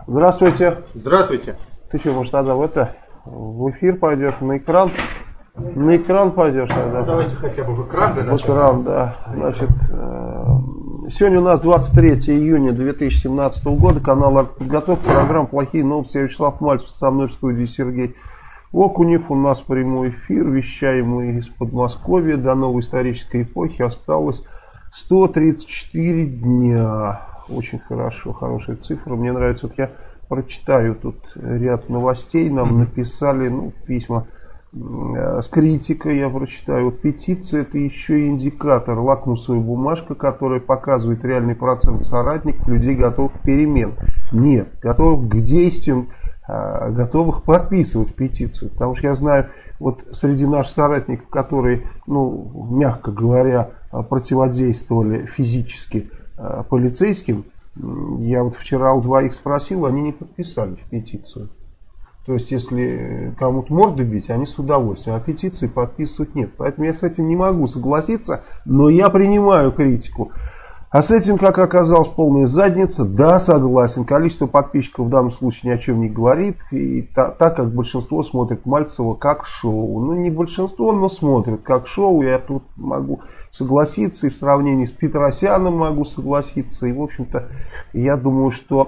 Здравствуйте. Здравствуйте. Ты что, может, тогда в эфир пойдешь, на экран? На экран пойдешь тогда? Ну, давайте хотя бы в экран. В экран, да. Значит, сегодня у нас 23 июня 2017 года, канал «Артподготовка», программа «Плохие новости». Я Вячеслав Мальцев, со мной в студии Сергей Окунев. У нас прямой эфир, вещаем мы из Подмосковья. До новой исторической эпохи осталось 134 дня. Очень хорошо, хорошая цифра. Мне нравится, вот я прочитаю тут ряд новостей. Нам написали письма с критикой, я прочитаю. Вот петиция — это еще и индикатор, лакмусовая бумажка, которая показывает реальный процент соратников, людей, готовых к переменам. Нет, готовых к действиям, готовых подписывать петицию. Потому что я знаю, вот среди наших соратников, которые, мягко говоря, противодействовали физически полицейским, я вот вчера у двоих спросил, они не подписали петицию. То есть, если кому-то морды бить, они с удовольствием, а петиции подписывать нет. Поэтому я с этим не могу согласиться, но я принимаю критику. А с этим, как оказалось, полная задница, да, согласен. Количество подписчиков в данном случае ни о чем не говорит. И так как большинство смотрит Мальцева как шоу. Не большинство, но смотрят как шоу. Я тут могу согласиться, и в сравнении с Петросяном могу согласиться. И, в общем-то, я думаю, что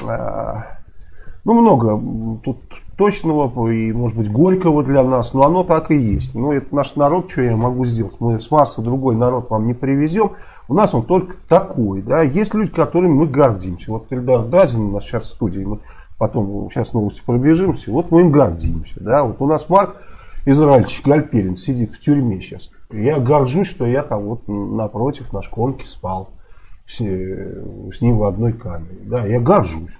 много тут точного и, может быть, горького для нас, но оно так и есть. Это наш народ, что я могу сделать? Мы с Марса другой народ вам не привезем. У нас он только такой. Да? Есть люди, которыми мы гордимся. Вот Эльдар Дадин у нас сейчас в студии. Мы потом сейчас новости пробежимся. Вот мы им гордимся. Да? Вот у нас Марк Израильевич Гальперин сидит в тюрьме сейчас. Я горжусь, что я там вот напротив на шконке спал. С ним в одной камере. Да, я горжусь.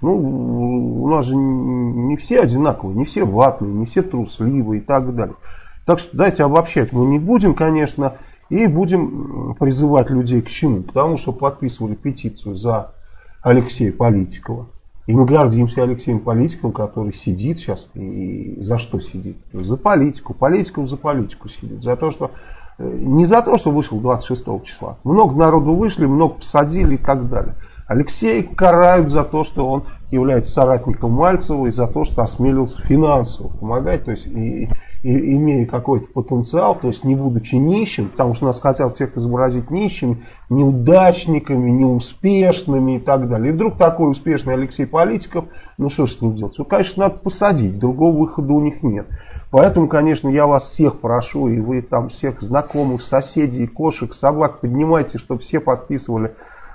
У нас же не все одинаковые, не все ватные, не все трусливые и так далее. Так что давайте обобщать мы не будем, конечно, и будем призывать людей к чему. Потому что подписывали петицию за Алексея Политикова. И мы гордимся Алексеем Политиковым, который сидит сейчас. И за что сидит? За политику. Политиков за политику сидит. За то, что не за то, что вышел 26 числа. Много народу вышли, много посадили и так далее. Алексея карают за то, что он является соратником Мальцева, и за то, что осмелился финансово помогать, то есть и имея какой-то потенциал, то есть не будучи нищим, потому что нас хотят всех изобразить нищими, неудачниками, неуспешными и так далее. И вдруг такой успешный Алексей Политиков, что с ним делать? Конечно, надо посадить, другого выхода у них нет. Поэтому, конечно, я вас всех прошу, и вы там всех знакомых, соседей, кошек, собак поднимайте, чтобы все подписывали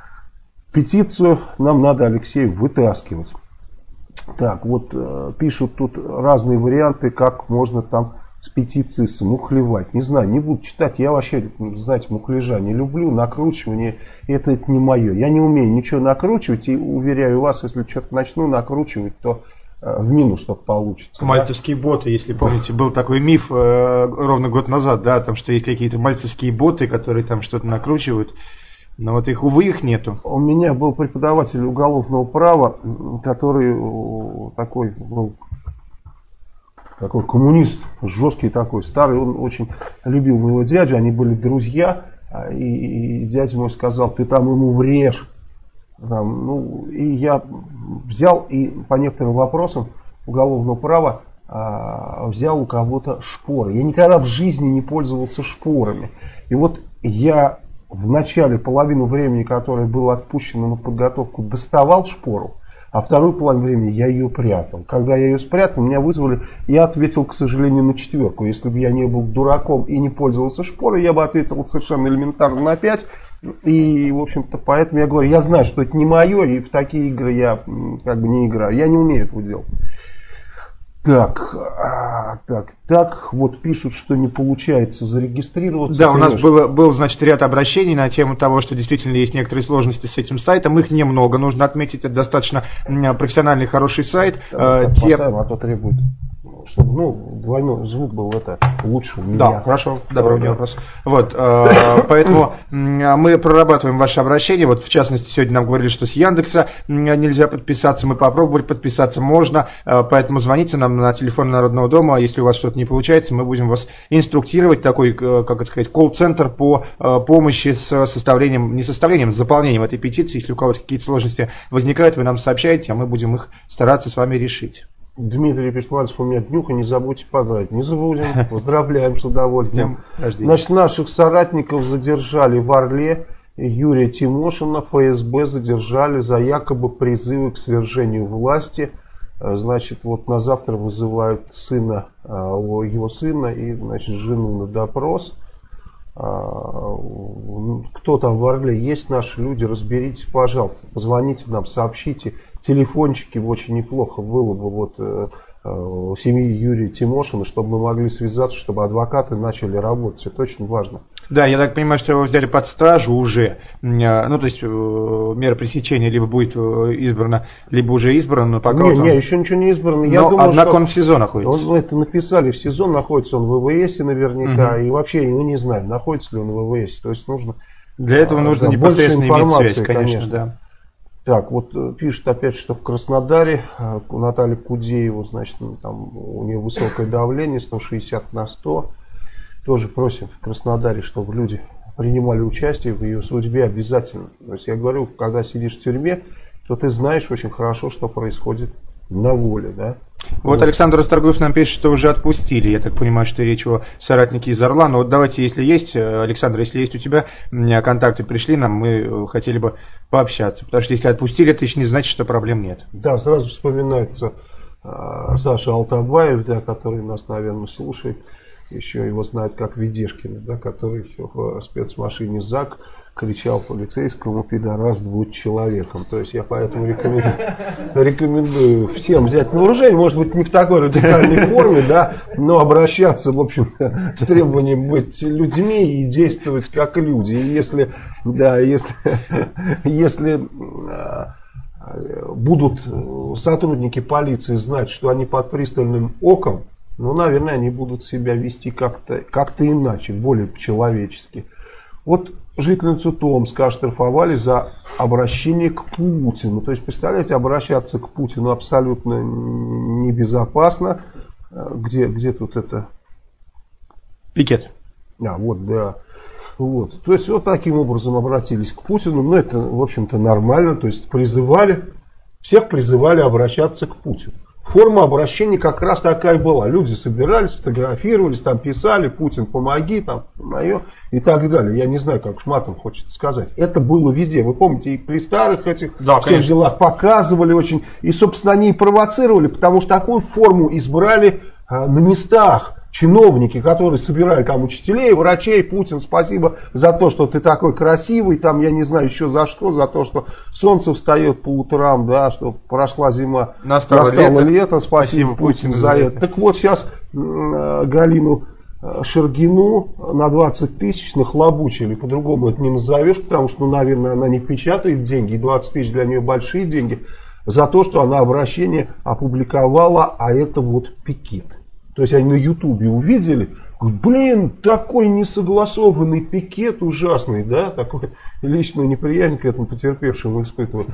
петицию. Нам надо Алексея вытаскивать. Так, вот пишут тут разные варианты, как можно там с петицией смухлевать. Не знаю, не буду читать. Я вообще, знаете, мухляжа не люблю, накручивание, это не мое. Я не умею ничего накручивать, и уверяю вас, если что-то начну накручивать, то в минус что-то получится. Мальцевские боты, если помните, был такой миф ровно год назад, да, там, что есть какие-то мальцевские боты, которые там что-то накручивают. Но вот их, увы, их нету. У меня был преподаватель уголовного права, который такой коммунист, жесткий такой, старый. Он очень любил моего дядю, они были друзья. И дядя мой сказал: ты там ему врежь. И я взял и по некоторым вопросам уголовного права взял у кого-то шпоры. Я никогда в жизни не пользовался шпорами. И вот я в начале половину времени, которое было отпущено на подготовку, доставал шпору, а вторую половину времени я ее прятал. Когда я ее спрятал, меня вызвали, я ответил, к сожалению, на 4. Если бы я не был дураком и не пользовался шпорой, я бы ответил совершенно элементарно на 5. И, в общем-то, поэтому я говорю, я знаю, что это не мое, и в такие игры я не играю. Я не умею этого делать. Так, вот пишут, что не получается зарегистрироваться. Да, у нас был, значит, ряд обращений на тему того, что действительно есть некоторые сложности с этим сайтом. Их немного, нужно отметить, это достаточно профессиональный, хороший сайт. А то требует чтобы двойной звук был лучше у меня. Да, хорошо, добро, не вопрос. Вот, поэтому мы прорабатываем ваше обращение. Вот, в частности, сегодня нам говорили, что с Яндекса нельзя подписаться. Мы попробовали подписаться, можно. Поэтому звоните нам на телефон Народного дома. Если у вас что-то не получается, мы будем вас инструктировать. Такой, как это сказать, колл-центр по помощи с заполнением этой петиции. Если у кого-то какие-то сложности возникают, вы нам сообщаете, а мы будем их стараться с вами решить. Дмитрий Пешманцев, у меня днюха, не забудьте поздравить. Не забудем, поздравляем с удовольствием. Значит, наших соратников задержали в Орле. Юрия Тимошина ФСБ задержали за якобы призывы к свержению власти. Значит, вот на завтра вызывают его сына и, значит, жену на допрос. Кто там в Орле есть, наши люди, разберитесь, пожалуйста, позвоните нам, сообщите, телефончики очень неплохо было бы семьи Юрия Тимошина, чтобы мы могли связаться, чтобы адвокаты начали работать, это очень важно. Да, я так понимаю, что его взяли под стражу уже, то есть мера пресечения либо будет избрана, либо уже избрана, но пока... Не, еще ничего не избрано. Я думаю, однако он в СИЗО находится. Это написали в СИЗО, находится он в ВВС наверняка, и вообще, не знаю, находится ли он в ВВС, то есть нужно... Для этого нужно непосредственно иметь связь, конечно, да. Так, вот пишет опять, что в Краснодаре у Натальи Кудеева, значит, там у нее высокое давление, 160/100. Тоже просим в Краснодаре, чтобы люди принимали участие в ее судьбе обязательно. То есть я говорю, когда сидишь в тюрьме, то ты знаешь очень хорошо, что происходит на воле, да. Вот Александр Расторгуев нам пишет, что уже отпустили. Я так понимаю, что речь о соратнике из Орла. Но вот давайте, если есть, Александр, если есть у тебя контакты, пришли нам, мы хотели бы пообщаться. Потому что если отпустили, это еще не значит, что проблем нет. Да, сразу вспоминается Саша Алтабаев, да, который нас, наверное, слушает. Еще его знают как Ведешкина, да, который в спецмашине ЗАГ кричал полицейскому: «Пидорас, будь человеком». То есть я поэтому рекомендую всем взять на вооружение, может быть, не в такой радикальной форме, да, но обращаться, в общем-то, с требованием быть людьми и действовать как люди. И если будут сотрудники полиции знать, что они под пристальным оком, наверное, они будут себя вести как-то иначе, более по-человечески. Вот жительницу Томска оштрафовали за обращение к Путину. То есть, представляете, обращаться к Путину абсолютно небезопасно. Где тут это? Пикет. Вот, да. Вот. То есть, вот таким образом обратились к Путину. Это, в общем-то, нормально. То есть, всех призывали обращаться к Путину. Форма обращения как раз такая была. Люди собирались, фотографировались, там писали: «Путин, помоги», там, мое, и так далее. Я не знаю, как шматом хочется сказать. Это было везде. Вы помните, и при старых этих всех делах показывали очень. И, собственно, они и провоцировали, потому что такую форму избрали на местах. Чиновники, которые собирали там учителей, врачей: «Путин, спасибо за то, что ты такой красивый», там, я не знаю еще за что, за то, что солнце встает по утрам, да, что прошла зима, настало лето, спасибо Путин за это. Так вот, сейчас Галину Шергину на 20 тысяч нахлобучили, по-другому это не назовешь, потому что, наверное, она не печатает деньги, и 20 тысяч для нее большие деньги, за то, что она обращение опубликовала, а это вот пикет. То есть они на Ютубе увидели, такой несогласованный пикет ужасный, да, такой личную неприязнь к этому потерпевшему испытывают.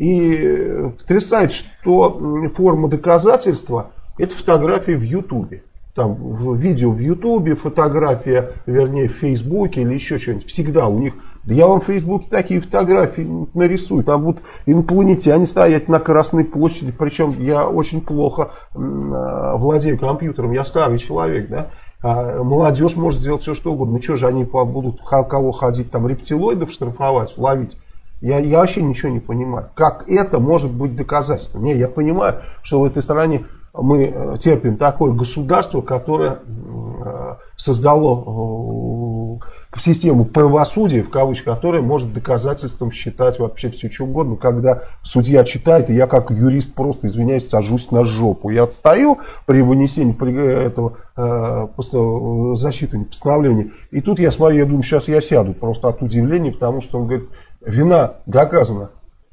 И потрясает, что форма доказательства — это фотографии в Ютубе. Там видео в Ютубе, фотография, вернее, в Фейсбуке или еще что-нибудь. Всегда у них. Да я вам в Фейсбуке такие фотографии нарисую. Там будут инопланетяне стоять на Красной площади. Причем я очень плохо владею компьютером. Я старый человек, да. А молодежь может сделать все, что угодно. Ну что же они будут кого ходить, там, рептилоидов штрафовать, ловить? Я вообще ничего не понимаю. Как это может быть доказательством? Не, я понимаю, что в этой стране мы терпим такое государство, которое создало систему правосудия, в кавычках, которое может доказательством считать вообще все что угодно. Когда судья читает, и я как юрист просто, извиняюсь, сажусь на жопу. Я отстаю при вынесении этого зачитывания постановления. И тут я смотрю, я думаю, сейчас я сяду просто от удивления, потому что он говорит: вина доказана,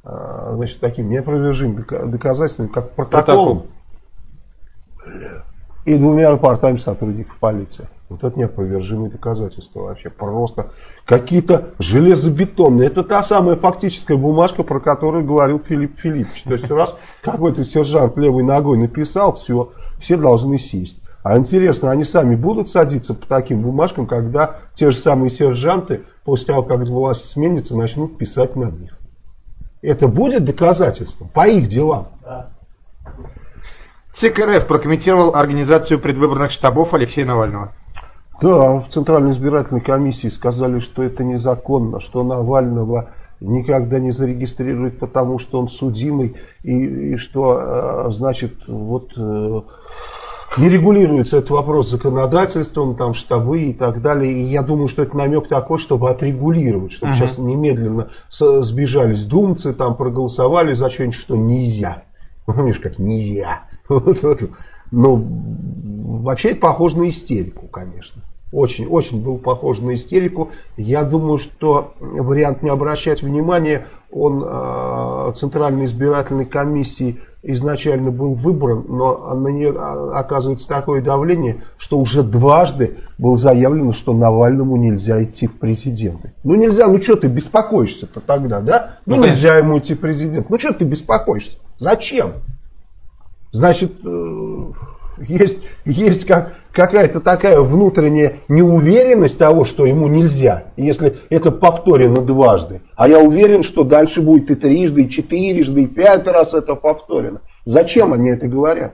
значит, таким неопровержимым доказательством, как протоколом. и 2 рапортами сотрудников полиции. Вот это неопровержимые доказательства вообще. Просто какие-то железобетонные. Это та самая фактическая бумажка, про которую говорил Филипп Филиппович. То есть раз какой-то сержант левой ногой написал, все должны сесть. А интересно, они сами будут садиться по таким бумажкам, когда те же самые сержанты, после того, как власть сменится, начнут писать на них. Это будет доказательством по их делам? Да. ЦИК РФ прокомментировал организацию предвыборных штабов Алексея Навального. Да, в Центральной избирательной комиссии сказали, что это незаконно, что Навального никогда не зарегистрируют, потому что он судимый, и что, значит, вот не регулируется этот вопрос законодательством, там штабы и так далее. И я думаю, что это намек такой, чтобы отрегулировать, чтобы сейчас немедленно сбежались думцы, там проголосовали за что-нибудь, что нельзя. Помнишь, как нельзя. Но вообще это похоже на истерику, конечно. Очень, очень был похож на истерику. Я думаю, что вариант не обращать внимания, он Центральной избирательной комиссии изначально был выбран, но на нее оказывается такое давление, что уже дважды было заявлено, что Навальному нельзя идти в президенты. Ну нельзя, ну что ты беспокоишься-то тогда, да? Ну нельзя ему идти в президент. Ну что ты беспокоишься? Зачем? Значит, есть какая-то такая внутренняя неуверенность того, что ему нельзя, если это повторено дважды. А я уверен, что дальше будет и 3, и 4, и 5 раз это повторено. Зачем они это говорят?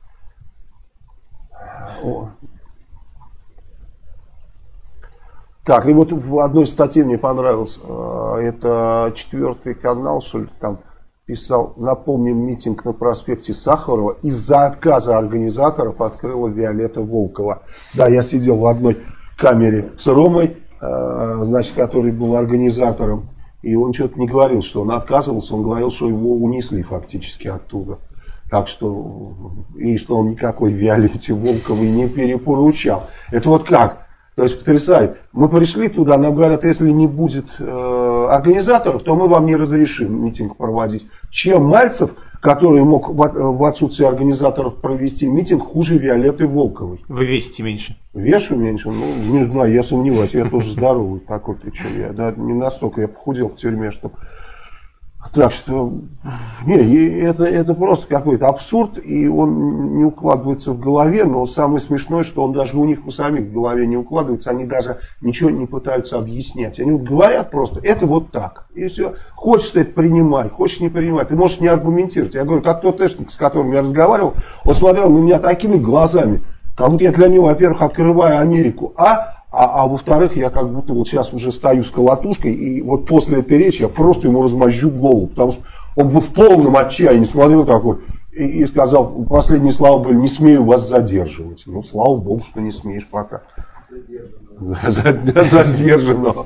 Так, и вот в одной статье мне понравилось, это 4 канал, что ли, там писал: напомним, митинг на проспекте Сахарова из-за отказа организаторов открыла Виолетта Волкова. Да, я сидел в одной камере с Ромой, значит, который был организатором, и он что-то не говорил, что он отказывался, он говорил, что его унесли фактически оттуда. Так что, и что он никакой Виолетте Волковой не перепоручал. Это вот как? То есть потрясает. Мы пришли туда, нам говорят, если не будет организаторов, то мы вам не разрешим митинг проводить. Чем Мальцев, который мог в отсутствие организаторов провести митинг, хуже Виолетты Волковой? Вы весите меньше. Вешу меньше? Ну, не знаю, я сомневаюсь. Я тоже здоровый такой, причем я не настолько, я похудел в тюрьме, что... Так что, это просто какой-то абсурд, и он не укладывается в голове, но самое смешное, что он даже у них у самих в голове не укладывается, они даже ничего не пытаются объяснять. Они вот говорят просто, это вот так, и все. Хочешь ты это принимай, хочешь не принимай, ты можешь не аргументировать. Я говорю, как тот эшник, с которым я разговаривал, он смотрел на меня такими глазами, как будто я для него, во-первых, открываю Америку, а во-вторых, я как будто вот сейчас уже стою с колотушкой, и вот после этой речи я просто ему размозжу голову, потому что он был в полном отчаянии, смотрел такой, и сказал, последние слова были: не смею вас задерживать. Ну, слава богу, что не смеешь пока. Задержано.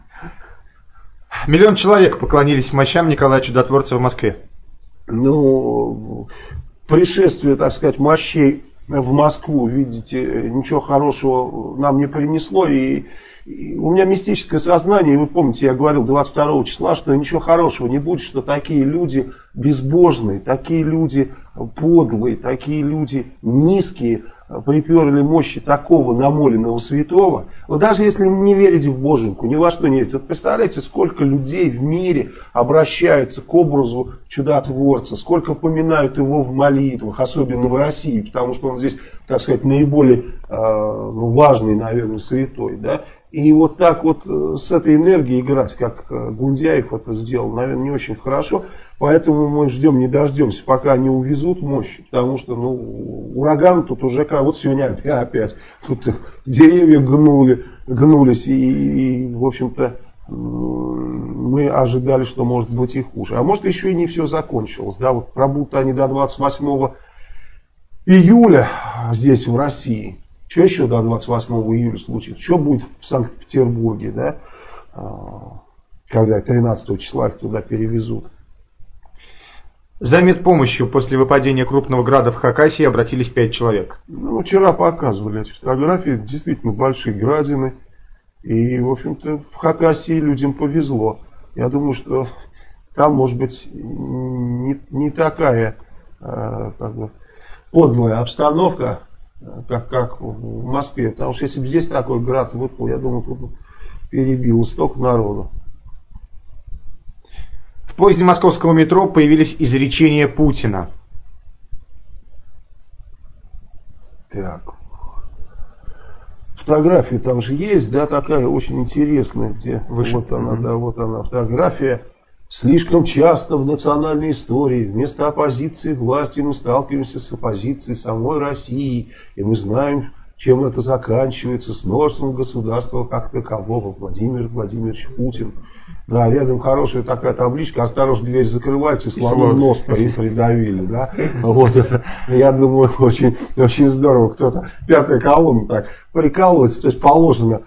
1 миллион человек поклонились мощам Николая Чудотворца в Москве. Ну, пришествие, так сказать, мощей в Москву, видите, ничего хорошего нам не принесло. И у меня мистическое сознание, и вы помните, я говорил 22 числа, что ничего хорошего не будет, что такие люди безбожные, такие люди подлые, такие люди низкие приперли мощи такого намоленного святого. Но даже если не верите в Боженьку, ни во что не верите, вот представляете, сколько людей в мире обращаются к образу Чудотворца, сколько поминают его в молитвах, особенно в России, потому что он здесь, так сказать, наиболее важный, наверное, святой, да. И вот так вот с этой энергией играть, как Гундяев это сделал, наверное, не очень хорошо. Поэтому мы ждем, не дождемся, пока не увезут мощи. Потому что, ураган тут уже, вот сегодня опять, тут деревья гнулись. И в общем-то, мы ожидали, что может быть и хуже. А может еще и не все закончилось. Да, вот пробудут они до 28 июля здесь, в России. Что еще до 28 июля случится? Что будет в Санкт-Петербурге, да? Когда 13 числа их туда перевезут? За медпомощью после выпадения крупного града в Хакасии обратились 5 человек. Вчера показывали эти фотографии, действительно большие градины. И, в общем-то, в Хакасии людям повезло. Я думаю, что там, может быть, не такая подлая обстановка, как в Москве. Потому что если бы здесь такой град выпал, я думаю, тут перебило столько народу. В поезде московского метро появились изречения Путина. Так. Фотография там же есть, да, такая очень интересная, где вот она, да, вот она, фотография. Слишком часто в национальной истории вместо оппозиции власти мы сталкиваемся с оппозицией самой России, и мы знаем, чем это заканчивается, сносом государства как такового. Владимир Владимирович Путин. Да, рядом хорошая такая табличка, осторожно, дверь закрывается, слону нос придавили, да. Вот это, я думаю, очень, очень здорово. Кто-то, пятая колонна так прикалывается, то есть положено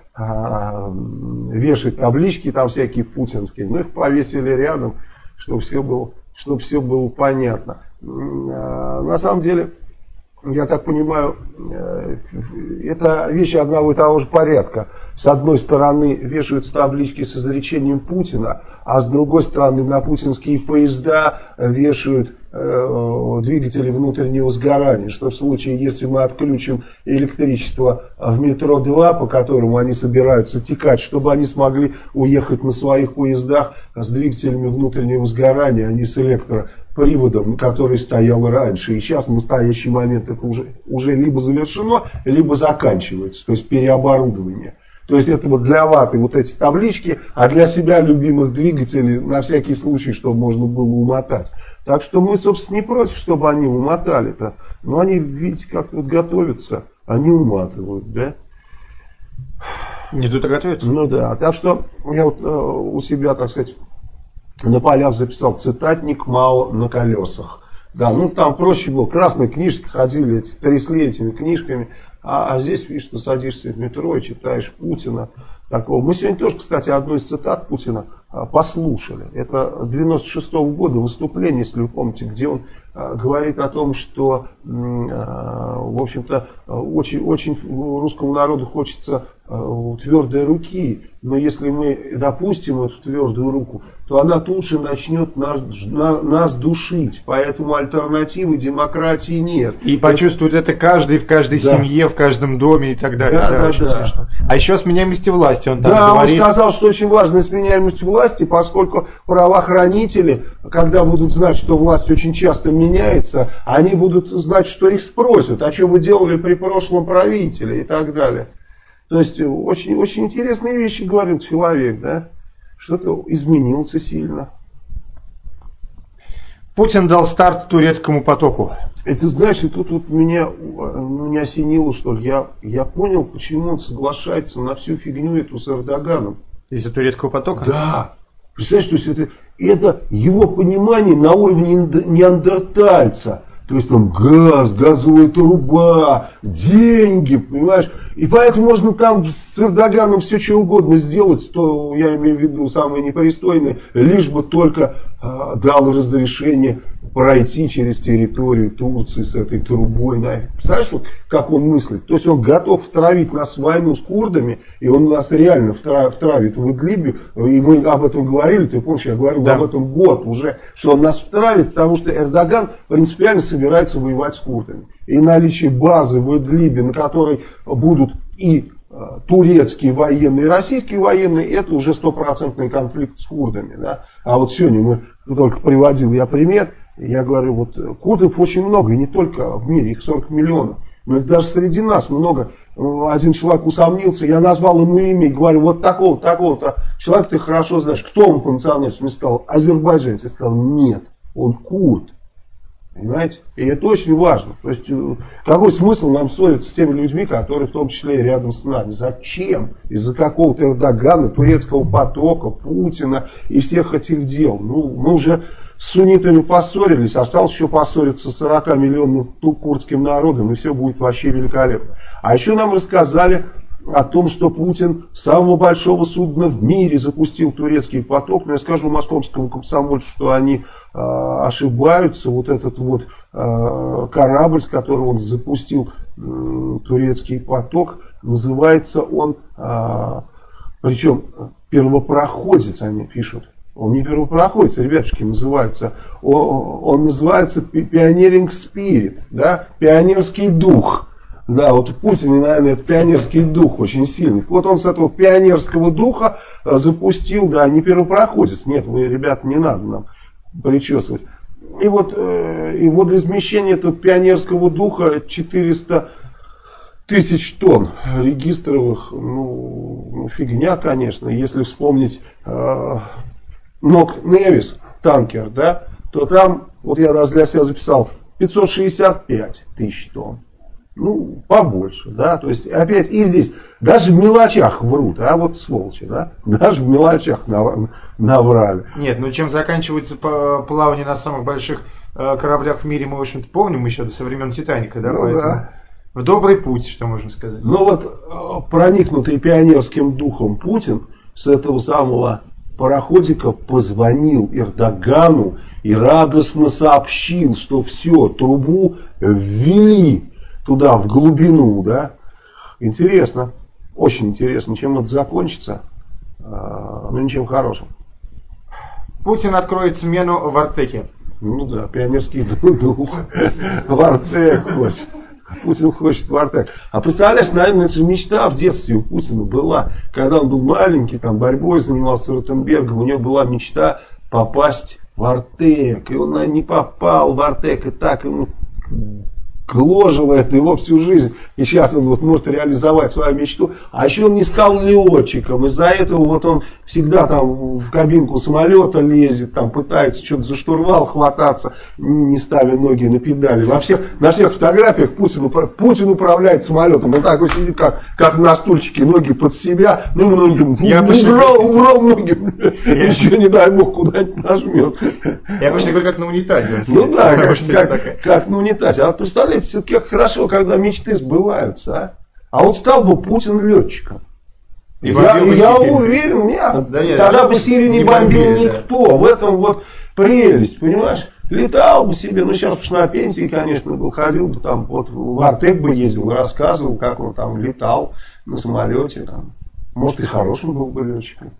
вешать таблички там всякие путинские, но их повесили рядом, чтобы все было понятно. На самом деле, я так понимаю, это вещи одного и того же порядка. С одной стороны вешаются таблички с изречением Путина, а с другой стороны на путинские поезда вешают двигатели внутреннего сгорания, что в случае, если мы отключим электричество в метро 2, по которому они собираются текать, чтобы они смогли уехать на своих поездах с двигателями внутреннего сгорания, а не с электроприводом, который стоял раньше. И сейчас в настоящий момент это уже либо завершено, либо заканчивается, то есть переоборудование. То есть это вот для ваты вот эти таблички, а для себя любимых двигателей на всякий случай, чтобы можно было умотать. Так что мы, собственно, не против, чтобы они умотали-то. Но они, видите, как вот готовятся, они уматывают, да? Не ждут, а готовятся? Ну да. Так что я вот у себя, так сказать, на полях записал цитатник Мао на колесах. Да, ну там проще было. Красные книжки ходили, трясли этими книжками. А здесь, видишь, ты садишься в метро и читаешь Путина. Такого. Мы сегодня тоже, кстати, одну из цитат Путина послушали. Это 96-го года выступление, если вы помните, где он говорит о том, что, в общем-то, очень русскому народу хочется твердой руки. Но если мы допустим эту твердую руку, то она тут же начнет нас душить. Поэтому альтернативы демократии нет. И почувствует это каждый в каждой семье, в каждом доме и так далее. Да. А еще о сменяемости власти он там говорит. Он сказал, что очень важна сменяемость власти, поскольку правоохранители, когда будут знать, что власть очень часто меняется, они будут знать, что их спросят, а что вы делали при прошлом правителе и так далее. То есть очень, очень интересные вещи говорит человек, да? Что-то изменился сильно. Путин дал старт турецкому потоку. Это, знаешь, и тут вот меня осенило, что ли. Я понял, почему он соглашается на всю фигню эту с Эрдоганом. Из-за турецкого потока? Да. Представляешь, то есть это его понимание на уровне неандертальца. То есть там газ, газовая труба, деньги, понимаешь. И поэтому можно там с Эрдоганом все что угодно сделать, то я имею в виду самое непристойное, лишь бы только дал разрешение пройти через территорию Турции с этой трубой. Представляешь, вот, как он мыслит? То есть он готов втравить нас в войну с курдами, и он нас реально втравит в Идлибе. И мы об этом говорили, ты помнишь, я говорил об этом год уже, что он нас втравит, потому что Эрдоган принципиально собирается воевать с курдами. И наличие базы в Идлибе, на которой будут и турецкие военные, и российские военные, это уже стопроцентный конфликт с курдами. Да? А вот сегодня мы только приводил я пример, я говорю, вот курдов очень много, и не только в мире, их 40 миллионов. Но даже среди нас много. Один человек усомнился, я назвал ему имя и говорю, вот такого-то. Человек, ты хорошо знаешь, кто он по национальности? Мне сказал, азербайджанец. Я сказал, нет, он курд. Понимаете? И это очень важно. То есть, какой смысл нам ссориться с теми людьми, которые в том числе и рядом с нами? Зачем? Из-за какого-то Эрдогана, турецкого потока, Путина и всех этих дел. Ну, мы уже с суннитами поссорились, осталось еще поссориться с 40 миллионным курдским народом, и все будет вообще великолепно. А еще нам рассказали о том, что Путин самого большого судна в мире запустил турецкий поток. Но я скажу московскому комсомольцу, что они ошибаются. Вот этот вот корабль, с которого он запустил турецкий поток, называется он, причем первопроходец, они пишут. Он не первопроходец, ребятушки, называется. Он называется Pioneering Spirit, да, пионерский дух. Да, вот в Путине, наверное, это пионерский дух очень сильный. Вот он с этого пионерского духа запустил, да, не первопроходец. Нет, вы, ребята, не надо нам причесывать. И вот водоизмещение этого пионерского духа 400 тысяч тонн регистровых, фигня, конечно. Если вспомнить Нок Невис, танкер, да, то там, вот я раз для себя записал, 565 тысяч тонн. Побольше, да, то есть опять и здесь, даже в мелочах врут, а вот сволочи, да, даже в мелочах наврали. Нет, чем заканчивается плавание на самых больших кораблях в мире, мы, в общем-то, помним еще со времен Титаника, да, поэтому да. В добрый путь, что можно сказать. Проникнутый пионерским духом Путин с этого самого пароходика позвонил Эрдогану и радостно сообщил, что все, трубу ввели туда, в глубину, да. Интересно, очень интересно, чем это закончится, ничем хорошим. Путин откроет смену в Артеке. Пионерский дух. В Артек хочет. Путин хочет в Артек. А представляешь, наверное, это же мечта в детстве у Путина была. Когда он был маленький, там борьбой занимался Ротенбергом, у него была мечта попасть в Артек. И он, наверное, не попал в Артек, и так ему гложило это его всю жизнь. И сейчас он может реализовать свою мечту. А еще он не стал летчиком. Из-за этого он всегда там в кабинку самолета лезет, там пытается что-то за штурвал хвататься, не ставя ноги на педали. На всех фотографиях Путин управляет самолетом. Он так вот сидит, как на стульчике, ноги под себя. Убрал ноги. Еще не дай бог куда-нибудь нажмет. Я обычно говорю, как на унитазе. Как на унитазе. А представляете, все-таки как хорошо, когда мечты сбываются. А вот стал бы Путин летчиком. Я уверен, тогда бы Сирию не бомбил никто. В этом вот прелесть, понимаешь? Летал бы себе, сейчас уж на пенсии, конечно, был, ходил бы там, в Артек бы ездил, рассказывал, как он там летал на самолете. Там. Может, и хорошим был бы летчиком.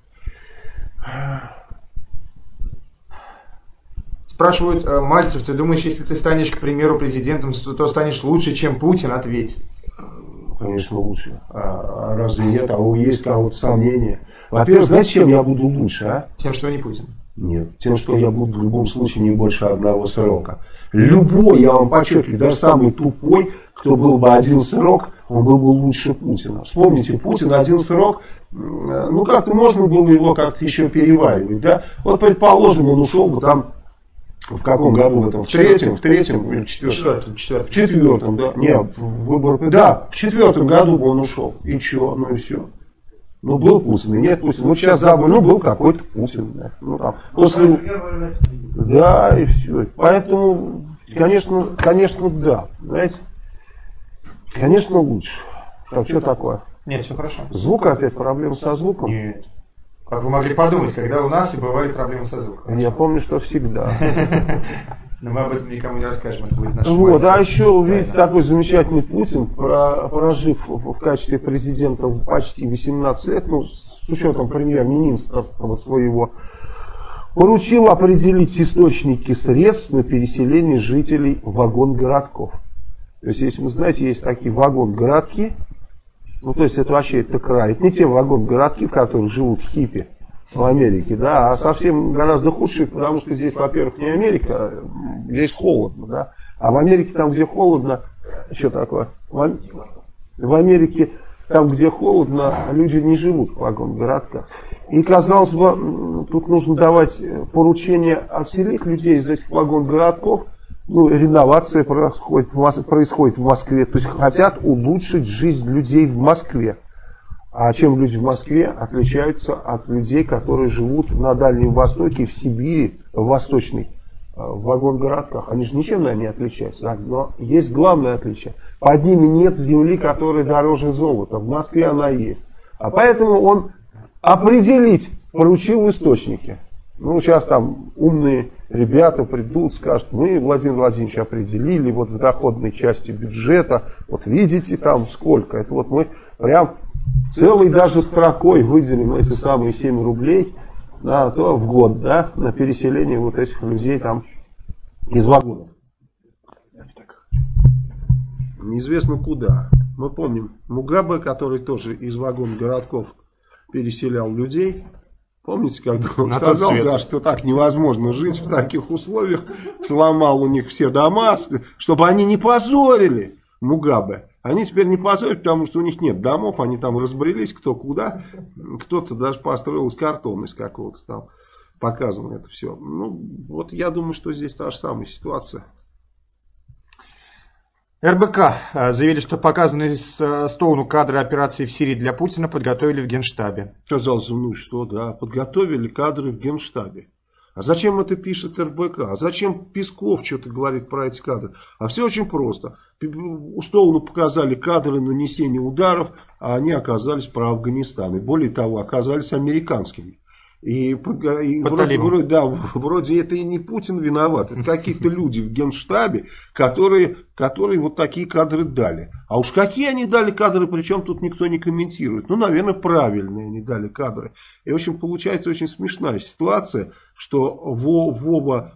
Спрашивают, Мальцев, ты думаешь, если ты станешь, к примеру, президентом, то станешь лучше, чем Путин? Ответь. Конечно, лучше. А разве нет? А есть кого-то сомнения? Во-первых, знаете, чем я буду лучше? Тем, что не Путин. Нет, тем, что я буду в любом случае не больше одного срока. Любой, я вам подчеркиваю, даже самый тупой, кто был бы один срок, он был бы лучше Путина. Вспомните, Путин один срок, как-то можно было его как-то еще переваривать, да? Вот, предположим, он ушел бы там. В каком году? В третьем или четвертом? В четвертом, да. Нет, в четвертом году бы он ушел. И что? И все. Был Путин, и нет Путина. Сейчас забыли, был какой-то Путин. Да. Да, и все. Поэтому, конечно, да. Знаете, конечно, лучше. Что такое? Нет, все хорошо. Звук опять, проблемы со звуком? Нет. Как вы могли подумать, когда у нас и бывали проблемы со звуком? Я помню, что всегда. Но мы об этом никому не расскажем, это будет наша а еще увидеть такой замечательный Путин, прожив в качестве президента почти 18 лет, с учетом премьер-министрства своего, поручил определить источники средств на переселение жителей вагон-городков. То есть, если вы знаете, есть такие вагон-городки, то есть это вообще это край. Это не те вагон-городки, в которых живут хиппи в Америке, да, а совсем гораздо худшие, потому что здесь, во-первых, не Америка, здесь холодно, да. А в Америке, там, где холодно, что такое? В Америке, там, где холодно, люди не живут в вагон-городках. И, казалось бы, тут нужно давать поручение отселить людей из этих вагон-городков. Реновация происходит в Москве. То есть хотят улучшить жизнь людей в Москве. А чем люди в Москве отличаются от людей, которые живут на Дальнем Востоке, в Сибири, в Восточной, в вагон-городках? Они же ничем, наверное, не отличаются. Но есть главное отличие. Под ними нет земли, которая дороже золота. В Москве она есть. А поэтому он определить поручил источники. Сейчас там умные ребята придут, скажут, мы, Владимир Владимирович, определили в доходной части бюджета, видите там сколько. Это мы прям целой даже строкой выделим эти самые 7 рублей в год, да, на переселение этих людей там из вагонов. Неизвестно куда. Мы помним Мугабе, который тоже из вагон-городков переселял людей. Помните, когда он сказал, да, что так невозможно жить в таких условиях, сломал у них все дома, чтобы они не позорили Мугабе. Они теперь не позорят, потому что у них нет домов, они там разбрелись кто куда. Кто-то даже построил из картона, из какого-то там показано это все. Ну, вот я думаю, что здесь та же самая ситуация. РБК заявили, что показанные Стоуну кадры операции в Сирии для Путина подготовили в Генштабе. Казалось, ну что, да, подготовили кадры в Генштабе. А зачем это пишет РБК? А зачем Песков что-то говорит про эти кадры? А все очень просто. У Стоуну показали кадры нанесения ударов, а они оказались про Афганистан. И более того, оказались американскими. И вроде это и не Путин виноват. Это какие-то люди в Генштабе, которые вот такие кадры дали. А уж какие они дали кадры, причем тут никто не комментирует. Ну, наверное, правильные они дали кадры. И, в общем, получается очень смешная ситуация, что Вова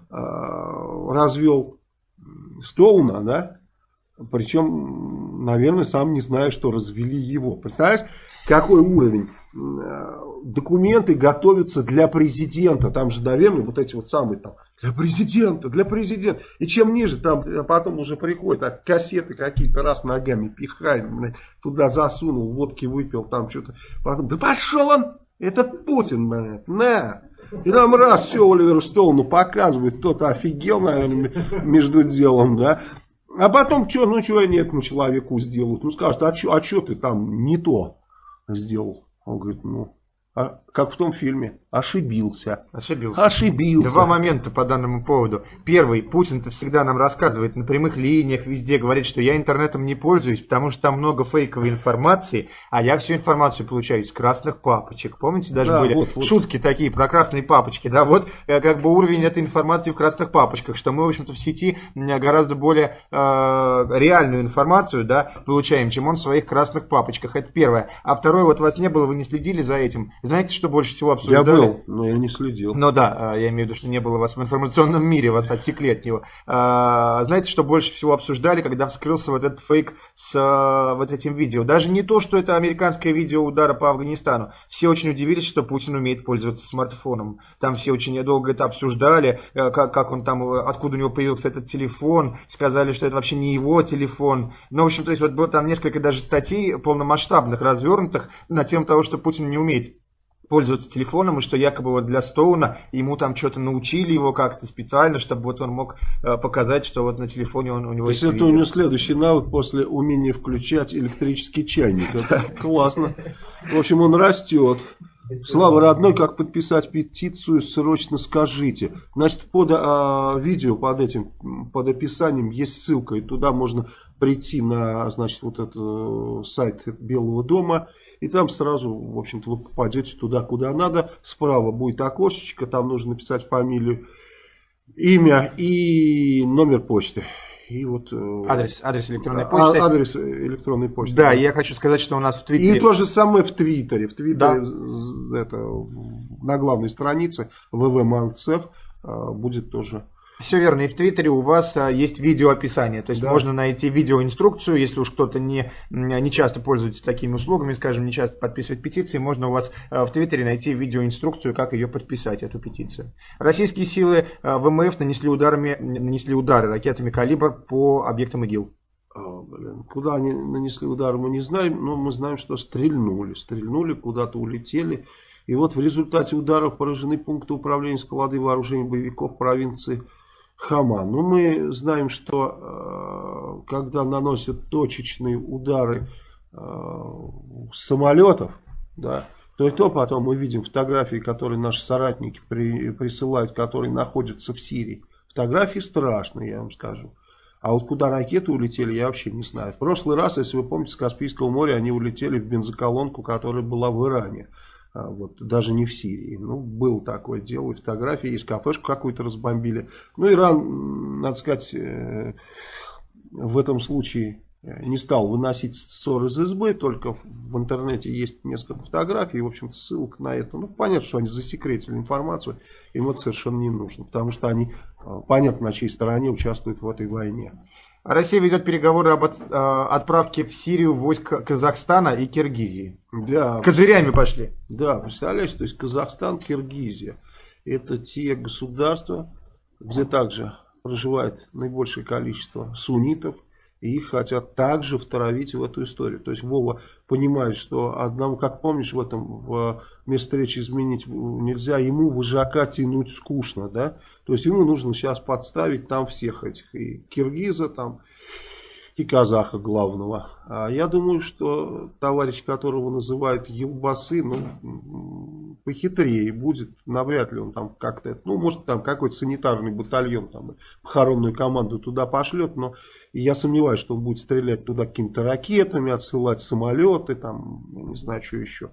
развел Стоуна, да? Причем, наверное, сам не зная, что развели его. Представляешь, какой уровень? Документы готовятся для президента. Там же, наверное, вот эти вот самые там для президента. И чем ниже, там потом уже приходят, а кассеты какие-то раз ногами пихает, туда засунул, водки выпил, там что-то. Потом, да пошел он, это Путин, блядь, на. И там раз все Оливеру Стоуну показывает, кто-то офигел, наверное, между делом, да. А потом, что они этому человеку сделают? Ну, скажут, а что ты там не то сделал? Он говорит, как в том фильме, ошибился. Два момента по данному поводу. Первый, Путин-то всегда нам рассказывает на прямых линиях, везде говорит, что я интернетом не пользуюсь, потому что там много фейковой информации, а я всю информацию получаю из красных папочек. Помните, даже были шутки такие про красные папочки, да, вот как бы уровень этой информации в красных папочках, что мы, в общем-то, в сети гораздо более реальную информацию, да, получаем, чем он в своих красных папочках. Это первое. А второе, вот вас не было, вы не следили за этим. Знаете, что больше всего обсуждали? Я был, но я не следил. Ну да, я имею в виду, что не было вас в информационном мире, вас отсекли от него. Знаете, что больше всего обсуждали, когда вскрылся вот этот фейк с вот этим видео? Даже не то, что это американское видео удара по Афганистану. Все очень удивились, что Путин умеет пользоваться смартфоном. Там все очень долго это обсуждали, как он там, откуда у него появился этот телефон. Сказали, что это вообще не его телефон. Ну, в общем, то есть вот было там несколько даже статей полномасштабных, развернутых на тему того, что Путин не умеет пользоваться телефоном, и что якобы вот для Стоуна ему там что-то научили его как-то специально, чтобы вот он мог показать, что вот на телефоне у него есть это видео. У него следующий навык после умения включать электрический чайник. Это классно. В общем, он растет. Слава родной, как подписать петицию, срочно скажите. Значит, под видео, под описанием есть ссылка, и туда можно прийти на, значит, вот этот сайт Белого дома, и там сразу, в общем-то, вы попадете туда, куда надо. Справа будет окошечко, там нужно написать фамилию, имя и номер почты. И вот, адрес электронной почты. Адрес электронной почты. Да, я хочу сказать, что у нас в Твиттере. И то же самое в Твиттере. В Твиттере, да. Это, на главной странице ВВ-Малцев будет тоже. Все верно, и в Твиттере у вас есть видеоописание, то есть можно найти видеоинструкцию, если уж кто-то не часто пользуется такими услугами, скажем, не часто подписывает петиции, можно у вас в Твиттере найти видеоинструкцию, как ее подписать, эту петицию. Российские силы ВМФ нанесли удары ракетами «Калибр» по объектам ИГИЛ. Куда они нанесли удар, мы не знаем, но мы знаем, что стрельнули, куда-то улетели. И вот в результате ударов поражены пункты управления склады вооружений боевиков провинции Хама. Но мы знаем, что когда наносят точечные удары с самолетов, да, то и то потом мы видим фотографии, которые наши соратники присылают, которые находятся в Сирии. Фотографии страшные, я вам скажу. А вот куда ракеты улетели, я вообще не знаю. В прошлый раз, если вы помните, с Каспийского моря они улетели в бензоколонку, которая была в Иране. Вот, даже не в Сирии. Ну, было такое дело, и фотографии, и кафешку какую-то разбомбили. Ну, Иран, надо сказать, в этом случае не стал выносить ссор из избы, только в интернете есть несколько фотографий, в общем, ссылок на это. Ну, понятно, что они засекретили информацию, им это совершенно не нужно, потому что они, понятно, на чьей стороне участвуют в этой войне. Россия ведет переговоры об отправке в Сирию войск Казахстана и Киргизии. Да. Козырями пошли. Да, представляете, то есть Казахстан, Киргизия. Это те государства, где также проживает наибольшее количество суннитов. И их хотят также втравить в эту историю. То есть Вова понимает, что одному, как помнишь, в место встречи изменить нельзя, ему вожака тянуть скучно, да? То есть ему нужно сейчас подставить там всех этих, и киргиза там, и казаха главного. А я думаю, что товарищ, которого называют Елбасы, ну, похитрее будет, навряд ли он там как-то, ну, может там какой-то санитарный батальон, там, похоронную команду туда пошлет, но я сомневаюсь, что он будет стрелять туда какими-то ракетами, отсылать самолеты, там, не знаю, что еще.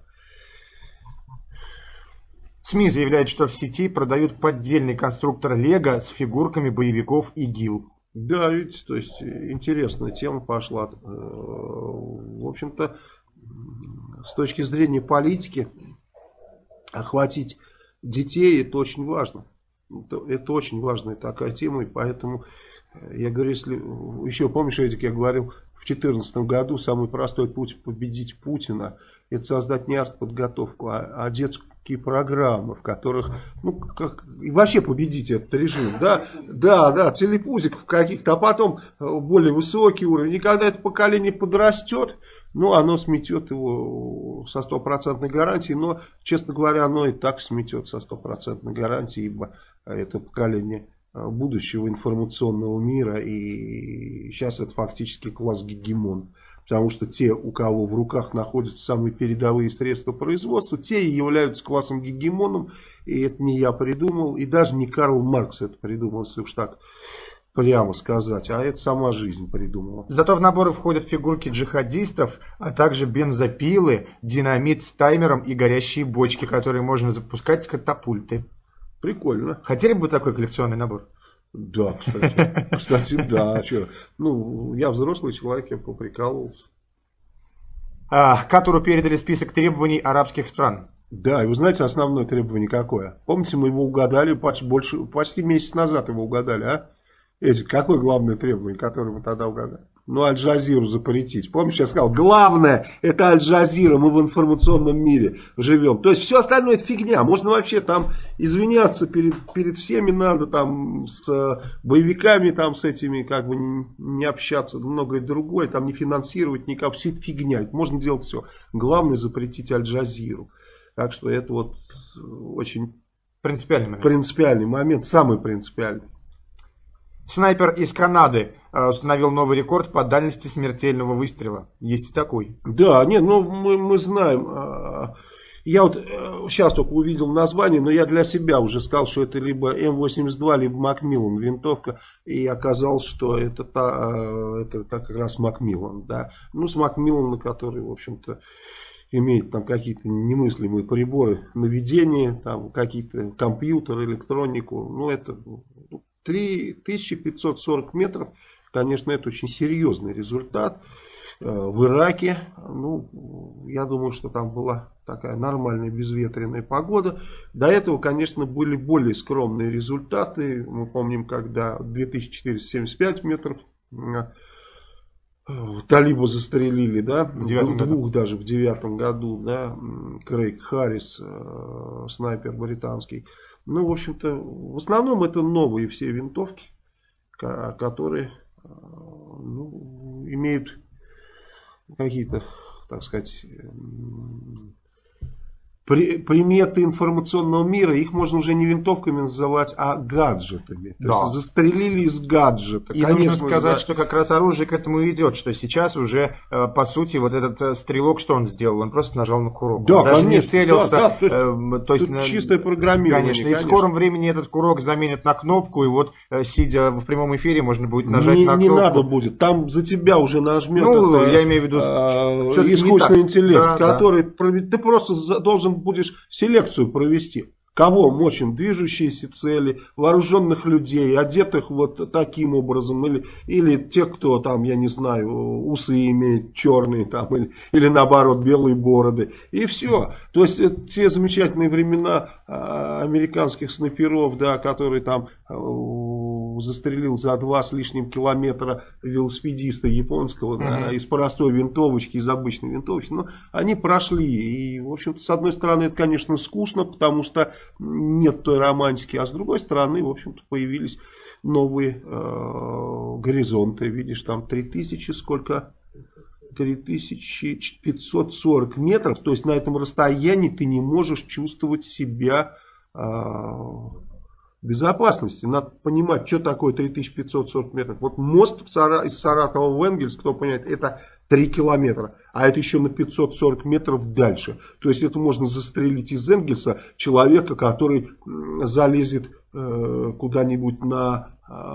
СМИ заявляют, что в сети продают поддельный конструктор Лего с фигурками боевиков ИГИЛ. Да, видите, то есть интересная тема пошла. В общем-то, с точки зрения политики, охватить детей это очень важно. Это очень важная такая тема, и поэтому я говорю, если еще помнишь, Эдик, я говорил, в 2014 году самый простой путь победить Путина — это создать не артподготовку, а детские программы, в которых, ну, как, и вообще победить этот режим, да, телепузиков каких-то, а потом более высокий уровень. И когда это поколение подрастет, ну, оно сметет его со 100% гарантией, но, честно говоря, оно и так сметет со 100% гарантией, ибо это поколение будущего информационного мира, и сейчас это фактически класс-гегемон. Потому что те, у кого в руках находятся самые передовые средства производства, те и являются классом-гегемоном, и это не я придумал, и даже не Карл Маркс это придумал, если уж так прямо сказать, а это сама жизнь придумала. Зато в наборы входят фигурки джихадистов, а также бензопилы, динамит с таймером и горящие бочки, которые можно запускать с катапульты. Прикольно. Хотели бы такой коллекционный набор? Да, кстати. Кстати, да. Что? Ну, я взрослый человек, я поприкалывался. Катуру передали список требований арабских стран. Да, и вы знаете, основное требование какое? Помните, мы его угадали почти месяц назад его угадали, а? Эдик, какое главное требование, которое мы тогда угадали? Ну, Аль-Джазиру запретить. Помнишь, я сказал, главное, это Аль-Джазира, мы в информационном мире живем. То есть, все остальное это фигня. Можно вообще там извиняться перед всеми, надо там с боевиками, там с этими, как бы не общаться, многое другое, там не финансировать никак. Все это фигня, можно делать все. Главное запретить Аль-Джазиру. Так что это вот очень принципиальный момент, самый принципиальный. Снайпер из Канады установил новый рекорд по дальности смертельного выстрела. Есть и такой. Да, нет, ну мы знаем. Я вот сейчас только увидел название, но я для себя уже сказал, что это либо М82, либо Макмиллан винтовка. И оказалось, что это как раз Макмиллан. Да. Ну, с Макмиллана, который, в общем-то, имеет там какие-то немыслимые приборы наведения, там какие-то компьютеры, электронику. Ну, это 3540 метров. Конечно, это очень серьезный результат. В Ираке, ну, я думаю, что там была такая нормальная безветренная погода. До этого, конечно, были более скромные результаты. Мы помним, когда 2475 метров талибы застрелили, да, двух даже в 2009 году, да, Крейг Харрис, снайпер британский. Ну, в общем-то, в основном это новые все винтовки, которые имеют какие-то, так сказать, приметы информационного мира. Их можно уже не винтовками называть, а гаджетами. Да. То есть застрелили из гаджета. И конечно, нужно сказать, что как раз оружие к этому идет, что сейчас уже, по сути, вот этот стрелок, что он сделал? Он просто нажал на курок. Да, он даже конечно, не целился. Да, то есть чистое программирование. Конечно. И в скором времени этот курок заменят на кнопку, и вот, сидя в прямом эфире, можно будет нажать на кнопку. Не надо будет. Там за тебя уже нажмет я имею в виду искусственный интеллект, который ты просто должен будешь селекцию провести. Кого мочим? Движущиеся цели, вооруженных людей, одетых вот таким образом, или тех, кто там, я не знаю, усы имеет черные там, или наоборот белые бороды. И все. То есть те замечательные времена американских снайперов, да, которые там застрелил за 2 с лишним километра велосипедиста японского, да, из простой винтовочки, из обычной винтовочки. Но они прошли. И, в общем-то, с одной стороны, это, конечно, скучно, потому что нет той романтики. А с другой стороны, в общем-то, появились новые горизонты. Видишь, там 3000 сколько... 3540 метров, то есть на этом расстоянии ты не можешь чувствовать себя в безопасности. Надо понимать, что такое 3540 метров. Вот мост из Саратова в Энгельс, кто понимает, это 3 километра, а это еще на 540 метров дальше. То есть это можно застрелить из Энгельса человека, который залезет куда-нибудь на...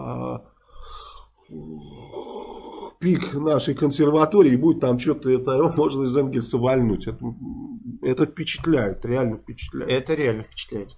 пик нашей консерватории, и будет там что-то, это можно из Энгельса вальнуть. Это впечатляет, реально впечатляет. Это реально впечатляет.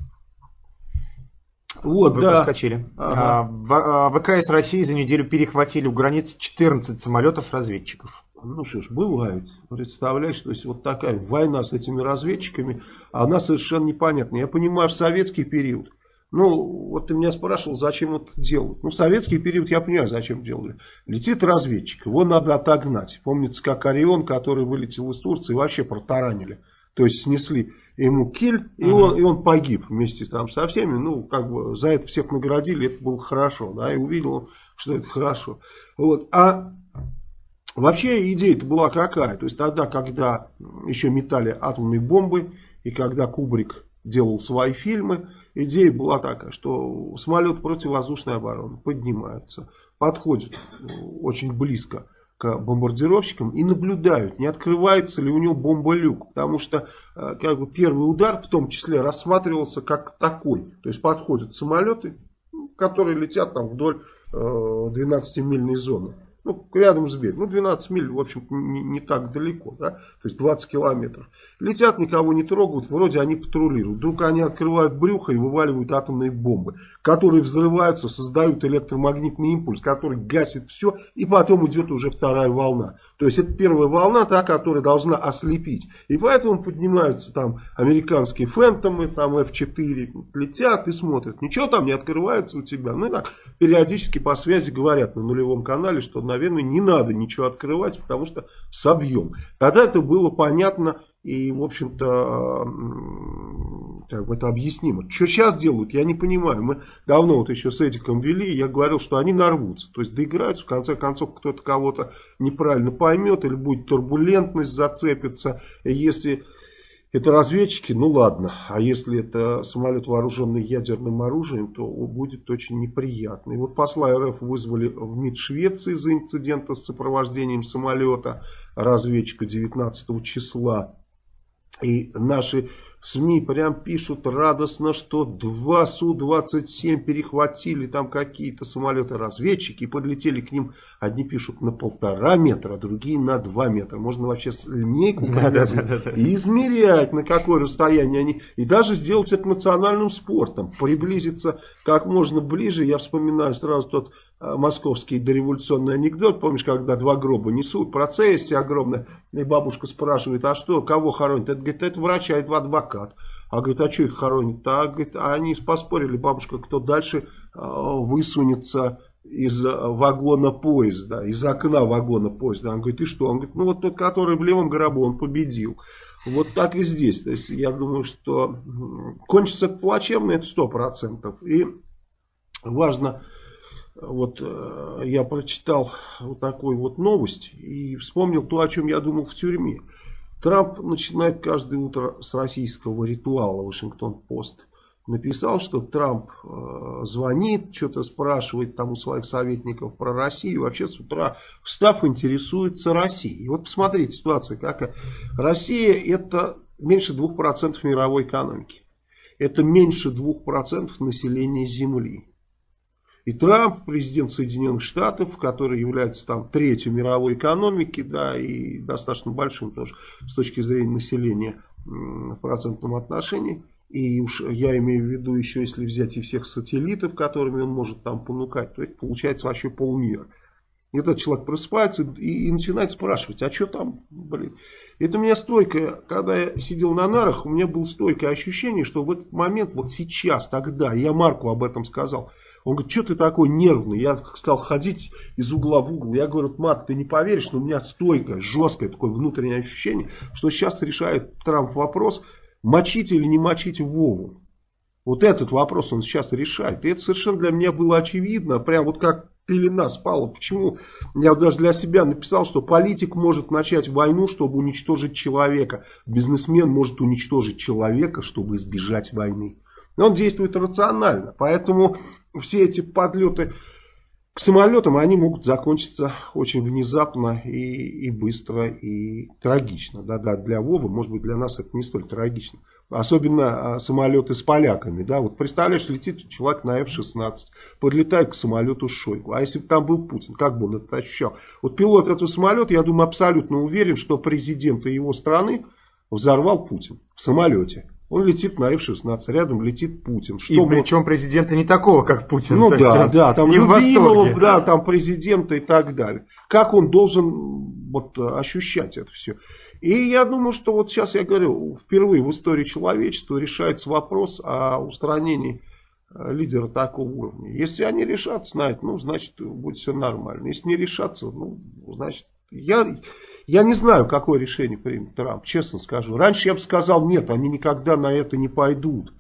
Вот, вы да. проскочили. Ага. ВКС России за неделю перехватили у границы 14 самолетов-разведчиков. Ну что ж, бывает. Представляешь, то есть вот такая война с этими разведчиками, она совершенно непонятна. Я понимаю, в советский период, ну, вот ты меня спрашивал, зачем это делают. Ну, в советский период я понимаю, зачем делали. Летит разведчик, его надо отогнать. Помнится, как Орион, который вылетел из Турции, вообще протаранили. То есть снесли ему киль, и он погиб вместе там со всеми. Ну, как бы за это всех наградили, это было хорошо. Да, и увидел он, что это хорошо. Вот. А вообще идея-то была какая? То есть тогда, когда еще метали атомные бомбы, и когда Кубрик делал свои фильмы, идея была такая, что самолеты противовоздушной обороны поднимаются, подходят очень близко к бомбардировщикам и наблюдают, не открывается ли у него бомболюк. Потому что как бы, первый удар в том числе рассматривался как такой. То есть подходят самолеты, которые летят там вдоль 12-мильной зоны. Ну, рядом с берегом. Ну, 12 миль, в общем, не так далеко, да? То есть 20 километров. Летят, никого не трогают, вроде они патрулируют. Вдруг они открывают брюхо и вываливают атомные бомбы, которые взрываются, создают электромагнитный импульс, который гасит все, и потом идет уже вторая волна. То есть это первая волна, та, которая должна ослепить. И поэтому поднимаются там американские фэнтомы, там F4, летят и смотрят. Ничего там не открывается у тебя. Ну и так периодически по связи говорят на нулевом канале, что, наверное, не надо ничего открывать, потому что собьем. Тогда это было понятно и, в общем-то, это объяснимо. Что сейчас делают, я не понимаю. Мы давно вот еще с Эдиком вели, я говорил, что они нарвутся. То есть доиграются, в конце концов, кто-то кого-то неправильно поймет, или будет турбулентность, зацепится. И если это разведчики, ну ладно. А если это самолет, вооруженный ядерным оружием, то будет очень неприятно. И вот посла РФ вызвали в МИД Швеции за инцидента с сопровождением самолета разведчика 19 числа. И наши СМИ прям пишут радостно, что 2 Су-27 перехватили там какие-то самолеты-разведчики и подлетели к ним. Одни пишут на 1,5 метра, а другие на 2 метра. Можно вообще линейку и измерять, на какое расстояние они. И даже сделать это национальным спортом. Приблизиться как можно ближе. Я вспоминаю сразу тот московский дореволюционный анекдот. Помнишь, когда 2 гроба несут, процессия огромная. И бабушка спрашивает, а что, кого хоронят? Это, говорит, это врач, а это адвокат. А говорит, а что их хоронят? А, говорит, они поспорили, бабушка, кто дальше высунется из вагона поезда, из окна вагона поезда. Он говорит, и что? Он говорит, ну вот тот, который в левом гробу, он победил. Вот так и здесь. То есть я думаю, что кончится плачевно, это 100%. И важно... Вот я прочитал вот такую вот новость и вспомнил то, о чем я думал в тюрьме. Трамп начинает каждое утро с российского ритуала. Вашингтон-Пост написал, что Трамп звонит, что-то спрашивает там у своих советников про Россию. Вообще с утра встав, интересуется Россией. И вот посмотрите, ситуация какая. Россия это меньше 2% мировой экономики. Это меньше 2% населения Земли. И Трамп, президент Соединенных Штатов, который является там 3-й мировой экономики, да, и достаточно большим тоже с точки зрения населения в процентном отношении. И уж я имею в виду еще, если взять и всех сателлитов, которыми он может там понукать, то это получается вообще полмира. И этот человек просыпается и начинает спрашивать, а что там, блин. Это у меня стойкое, когда я сидел на нарах, у меня было стойкое ощущение, что в этот момент, вот сейчас, тогда, я Марку об этом сказал, Он говорит, что ты такой нервный? Я стал ходить из угла в угол. Я говорю, Марк, ты не поверишь, но у меня стойкое, жесткое такое внутреннее ощущение, что сейчас решает Трамп вопрос, мочить или не мочить Вову. Вот этот вопрос он сейчас решает. И это совершенно для меня было очевидно. Прям вот как пелена спала. Почему? Я даже для себя написал, что политик может начать войну, чтобы уничтожить человека. Бизнесмен может уничтожить человека, чтобы избежать войны. И он действует рационально. Поэтому все эти подлеты к самолетам, они могут закончиться очень внезапно и быстро, и трагично. Да, для Вовы, может быть, для нас это не столь трагично. Особенно самолеты с поляками. Да? Вот представляешь, летит человек на F-16, подлетает к самолету с Шойгу. А если бы там был Путин, как бы он это ощущал? Вот пилот этого самолета, я думаю, абсолютно уверен, что президента его страны взорвал Путин в самолете. Он летит на F-16, рядом летит Путин. Что причем президента не такого, как Путин. Ну да, там любимого, да, там президента и так далее. Как он должен вот ощущать это все? И я думаю, что вот сейчас я говорю, впервые в истории человечества решается вопрос о устранении лидера такого уровня. Если они решатся на это, ну, значит, будет все нормально. Если не решатся, ну, значит, я не знаю, какое решение примет Трамп, честно скажу. Раньше я бы сказал, нет, они никогда на это не пойдут.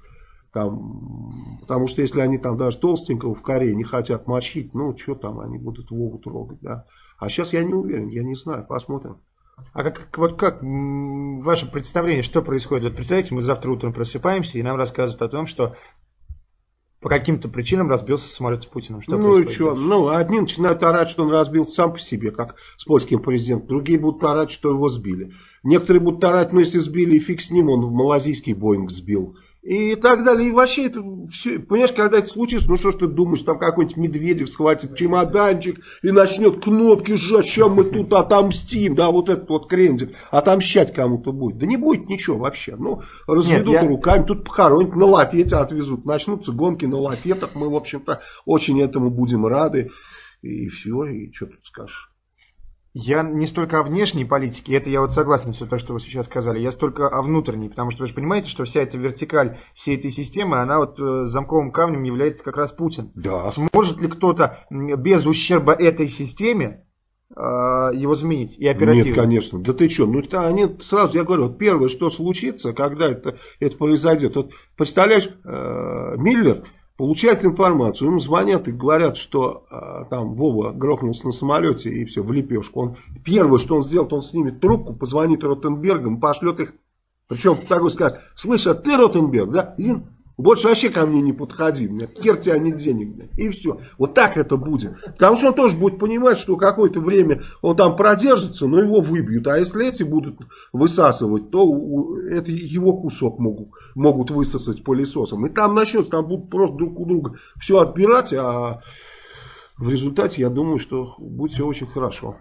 Потому что если они там даже толстенького в Корее не хотят мочить, ну, что там, они будут Вову трогать, да. А сейчас я не уверен, я не знаю, посмотрим. А как ваше представление, что происходит? Вот представляете, мы завтра утром просыпаемся, и нам рассказывают о том, что по каким-то причинам разбился самолет с Путиным. Что ну и что? Ну, одни начинают орать, что он разбился сам по себе, как с польским президентом. Другие будут орать, что его сбили. Некоторые будут орать, ну если сбили, и фиг с ним, он в малазийский Боинг сбил. И так далее. И вообще это все, понимаешь, когда это случится, ну что ж ты думаешь, там какой-нибудь Медведев схватит чемоданчик и начнет кнопки сжать, сейчас мы тут отомстим, да, вот этот вот крендель, отомщать кому-то будет. Да не будет ничего вообще. Ну, разведут руками, тут похоронят, на лафете отвезут. Начнутся гонки на лафетах, мы, в общем-то, очень этому будем рады. И все, и что тут скажешь. Я не столько о внешней политике, это я вот согласен все то, что вы сейчас сказали, я столько о внутренней, потому что вы же понимаете, что вся эта вертикаль, всей этой системы, она вот замковым камнем является как раз Путин. Да. Сможет ли кто-то без ущерба этой системе его заменить и оперативно? Нет, конечно. Да ты что? Ну, они сразу, я говорю, вот первое, что случится, когда это произойдет. Вот, представляешь, Миллер получает информацию, ему звонят и говорят, что там Вова грохнулся на самолете и все, в лепешку. Первое, что он сделает, он снимет трубку, позвонит Ротенбергам, пошлет их. Причем такой скажет, слышь, а ты Ротенберг, да? Больше вообще ко мне не подходи, хер тебя не денег. И все. Вот так это будет. Потому что он тоже будет понимать, что какое-то время он там продержится, но его выбьют. А если эти будут высасывать, то это его кусок могут высосать пылесосом. И там начнется, там будут просто друг у друга все отбирать, а в результате я думаю, что будет все очень хорошо.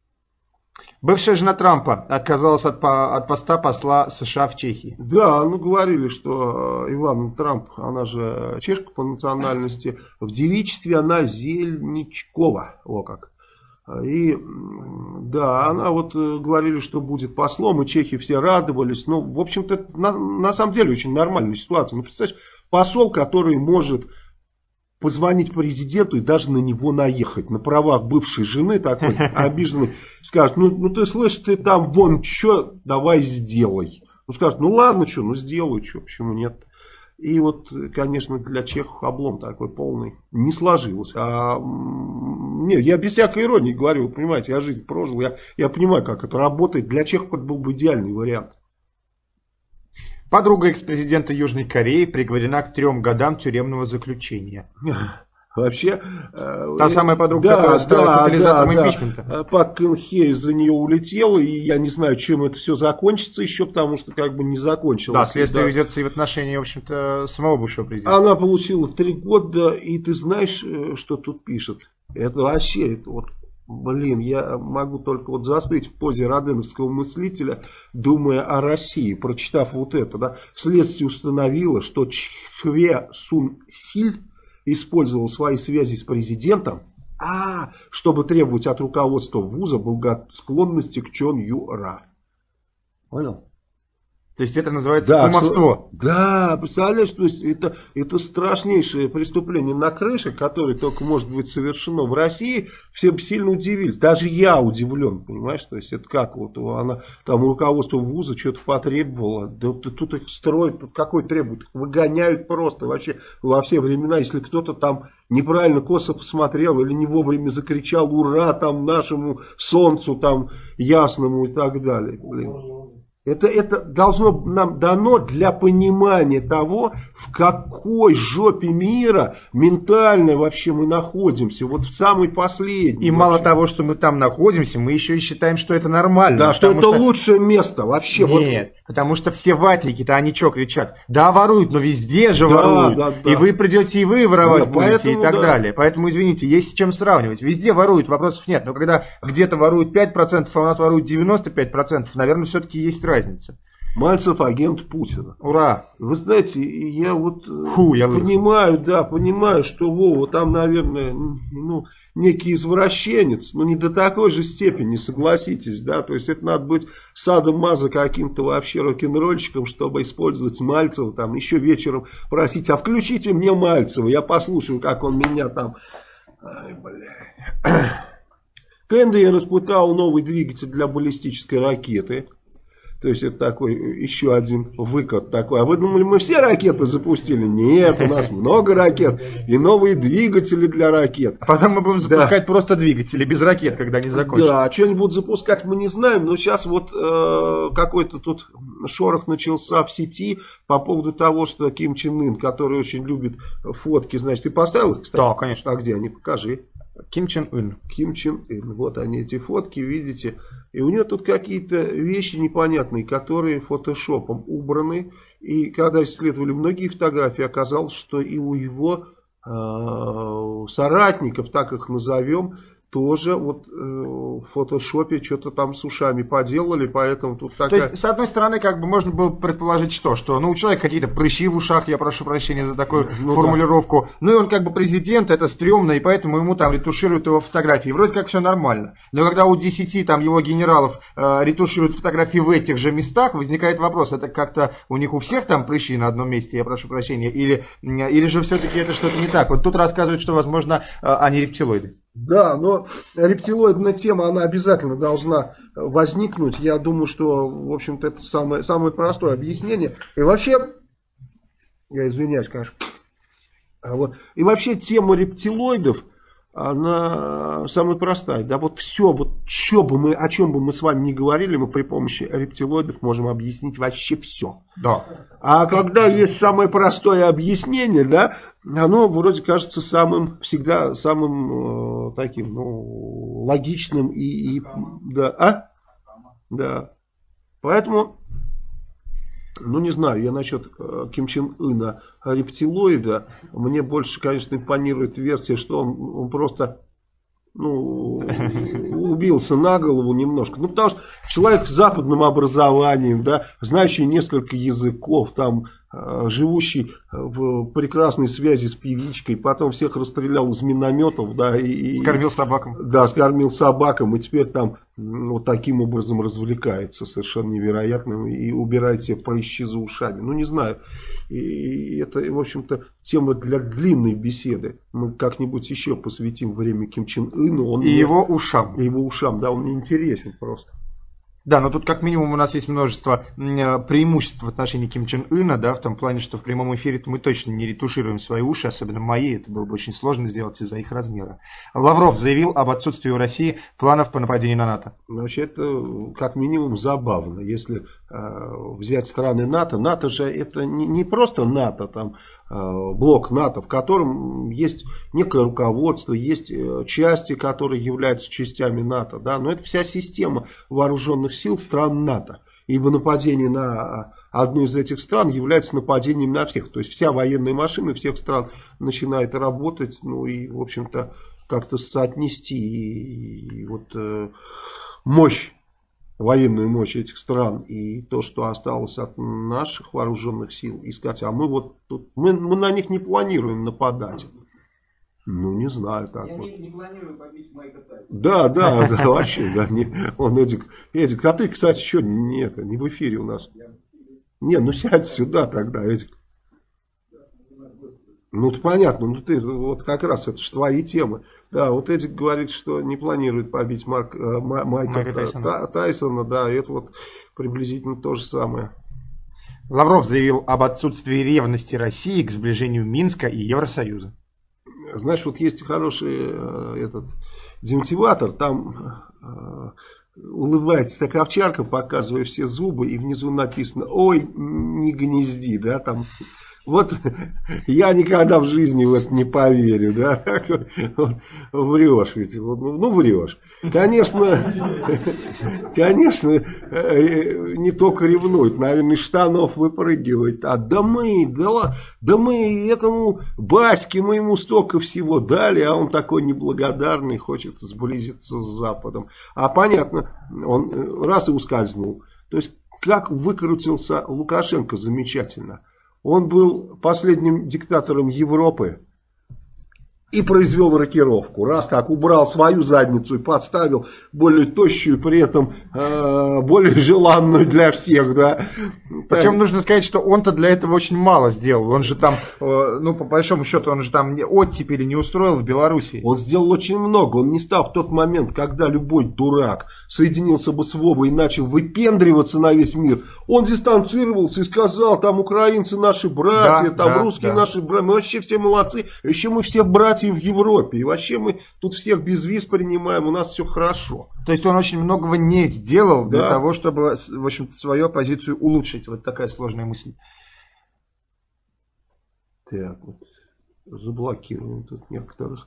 Бывшая жена Трампа отказалась от поста посла США в Чехии. Да, ну говорили, что Иванна Трамп, она же чешка по национальности, в девичестве она Зельничкова. О как. И да, она вот говорили, что будет послом, и чехи все радовались. Ну, в общем-то, на самом деле очень нормальная ситуация. Ну, представляешь, посол, который может позвонить президенту и даже на него наехать. На правах бывшей жены такой обиженной. Скажет, ну ты слышишь, ты там вон что, давай сделай. Ну скажет, ну ладно, что, ну сделаю, что, почему нет. И вот, конечно, для чехов облом такой полный не сложилось. Не, я без всякой иронии говорю, вы понимаете, я жизнь прожил, я понимаю, как это работает. Для чехов это был бы идеальный вариант. Подруга экс-президента Южной Кореи приговорена к 3 годам тюремного заключения. Вообще, та самая подруга, которая стала катализатором импичмента. Пак Кын Хе из-за нее улетела, и я не знаю, чем это все закончится еще, потому что как бы не закончилось. Да, следствие ведется и в отношении, в общем-то, самого бывшего президента. Она получила 3 года, и ты знаешь, что тут пишет? Это вообще, это вот, блин, я могу только вот застыть в позе роденовского мыслителя, думая о России, прочитав вот это. Да? Следствие установило, что Чхве Сун Силь использовал свои связи с президентом, чтобы требовать от руководства вуза благосклонности к Чон Ю Ра. Понял? То есть это называется кумовство. Да, представляешь, то есть это страшнейшее преступление на крыше, которое только может быть совершено в России. Все бы сильно удивились. Даже я удивлен, понимаешь? То есть это как вот она там руководство вуза что-то потребовало. Да тут их строят, тут какой требуют? Их выгоняют просто вообще во все времена. Если кто-то там неправильно косо посмотрел или не вовремя закричал ура там нашему солнцу там ясному и так далее. Блин. Это должно нам дано для понимания того, в какой жопе мира ментально вообще мы находимся. Вот в самой последней. И мало того, что мы там находимся, мы еще и считаем, что это нормально. Да, что это лучшее место вообще. Нет, вот. Потому что все ватники-то, они что кричат? Да, воруют, но везде же воруют. Да. И вы придете, и вы воровать будете, и так далее. Поэтому, извините, есть с чем сравнивать. Везде воруют, вопросов нет. Но когда где-то воруют 5%, а у нас воруют 95%, наверное, все-таки есть разница. Мальцев агент Путина. Ура! Вы знаете, я вот понимаю, что Вова там, наверное, некий извращенец, но не до такой же степени, согласитесь, да, то есть это надо быть садом-мазо каким-то вообще рок-н-ролльщиком, чтобы использовать Мальцева, там еще вечером просить, а включите мне Мальцева, я послушаю, как он меня там... Ай, бля. КНДР испытал новый двигатель для баллистической ракеты. То есть это такой еще один выкат такой. А вы думали, мы все ракеты запустили? Нет, у нас много ракет и новые двигатели для ракет. А потом мы будем запускать просто двигатели без ракет, когда они закончатся. Да, что-нибудь будут запускать мы не знаем, но сейчас вот какой-то тут шорох начался в сети по поводу того, что Ким Чен Ын, который очень любит фотки, значит, ты поставил их, кстати? Да, конечно. А где они? Покажи. Ким Чен Ын. Ким Чен Ын. Вот они, эти фотки, видите. И у него тут какие-то вещи непонятные, которые фотошопом убраны. И когда исследовали многие фотографии, оказалось, что и у его соратников, так их назовем, тоже вот в фотошопе что-то там с ушами поделали, поэтому тут такая... То есть, с одной стороны, как бы можно было предположить, что у человека какие-то прыщи в ушах, я прошу прощения за такую формулировку, да. И он как бы президент, это стрёмно, и поэтому ему там ретушируют его фотографии. Вроде как все нормально. Но когда у 10 там его генералов ретушируют фотографии в этих же местах, возникает вопрос, это как-то у них у всех там прыщи на одном месте, я прошу прощения, или же все-таки это что-то не так? Вот тут рассказывают, что, возможно, они рептилоиды. Да, но рептилоидная тема, она обязательно должна возникнуть. Я думаю, что, в общем-то, это самое простое объяснение. И вообще, я извиняюсь, конечно, и вообще тема рептилоидов, она самая простая. Да, вот все, вот о чем бы мы с вами ни говорили, мы при помощи рептилоидов можем объяснить вообще все. Да. А когда есть самое простое объяснение, да, оно вроде кажется всегда самым таким, логичным и да, да. Поэтому, не знаю, я насчет Ким Чен Ына рептилоида, мне больше, конечно, импонирует версия, что он просто убился на голову немножко. Потому что человек с западным образованием, да, знающий несколько языков, там, живущий в прекрасной связи с певичкой, потом всех расстрелял из минометов, да, и скормил собакам. Да, скормил собакам, и теперь там вот таким образом развлекается, совершенно невероятно, и убирает себе прыщи за ушами. Не знаю. И это, в общем-то, тема для длинной беседы. Мы как-нибудь еще посвятим время Ким Чен Ыну. Его ушам. Его ушам, да, он мне интересен просто. Да, но тут как минимум у нас есть множество преимуществ в отношении Ким Чен Ына, да, в том плане, что в прямом эфире мы точно не ретушируем свои уши, особенно мои, это было бы очень сложно сделать из-за их размера. Лавров заявил об отсутствии у России планов по нападению на НАТО. Вообще это как минимум забавно, если взять страны НАТО. НАТО же это не просто НАТО, там блок НАТО, в котором есть некое руководство, есть части, которые являются частями НАТО, да, но это вся система вооруженных сил стран НАТО. Ибо нападение на одну из этих стран является нападением на всех. То есть вся военная машина всех стран начинает работать, и, в общем-то, как-то соотнести мощь, военную мощь этих стран и то, что осталось от наших вооруженных сил, и сказать, а мы мы на них не планируем нападать. Не знаю, как Я не планирую побить Майка Тайсона. Да, вообще, да. Он Эдик, а ты, кстати, еще не в эфире у нас. Не, ну сядь сюда тогда, Эдик. Ну, это понятно, ну ты, вот как раз это же твои темы. Да, вот Эдик говорит, что не планирует побить Майка Тайсона, да, это вот приблизительно то же самое. Лавров заявил об отсутствии ревности России к сближению Минска и Евросоюза. Знаешь, вот есть хороший этот демотиватор, там улыбается такая овчарка, показывая все зубы, и внизу написано: ой, не гнезди, да, там. Вот я никогда в жизни в это не поверю, да, врешь ведь, ну врешь. Конечно, не только ревнует, наверное, из штанов выпрыгивает. Да мы этому Баське, мы ему столько всего дали, а он такой неблагодарный, хочет сблизиться с Западом. А понятно, он раз и ускользнул. То есть, как выкрутился Лукашенко замечательно. Он был последним диктатором Европы и произвел рокировку. Раз так, убрал свою задницу и подставил более тощую, при этом более желанную для всех. Да. Причем нужно сказать, что он-то для этого очень мало сделал. Он же там, ну по большому счету, он же там оттепели не устроил в Белоруссии. Он сделал очень много. Он не стал в тот момент, когда любой дурак соединился бы с Вовой и начал выпендриваться на весь мир. Он дистанцировался и сказал: там украинцы наши братья, да, там русские наши братья. Мы вообще все молодцы. Еще мы все братья в Европе. И вообще мы тут всех без виз принимаем. У нас все хорошо. То есть он очень многого не сделал для того, чтобы, в общем-то, свою позицию улучшить. Вот такая сложная мысль. Так, вот заблокируем тут некоторых.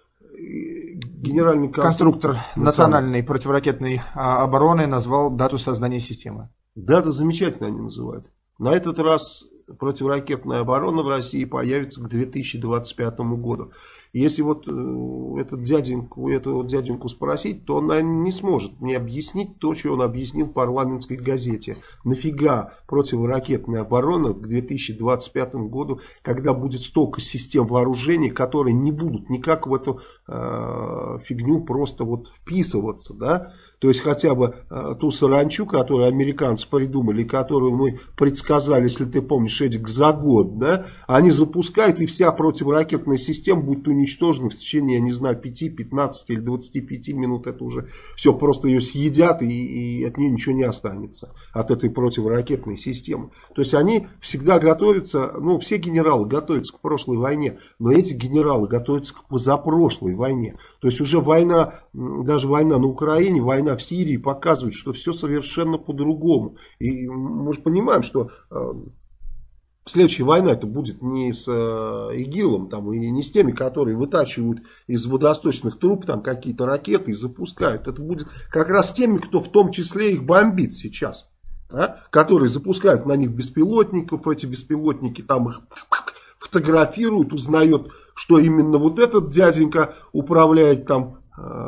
Генеральный конструктор национальной противоракетной обороны назвал дату создания системы. Дата замечательно они называют. На этот раз противоракетная оборона в России появится к 2025 году. Если вот этого дяденьку спросить, то он, наверное, не сможет мне объяснить то, что он объяснил в парламентской газете. Нафига противоракетная оборона к 2025 году, когда будет столько систем вооружений, которые не будут никак в эту фигню просто вот вписываться, да? То есть хотя бы ту саранчу, которую американцы придумали, которую мы предсказали, если ты помнишь, Эдик, за год, да, они запускают, и вся противоракетная система будет уничтожена в течение, я не знаю, 5, 15 или 25 минут. Это уже все, просто ее съедят, и от нее ничего не останется, от этой противоракетной системы. То есть они всегда готовятся, ну, все генералы готовятся к прошлой войне, но эти генералы готовятся к позапрошлой войне. То есть уже война, даже война на Украине, война в Сирии показывает, что все совершенно по-другому. И мы же понимаем, что следующая война это будет не с ИГИЛом, там, и не с теми, которые вытачивают из водосточных труб там какие-то ракеты и запускают. Это будет как раз с теми, кто в том числе их бомбит сейчас. Которые запускают на них беспилотников, эти беспилотники там их фотографируют, узнают, что именно вот этот дяденька управляет там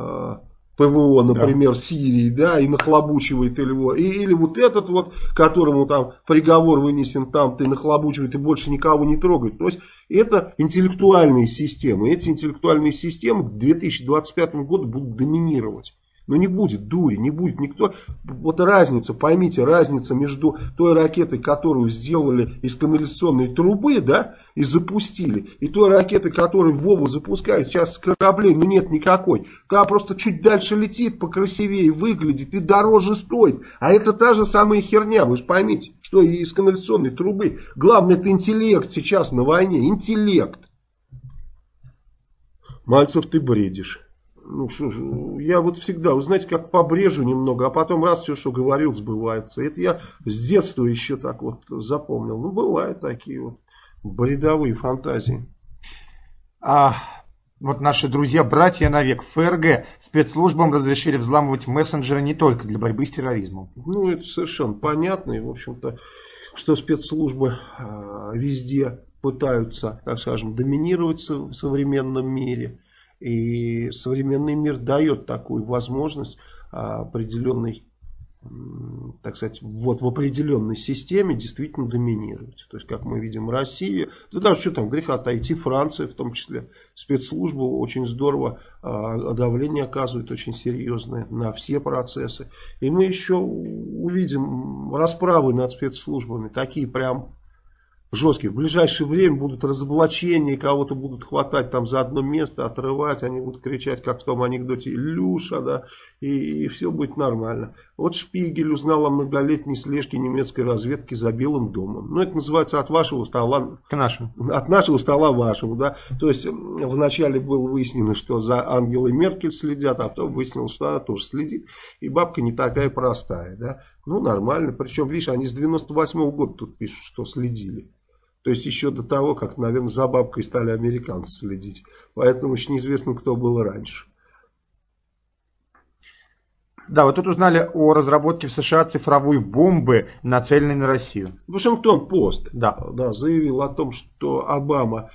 ПВО, например, Сирии, да, и нахлобучивает его. Или вот этот вот, которому там приговор вынесен там-то, и нахлобучивает, и больше никого не трогает. То есть это интеллектуальные системы. Эти интеллектуальные системы к 2025 году будут доминировать. Но не будет дури, не будет никто. Вот разница, поймите, разница между той ракетой, которую сделали из канализационной трубы, да, и запустили, и той ракетой, которую Вову запускают сейчас с кораблей, ну нет никакой. Та просто чуть дальше летит, покрасивее выглядит и дороже стоит. А это та же самая херня, вы же поймите, что и из канализационной трубы. Главное, это интеллект сейчас на войне, интеллект. Мальцев, ты бредишь. Ну что же, я вот всегда, вы знаете, как побрежу немного, а потом раз все, что говорил, сбывается. Это я с детства еще так вот запомнил. Ну, бывают такие вот бредовые фантазии. Вот наши друзья-братья навек ФРГ спецслужбам разрешили взламывать мессенджеры не только для борьбы с терроризмом. Ну, это совершенно понятно. И, в общем-то, что спецслужбы везде пытаются, так скажем, доминировать в современном мире. И современный мир дает такую возможность определенной так сказать, вот в определенной системе действительно доминировать. То есть, как мы видим, Россия, да даже что там греха таить, и Франция в том числе, спецслужбы очень здорово давление оказывают, очень серьезное на все процессы. И мы еще увидим расправы над спецслужбами, такие прям жесткие. В ближайшее время будут разоблачения, кого-то будут хватать там за одно место, отрывать, они будут кричать, как в том анекдоте, Илюша, да, и все будет нормально. Вот Шпигель узнал о многолетней слежке немецкой разведки за Белым домом. Ну, это называется от вашего стола к нашему. От нашего стола вашему, да. То есть, вначале было выяснено, что за Ангелой Меркель следят, а потом выяснилось, что она тоже следит. И бабка не такая простая, да. Ну, нормально. Причем, видишь, они с 98-го года тут пишут, что следили. То есть еще до того, как, наверное, за бабкой стали американцы следить. Поэтому еще неизвестно, кто был раньше. Да, вот тут узнали о разработке в США цифровой бомбы, нацеленной на Россию. Вашингтон-Пост да, заявил о том, что Обама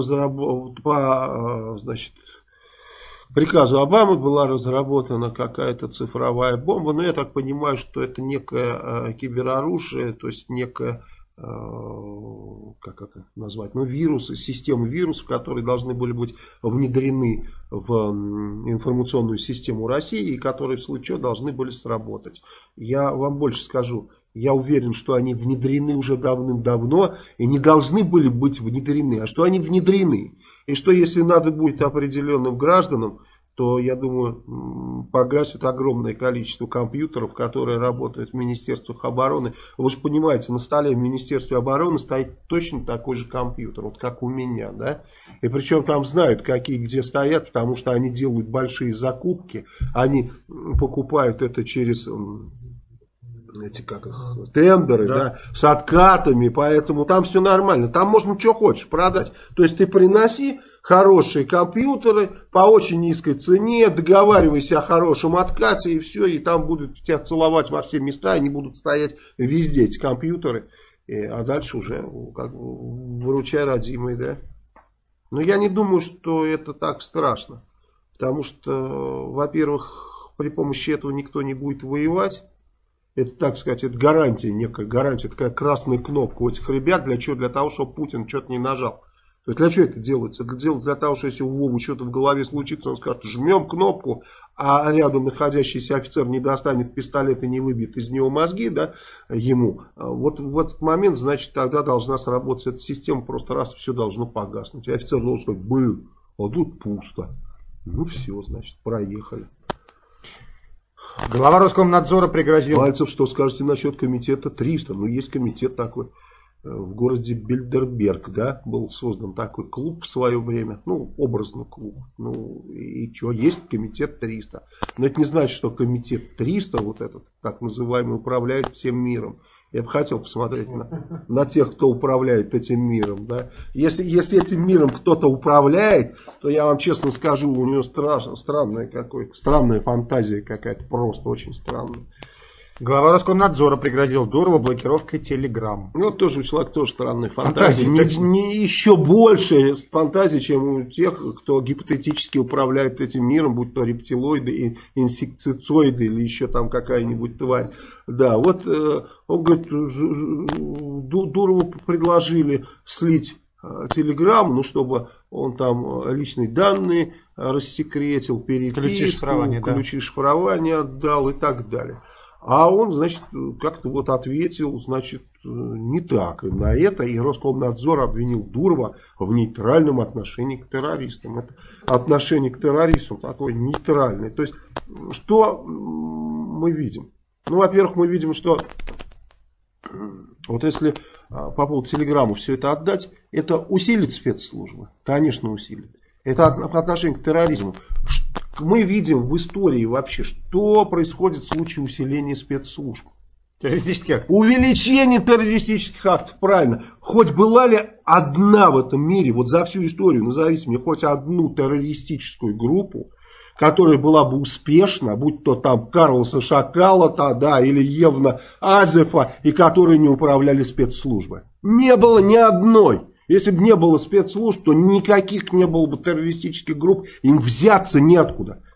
по приказу Обамы была разработана какая-то цифровая бомба. Но я так понимаю, что это некое кибероружие, то есть некое... как это назвать, вирусы, системы вирусов, которые должны были быть внедрены в информационную систему России и которые в случае чего должны были сработать. Я вам больше скажу, я уверен, что они внедрены уже давным-давно и не должны были быть внедрены, а что они внедрены. И что если надо будет определенным гражданам, то, я думаю, погасит огромное количество компьютеров, которые работают в Министерствах обороны. Вы же понимаете, на столе в Министерстве обороны стоит точно такой же компьютер, вот как у меня, да. И причем там знают, какие где стоят, потому что они делают большие закупки, они покупают это через... тендеры, да, с откатами, поэтому там все нормально. Там можно что хочешь продать. То есть ты приноси хорошие компьютеры по очень низкой цене, договаривайся о хорошем откате и все, и там будут тебя целовать во все места, они будут стоять везде эти компьютеры, а дальше уже как бы выручай, родимый, да. Но я не думаю, что это так страшно, потому что, во-первых, при помощи этого никто не будет воевать. Это, так сказать, это гарантия, некая гарантия, такая красная кнопка у этих ребят. Для чего? Для того, чтобы Путин что-то не нажал. То есть для чего это делается? Это делается для того, что если у Вовы что-то в голове случится, он скажет, жмем кнопку, а рядом находящийся офицер не достанет пистолет и не выбьет из него мозги, да, ему. Вот в этот момент, значит, тогда должна сработать эта система, просто раз все должно погаснуть. И офицер должен сказать, а тут пусто. Ну все, значит, проехали. Глава Роскомнадзора пригрозил... Мальцев, что скажете насчет комитета 300? Ну, есть комитет такой в городе Бильдерберг, да, был создан такой клуб в свое время, ну, образно клуб. Ну, и что, есть комитет 300. Но это не значит, что комитет 300, вот этот, так называемый, управляет всем миром. Я бы хотел посмотреть на тех, кто управляет этим миром. Да. Если этим миром кто-то управляет, то я вам честно скажу, у него странная фантазия какая-то, просто очень странная. Глава Роскомнадзора пригрозил Дурову блокировкой Telegram. Ну, тоже у человека тоже странная фантазия. Не еще больше фантазии, чем у тех, кто гипотетически управляет этим миром, будь то рептилоиды, инсектицоиды или еще там какая-нибудь тварь. Да, вот он говорит, Дурову предложили слить Telegram, ну, чтобы он там личные данные рассекретил, переписку, ключи шифрования отдал и так далее. А он, значит, как-то вот ответил, значит, не так. И на это и Роскомнадзор обвинил Дурова в нейтральном отношении к террористам. Это отношение к террористам такое нейтральное. То есть, что мы видим? Ну, во-первых, мы видим, что вот если по поводу Телеграма все это отдать, это усилит спецслужбы. Конечно, усилит. Это отношение к терроризму. Мы видим в истории вообще, что происходит в случае усиления спецслужб. Террористических актов. Увеличение террористических актов, правильно. Хоть была ли одна в этом мире, вот за всю историю, назовите мне хоть одну террористическую группу, которая была бы успешна, будь то там Карлоса Шакала, да, или Евна Азефа, и которые не управляли спецслужбы. Не было ни одной. Если бы не было спецслужб, то никаких не было бы террористических групп, им взяться неоткуда.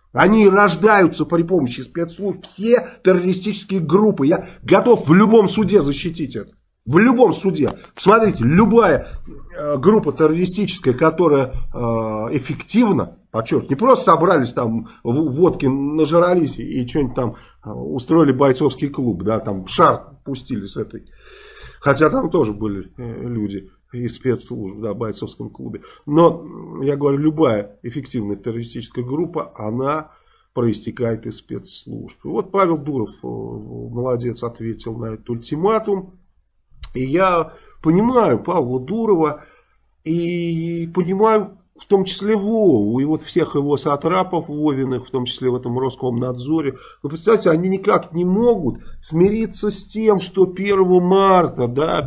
Они рождаются при помощи спецслужб. Все террористические группы. Я готов в любом суде защитить это. В любом суде. Смотрите, любая группа террористическая, которая эффективна, не просто собрались там водки нажрались и что-нибудь там устроили бойцовский клуб, да, там шар пустили с этой. Хотя там тоже были люди из спецслужб, да, в бойцовском клубе. Но, я говорю, любая эффективная террористическая группа, она проистекает из спецслужб. И вот Павел Дуров, молодец, ответил на этот ультиматум. И я понимаю Павла Дурова и понимаю в том числе Вову и вот всех его сатрапов Вовиных, в том числе в этом Роскомнадзоре. Вы представляете, они никак не могут смириться с тем, что 1 марта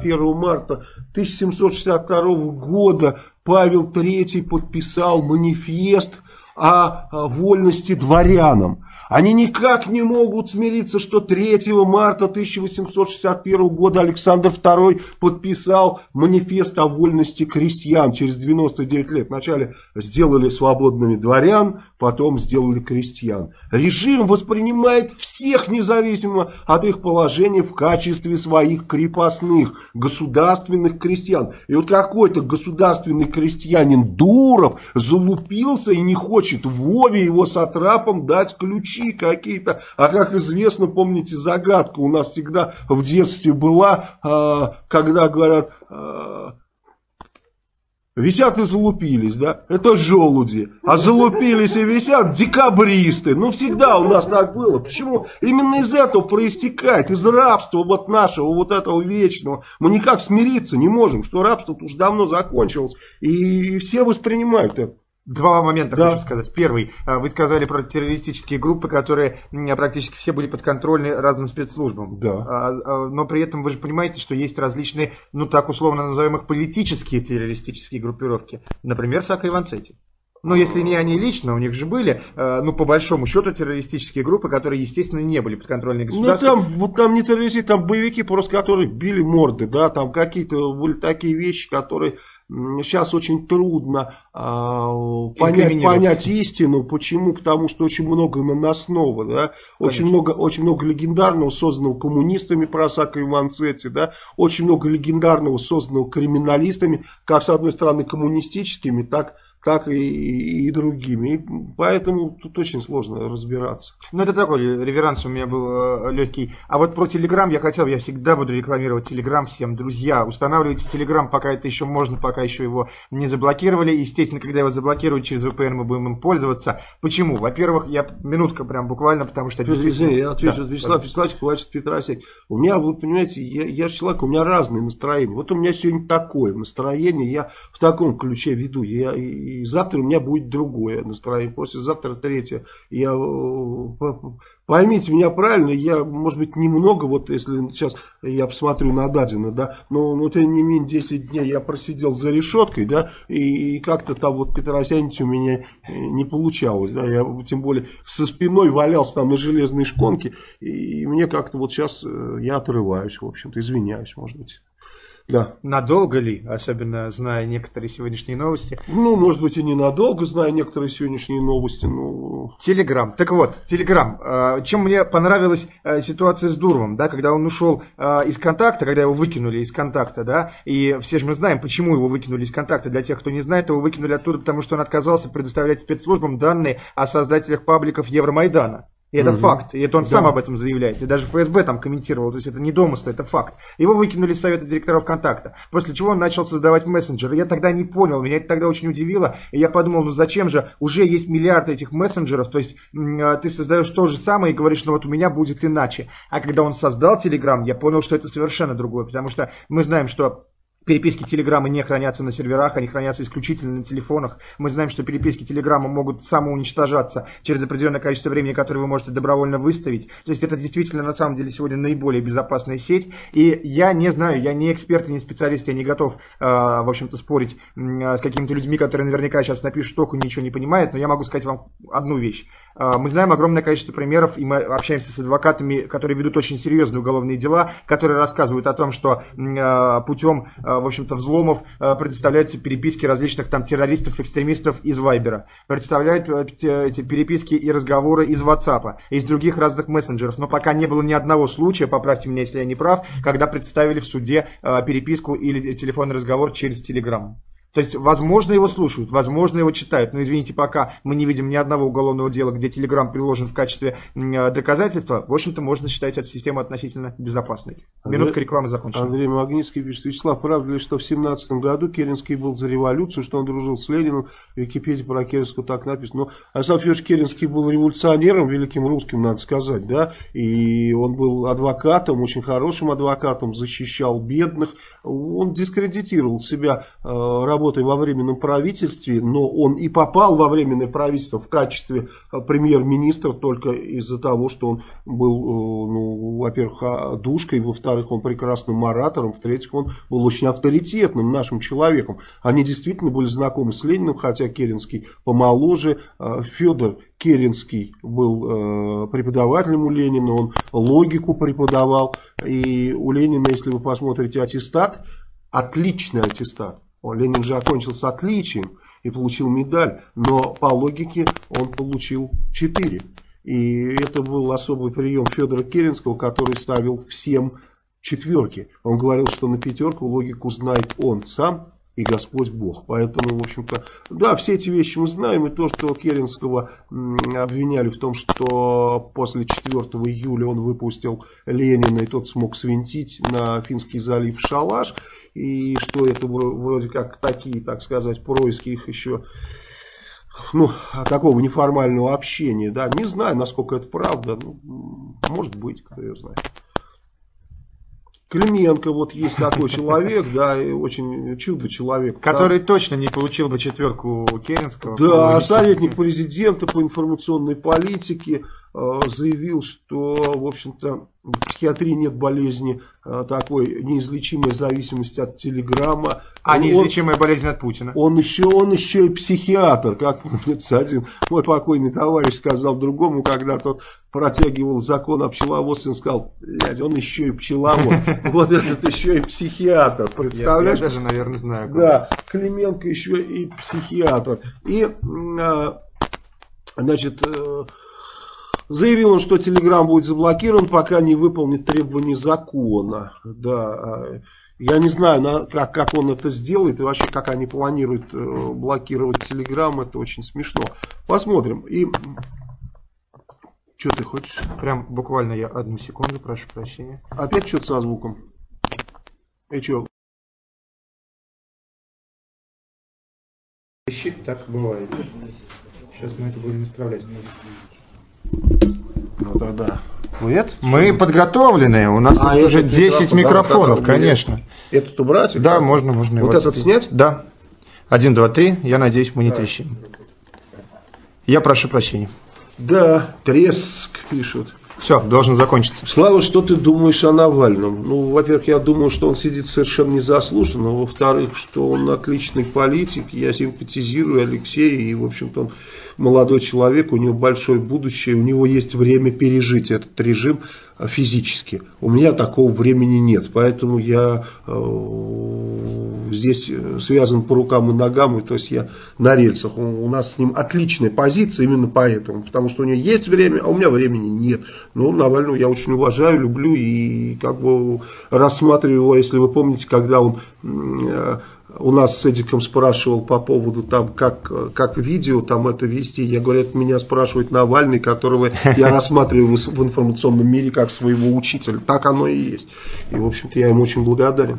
1762 года Павел III подписал манифест о вольности дворянам. Они никак не могут смириться, что 3 марта 1861 года Александр II подписал манифест о вольности крестьян через 99 лет. Вначале сделали свободными дворян, потом сделали крестьян. Режим воспринимает всех независимо от их положения в качестве своих крепостных, государственных крестьян. И вот какой-то государственный крестьянин Дуров залупился и не хочет Вове его сатрапам дать ключи какие-то. А как известно, помните, загадка у нас всегда в детстве была, когда говорят, висят и залупились, да? Это желуди. А залупились и висят декабристы. Ну, всегда у нас так было. Почему? Именно из этого проистекает, из рабства вот нашего, вот этого вечного. Мы никак смириться не можем, что рабство-то уж давно закончилось. И все воспринимают это. Два момента хочу сказать. Первый. Вы сказали про террористические группы, которые практически все были подконтрольны разным спецслужбам. Да. Но при этом вы же понимаете, что есть различные, ну так условно назовем их, политические террористические группировки. Например, Сака и Ванцетти. Ну, если не они лично, у них же были, ну, по большому счету, террористические группы, которые, естественно, не были подконтрольны государством. Ну, там не террористы, там боевики, просто которые били морды, да, там какие-то были такие вещи, которые сейчас очень трудно понять истину. Почему? Потому что очень много наносного, да, очень много легендарного, созданного коммунистами про Сака и Ванцетти, да, очень много легендарного, созданного криминалистами, как с одной стороны коммунистическими, так и другими. И поэтому тут очень сложно разбираться. Ну, это такой реверанс у меня был легкий. А вот про Телеграм я всегда буду рекламировать Телеграм всем. Друзья, устанавливайте Телеграм, пока это еще можно, пока еще его не заблокировали. Естественно, когда его заблокируют через VPN, мы будем им пользоваться. Почему? Во-первых, минутка прям буквально, потому что... Я отвечу, Вячеслав Вячеславович, хватит Петросяк. У меня, вы понимаете, я же человек, у меня разные настроения. Вот у меня сегодня такое настроение, я в таком ключе веду. И завтра у меня будет другое настроение, послезавтра третье. Поймите меня правильно, я, может быть, немного, вот если сейчас я посмотрю на Дадина, да, но тем не менее 10 дней я просидел за решеткой, да, и как-то там вот Петросянить у меня не получалось, да, я тем более со спиной валялся там на железной шконке, и мне как-то вот сейчас я отрываюсь, в общем-то, извиняюсь, может быть. Да. Надолго ли, особенно зная некоторые сегодняшние новости? Ну, может быть, и ненадолго, зная некоторые сегодняшние новости. Телеграм. Так вот, Телеграм. Чем мне понравилась ситуация с Дуровым, да, когда он ушел из контакта, когда его выкинули из контакта, да, и все же мы знаем, почему его выкинули из контакта. Для тех, кто не знает, его выкинули оттуда, потому что он отказался предоставлять спецслужбам данные о создателях пабликов Евромайдана. И это факт, и это он сам об этом заявляет, и даже ФСБ там комментировал, то есть это не домыслы, это факт. Его выкинули из совета директоров КонтакТа, после чего он начал создавать мессенджеры. Я тогда не понял, меня это тогда очень удивило, и я подумал, ну зачем же, уже есть миллиарды этих мессенджеров, то есть ты создаешь то же самое и говоришь, ну вот у меня будет иначе. А когда он создал Телеграм, я понял, что это совершенно другое, потому что мы знаем, что переписки Телеграма не хранятся на серверах, они хранятся исключительно на телефонах. Мы знаем, что переписки Телеграма могут самоуничтожаться через определенное количество времени, которое вы можете добровольно выставить. То есть это действительно на самом деле сегодня наиболее безопасная сеть. И я не знаю, я не эксперт и не специалист, я не готов, в общем-то, спорить с какими-то людьми, которые наверняка сейчас напишут только ничего не понимают, но я могу сказать вам одну вещь. Мы знаем огромное количество примеров, и мы общаемся с адвокатами, которые ведут очень серьезные уголовные дела, которые рассказывают о том, что путем в общем-то, взломов предоставляются переписки различных там террористов, экстремистов из Вайбера, представляют эти переписки и разговоры из WhatsApp, из других разных мессенджеров, но пока не было ни одного случая, поправьте меня, если я не прав, когда представили в суде переписку или телефонный разговор через Telegram. То есть, возможно, его слушают, возможно, его читают, но, извините, пока мы не видим ни одного уголовного дела, где Telegram приложен в качестве доказательства, в общем-то, можно считать эту систему относительно безопасной. Минутка рекламы закончена. Андрей Магнитский пишет: Вячеслав, правда ли, что в 17 году Керенский был за революцию, что он дружил с Лениным? В Википедии про Керенского так написано. Но Александр Федорович Керенский был революционером, великим русским, надо сказать, да, и он был адвокатом, очень хорошим адвокатом, защищал бедных. Он дискредитировал себя работой во временном правительстве, но он и попал во временное правительство в качестве премьер-министра только из-за того, что он был, во-первых, душкой, во-вторых, он прекрасным оратором, в-третьих, он был очень авторитетным нашим человеком. Они действительно были знакомы с Лениным, хотя Керенский помоложе. Федор Керенский был преподавателем у Ленина, он логику преподавал, и у Ленина, если вы посмотрите аттестат, отличный аттестат. Ленин же окончил с отличием и получил медаль, но по логике он получил 4. И это был особый прием Федора Керенского, который ставил всем 4. Он говорил, что на 5 логику знает он сам и Господь Бог. Поэтому, в общем-то, да, все эти вещи мы знаем. И то, что Керенского обвиняли в том, что после 4 июля он выпустил Ленина, и тот смог свинтить на Финский залив шалаш. И что это вроде как такие, так сказать, происки их еще, такого неформального общения. Да, не знаю, насколько это правда. Может быть, кто ее знает. Клименко, вот есть такой человек, да, очень чудо-человек. Который точно не получил бы 4 Керенского. Да, советник президента по информационной политике заявил, что, в общем-то, в психиатрии нет болезни такой неизлечимой зависимости от телеграмма. А неизлечимая болезнь от Путина. Он еще и психиатр, как помнится, один мой покойный товарищ сказал другому, когда тот протягивал закон о пчеловодстве, он сказал: он еще и пчеловод. Вот этот еще и психиатр, представляешь? Я даже, наверное, знаю. Да, Клименко еще и психиатр. И, значит, заявил он, что Telegram будет заблокирован, пока не выполнит требования закона. Да, я не знаю, как он это сделает и вообще как они планируют блокировать Telegram. Это очень смешно. Посмотрим. И что ты хочешь? Прям буквально я 1 секунду, прошу прощения. Опять что-то со звуком? И что? Так бывает. Сейчас мы это будем исправлять. Ну тогда. Нет? Мы подготовлены. У нас тут уже 10 микрофонов, да, конечно. Этот убрать? Да, можно. Вот этот снять? Да. 1, 2, 3. Я надеюсь, мы не трещим. Я прошу прощения. Да, треск пишут. Все, должен закончиться. Слава, что ты думаешь о Навальном? Во-первых, я думаю, что он сидит совершенно незаслуженно. Во-вторых, что он отличный политик. Я симпатизирую Алексею. И, в общем-то, он молодой человек. У него большое будущее. У него есть время пережить этот режим физически. У меня такого времени нет. Поэтому я здесь связан по рукам и ногам. То есть я на рельсах. У нас с ним отличная позиция именно поэтому. Потому что у него есть время, а у меня времени нет. Навального я очень уважаю, люблю и как бы рассматриваю его, если вы помните, когда он у нас с Эдиком спрашивал по поводу там, как видео там это вести. Я говорю, это меня спрашивает Навальный, которого я рассматриваю в информационном мире как своего учителя. Так оно и есть. И, в общем-то, я ему очень благодарен.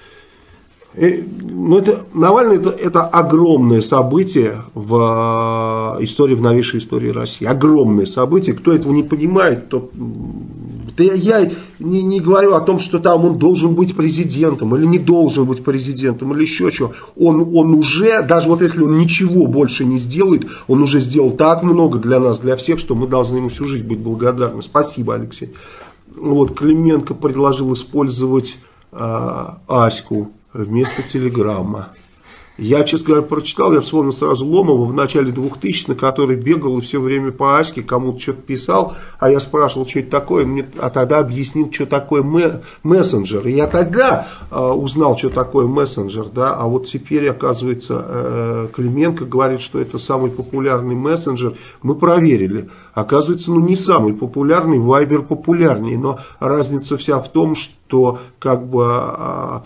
Навальный это огромное событие в новейшей истории России. Огромное событие. Кто этого не понимает, то я не говорю о том, что там он должен быть президентом или не должен быть президентом или еще чего. Он уже, даже вот если он ничего больше не сделает, он уже сделал так много для нас, для всех, что мы должны ему всю жизнь быть благодарны. Спасибо, Алексей. Клименко предложил использовать Аську вместо Телеграма. Я, честно говоря, прочитал, я вспомнил сразу Ломова в начале 2000-х, который бегал и все время по Аське кому-то что-то писал, а я спрашивал, что это такое, а тогда объяснил, что такое мессенджер. И я тогда узнал, что такое мессенджер, да, а вот теперь, оказывается, Клименко говорит, что это самый популярный мессенджер. Мы проверили. Оказывается, не самый популярный, Вайбер популярнее, но разница вся в том, что как бы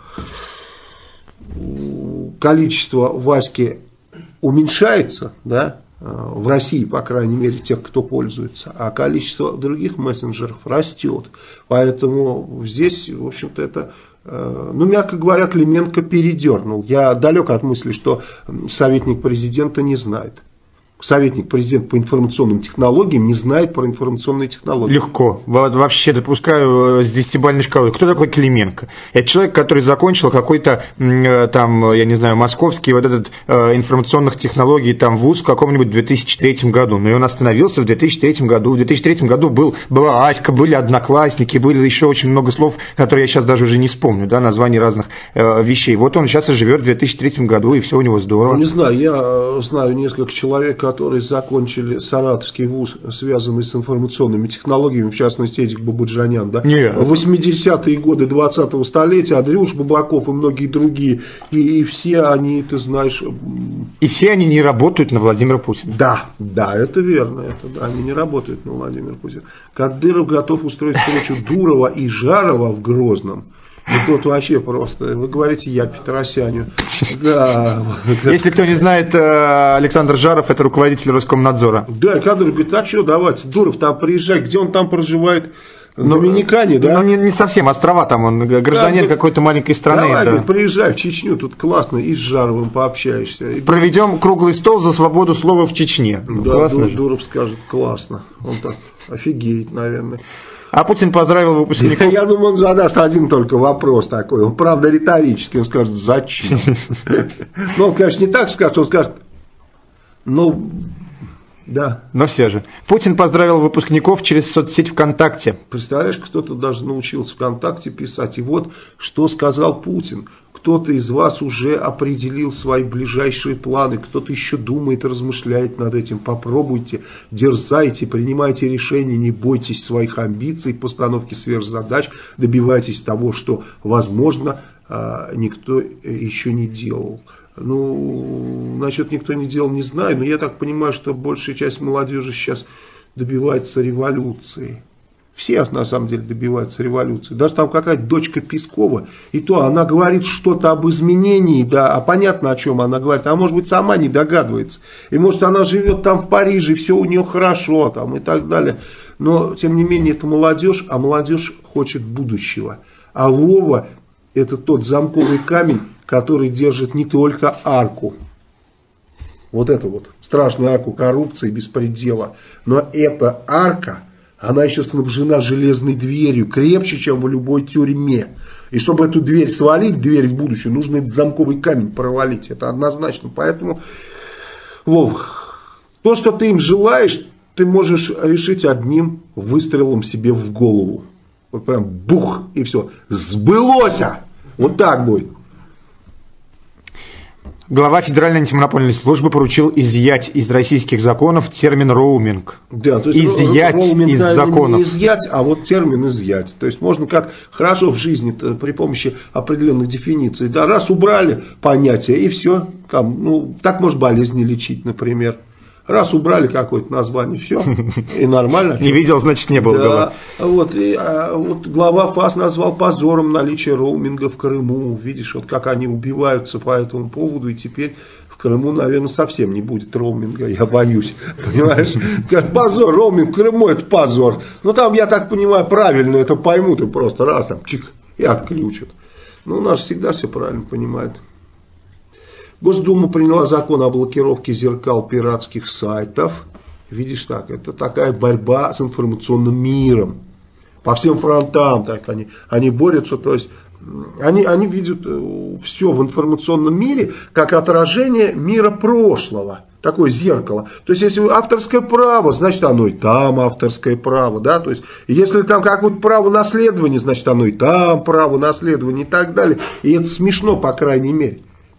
количество Васьки уменьшается, да, в России, по крайней мере, тех, кто пользуется, а количество других мессенджеров растет. Поэтому здесь, в общем-то, это, мягко говоря, Клименко передернул. Я далек от мысли, что советник президента не знает. Советник президента по информационным технологиям не знает про информационные технологии. Легко. Вообще допускаю с 10-бальной шкалой. Кто такой Клименко? Это человек, который закончил какой-то там, я не знаю, московский вот этот информационных технологий там вуз в каком-нибудь 2003 году. Но и он остановился в 2003 году. В 2003 году была Аська, были Одноклассники, были еще очень много слов, которые я сейчас даже уже не вспомню, да, названий разных вещей. Вот он сейчас и живет в 2003 году, и все у него здорово. Не знаю, я знаю несколько человек, которые закончили Саратовский вуз, связанный с информационными технологиями, в частности, Эдик Бабаджанян, да? В 80-е годы 20-го столетия, Андрюш Бабаков и многие другие, и все они, ты знаешь... И все они не работают на Владимира Путина. Да, это верно, они не работают на Владимира Путина. Кадыров готов устроить встречу Дурова и Жарова в Грозном. И тут вообще просто, вы говорите, я Петросяню. Да. Если кто не знает, Александр Жаров — это руководитель Роскомнадзора. Да, и Кадыров говорит, а что, давайте, Дуров там приезжай, где он там проживает? В Доминикане, да? Не совсем, острова там, он гражданин какой-то маленькой страны. Давай, да. Приезжай в Чечню, тут классно, и с Жаровым пообщаешься. Проведем круглый стол за свободу слова в Чечне. Да, классно. Дуров скажет, классно. Он так офигеет, наверное. А Путин поздравил выпускников. Я думаю, он задаст один только вопрос такой. Он, правда, риторический. Он скажет, зачем? Ну, он, конечно, не так скажет. Он скажет, да. Но все же. Путин поздравил выпускников через соцсеть ВКонтакте. Представляешь, кто-то даже научился ВКонтакте писать. И вот, что сказал Путин. Кто-то из вас уже определил свои ближайшие планы, кто-то еще думает, размышляет над этим. Попробуйте, дерзайте, принимайте решения, не бойтесь своих амбиций, постановки сверхзадач, добивайтесь того, что, возможно, никто еще не делал. Насчет никто не делал, не знаю, но я так понимаю, что большая часть молодежи сейчас добивается революции. Все, на самом деле, добиваются революции. Даже там какая-то дочка Пескова, и то она говорит что-то об изменении, да, а понятно, о чем она говорит, а может быть, сама не догадывается. И может, она живет там в Париже, все у нее хорошо, там, и так далее. Но, тем не менее, это молодежь, а молодежь хочет будущего. А Вова — это тот замковый камень, который держит не только арку, вот эту вот страшную арку коррупции, беспредела, но эта арка, она еще снабжена железной дверью, крепче, чем в любой тюрьме. И чтобы эту дверь свалить, дверь в будущее, нужно этот замковый камень провалить. Это однозначно. Поэтому, Вов, то, что ты им желаешь, ты можешь решить одним выстрелом себе в голову. Вот прям бух, и все. Сбылось! Вот так будет. Глава Федеральной антимонопольной службы поручил изъять из российских законов термин роуминг. Да, то есть изъять из законов. Не изъять, а вот термин изъять. То есть можно как хорошо в жизни при помощи определенных дефиниций. Да, раз убрали понятие и все. Так может болезни лечить, например. Раз убрали какое-то название, все, и нормально. Не видел, значит не был. Да, вот глава ФАС назвал позором наличие роуминга в Крыму. Видишь, вот как они убиваются по этому поводу, и теперь в Крыму, наверное, совсем не будет роуминга, я боюсь. Понимаешь? Позор, роуминг в Крыму — это позор. Там, я так понимаю, правильно это поймут, и просто раз там чик, и отключат. У нас всегда все правильно понимают. Госдума приняла закон о блокировке зеркал пиратских сайтов. Видишь, так, это такая борьба с информационным миром. По всем фронтам так они борются. То есть они видят все в информационном мире как отражение мира прошлого. Такое зеркало. То есть, если авторское право, значит, оно и там авторское право. Да? То есть, если там какое-то право наследования, значит, оно и там право наследования и так далее. И это смешно, по крайней мере.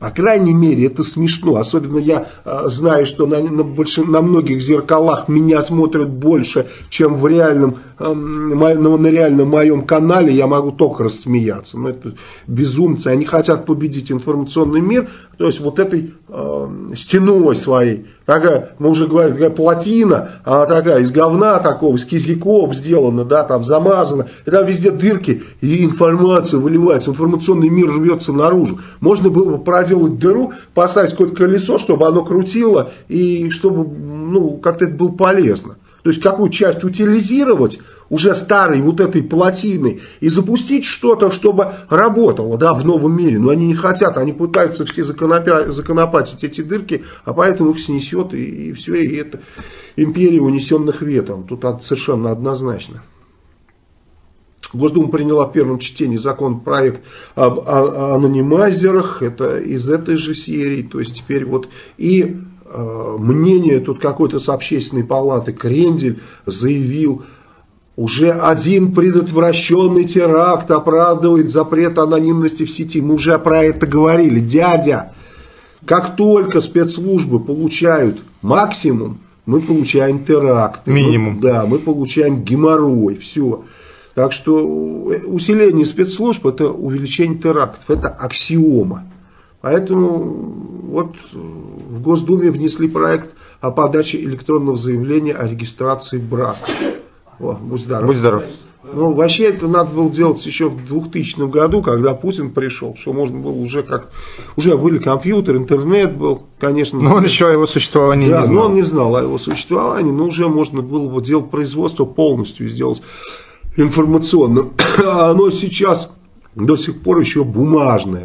По крайней мере, это смешно. Особенно я знаю, что на многих зеркалах меня смотрят больше, чем на реальном моем канале. Я могу только рассмеяться. Но это безумцы. Они хотят победить информационный мир. То есть вот этой стеной своей. Такая, мы уже говорили, такая плотина, она такая из говна такого, из кизиков сделана, да, там замазана. И там везде дырки, и информация выливается. Информационный мир рвется наружу. Можно было бы проделать дыру, поставить какое-то колесо, чтобы оно крутило, и чтобы как-то это было полезно. То есть какую часть утилизировать уже старой вот этой плотины и запустить что-то, чтобы работало, да, в новом мире. Но они не хотят, они пытаются все законопатить эти дырки, а поэтому их снесет и все, и это империя унесенных ветром. Тут совершенно однозначно. Госдума приняла в первом чтении законопроект об анонимайзерах, это из этой же серии, то есть теперь вот и мнение тут какой-то с общественной палаты Крендель заявил, уже один предотвращенный теракт оправдывает запрет анонимности в сети. Мы уже про это говорили. Дядя, как только спецслужбы получают максимум, мы получаем теракт. Минимум. Мы получаем геморрой. Все. Так что усиление спецслужб — это увеличение терактов. Это аксиома. Поэтому вот в Госдуме внесли проект о подаче электронного заявления о регистрации брака. О, будь здоров. Будь здоров. Ну, вообще это надо было делать еще в 2000 году, когда Путин пришел, что можно было уже уже были компьютер, интернет был, конечно. Но он еще о его существовании не знал. Но он не знал о его существовании, но уже можно было бы делать производство полностью, сделать информационным. А оно сейчас до сих пор еще бумажное.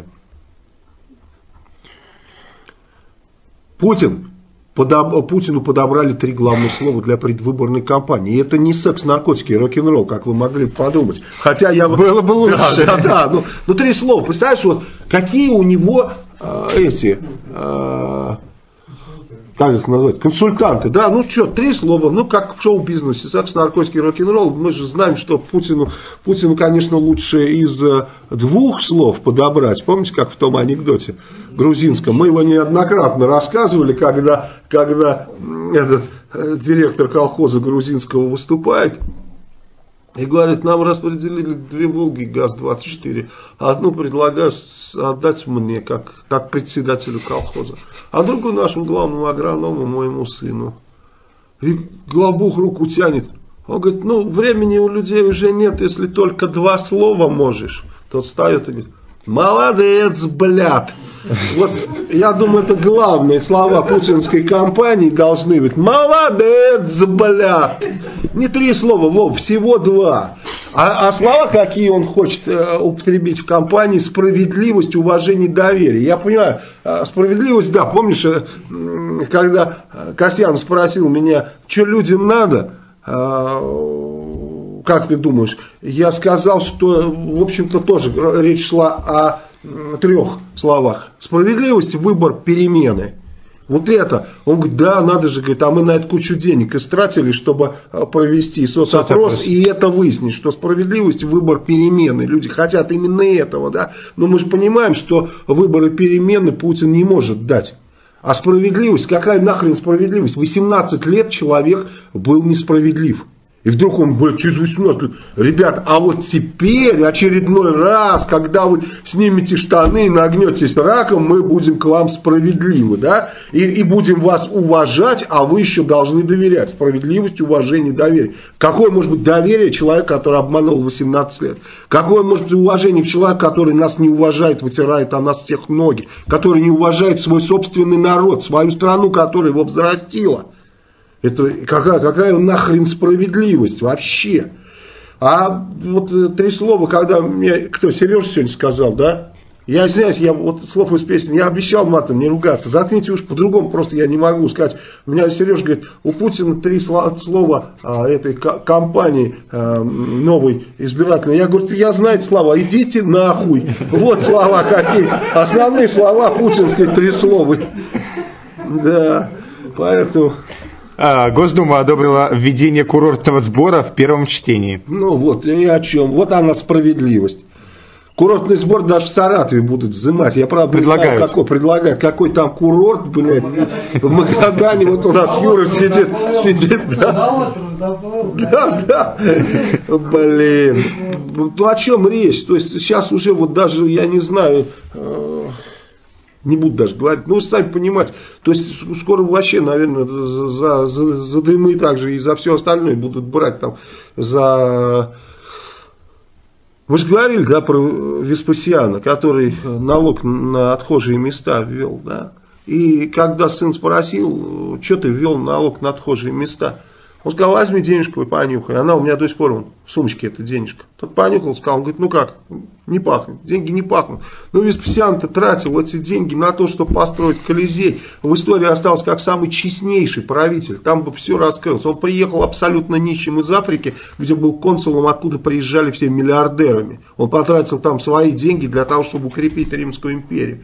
Путину подобрали 3 главных слова для предвыборной кампании. И это не секс, наркотики и рок-н-ролл, как вы могли подумать. Хотя я... Было бы лучше. Да. Ну 3 слова. Представляешь, вот какие у него как их назвать, консультанты, да, 3 слова, как в шоу-бизнесе, секс, наркотики, рок-н-ролл. Мы же знаем, что Путину, конечно, лучше из 2 слов подобрать. Помните, как в том анекдоте грузинском? Мы его неоднократно рассказывали, когда этот директор колхоза грузинского выступает и говорит, нам распределили 2 Волги ГАЗ-24, одну предлагаю отдать мне, как председателю колхоза, а другую нашему главному агроному, моему сыну. И главбух руку тянет. Он говорит, времени у людей уже нет, если только 2 слова можешь. Тот встает и говорит, молодец, блядь. Вот, я думаю, это главные слова путинской кампании должны быть. Молодец, блядь. Не 3 слова, Вов, всего 2. А слова, какие он хочет употребить в кампании: справедливость, уважение, доверие. Я понимаю, справедливость, да, помнишь, когда Касьян спросил меня, что людям надо, как ты думаешь, я сказал, что, в общем-то, тоже речь шла о 3 словах. Справедливость, выбор, перемены. Вот это. Он говорит, да, надо же, говорит, а мы на это кучу денег истратили, чтобы провести соцопрос, и это выяснить, что справедливость, выбор, перемены. Люди хотят именно этого, да. Но мы же понимаем, что выборы, перемены Путин не может дать. А справедливость, какая нахрен справедливость? 18 лет человек был несправедлив. И вдруг он, через 18 лет, ребят, а вот теперь очередной раз, когда вы снимете штаны и нагнетесь раком, мы будем к вам справедливы, да, и будем вас уважать, а вы еще должны доверять. Справедливость, уважение, доверие. Какое может быть доверие человека, который обманул 18 лет? Какое может быть уважение к человеку, который нас не уважает, вытирает о нас всех ноги, который не уважает свой собственный народ, свою страну, которая его взрастила? Это какая нахрен справедливость вообще? А вот 3 слова, когда мне, Сережа сегодня сказал, да? Я извиняюсь, вот слов из песни, я обещал матом не ругаться. Заткните уж, по-другому просто я не могу сказать. У меня Сережа говорит, у Путина 3 слова этой кампании новой избирательной. Я говорю, я знаю эти слова, идите нахуй. Вот слова какие. Основные слова путинской 3 слова. Да, поэтому... Госдума одобрила введение курортного сбора в первом чтении. Ну вот, и о чем? Вот она справедливость. Курортный сбор даже в Саратове будут взимать. Я, правда, предлагаю. Предлагают. Какой там курорт, блядь. В Магадане вот у нас Юра сидит. Да. Блин. Ну о чем речь? То есть сейчас уже вот даже, я не знаю, не буду даже говорить, ну вы сами понимаете, то есть скоро вообще, наверное, за дымы также и за все остальное будут брать там за... Вы же говорили, да, про Веспасиана, который налог на отхожие места ввел, да? И когда сын спросил, что ты ввел налог на отхожие места, он сказал, возьми денежку и понюхай. Она у меня до сих пор в сумочке, эта денежка. Тот понюхал, сказал, он говорит, ну как, не пахнет, деньги не пахнут. Ну Веспасиан-то тратил эти деньги на то, чтобы построить Колизей. В истории остался как самый честнейший правитель. Там бы все раскрылось. Он приехал абсолютно нищим из Африки, где был консулом, откуда приезжали все миллиардерами. Он потратил там свои деньги для того, чтобы укрепить Римскую империю.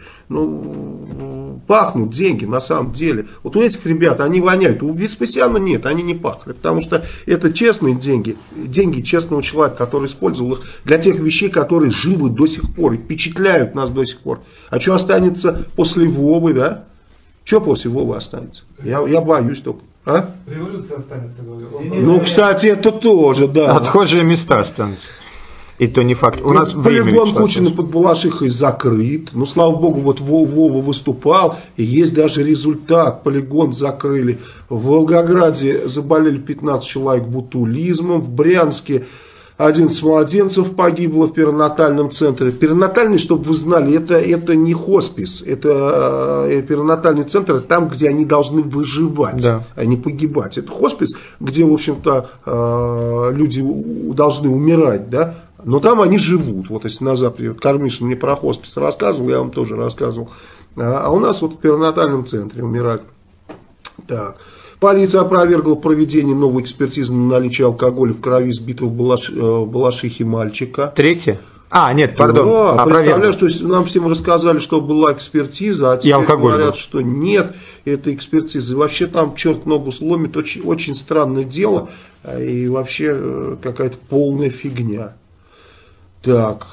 Ну, пахнут деньги на самом деле. Вот у этих ребят они воняют. У Веспасиана нет, они не пахли. Потому что это честные деньги. Деньги честного человека, который использовал их для тех вещей, которые живы до сих пор и впечатляют нас до сих пор. А что останется после Вовы, да? Что после Вовы останется? Я боюсь только. А? Революция останется, говорю. Ну, кстати, это тоже, да. Отхожие места останутся. И то не факт. У нас полигон Кучина под Балашихой закрыт. Ну, слава богу, вот Вова выступал. И есть даже результат. Полигон закрыли. В Волгограде заболели 15 человек ботулизмом. В Брянске 11 младенцев погибло в перинатальном центре. Перинатальный, чтобы вы знали, это не хоспис. Это перинатальный центр, там, где они должны выживать, да, а не погибать. Это хоспис, где, в общем-то, люди должны умирать, да. Но там они живут. Вот если на Западе, Кормишин мне про хоспис рассказывал, я вам тоже рассказывал. А у нас вот в перинатальном центре умирают. Так. Полиция опровергла проведение новой экспертизы на наличие алкоголя в крови сбитого в Балашихе мальчика. Третье? Нет, пардон. Да, представляешь, то есть нам всем рассказали, что была экспертиза, а теперь говорят, что нет этой экспертизы. И вообще там черт ногу сломит, очень странное дело и вообще какая-то полная фигня. Так,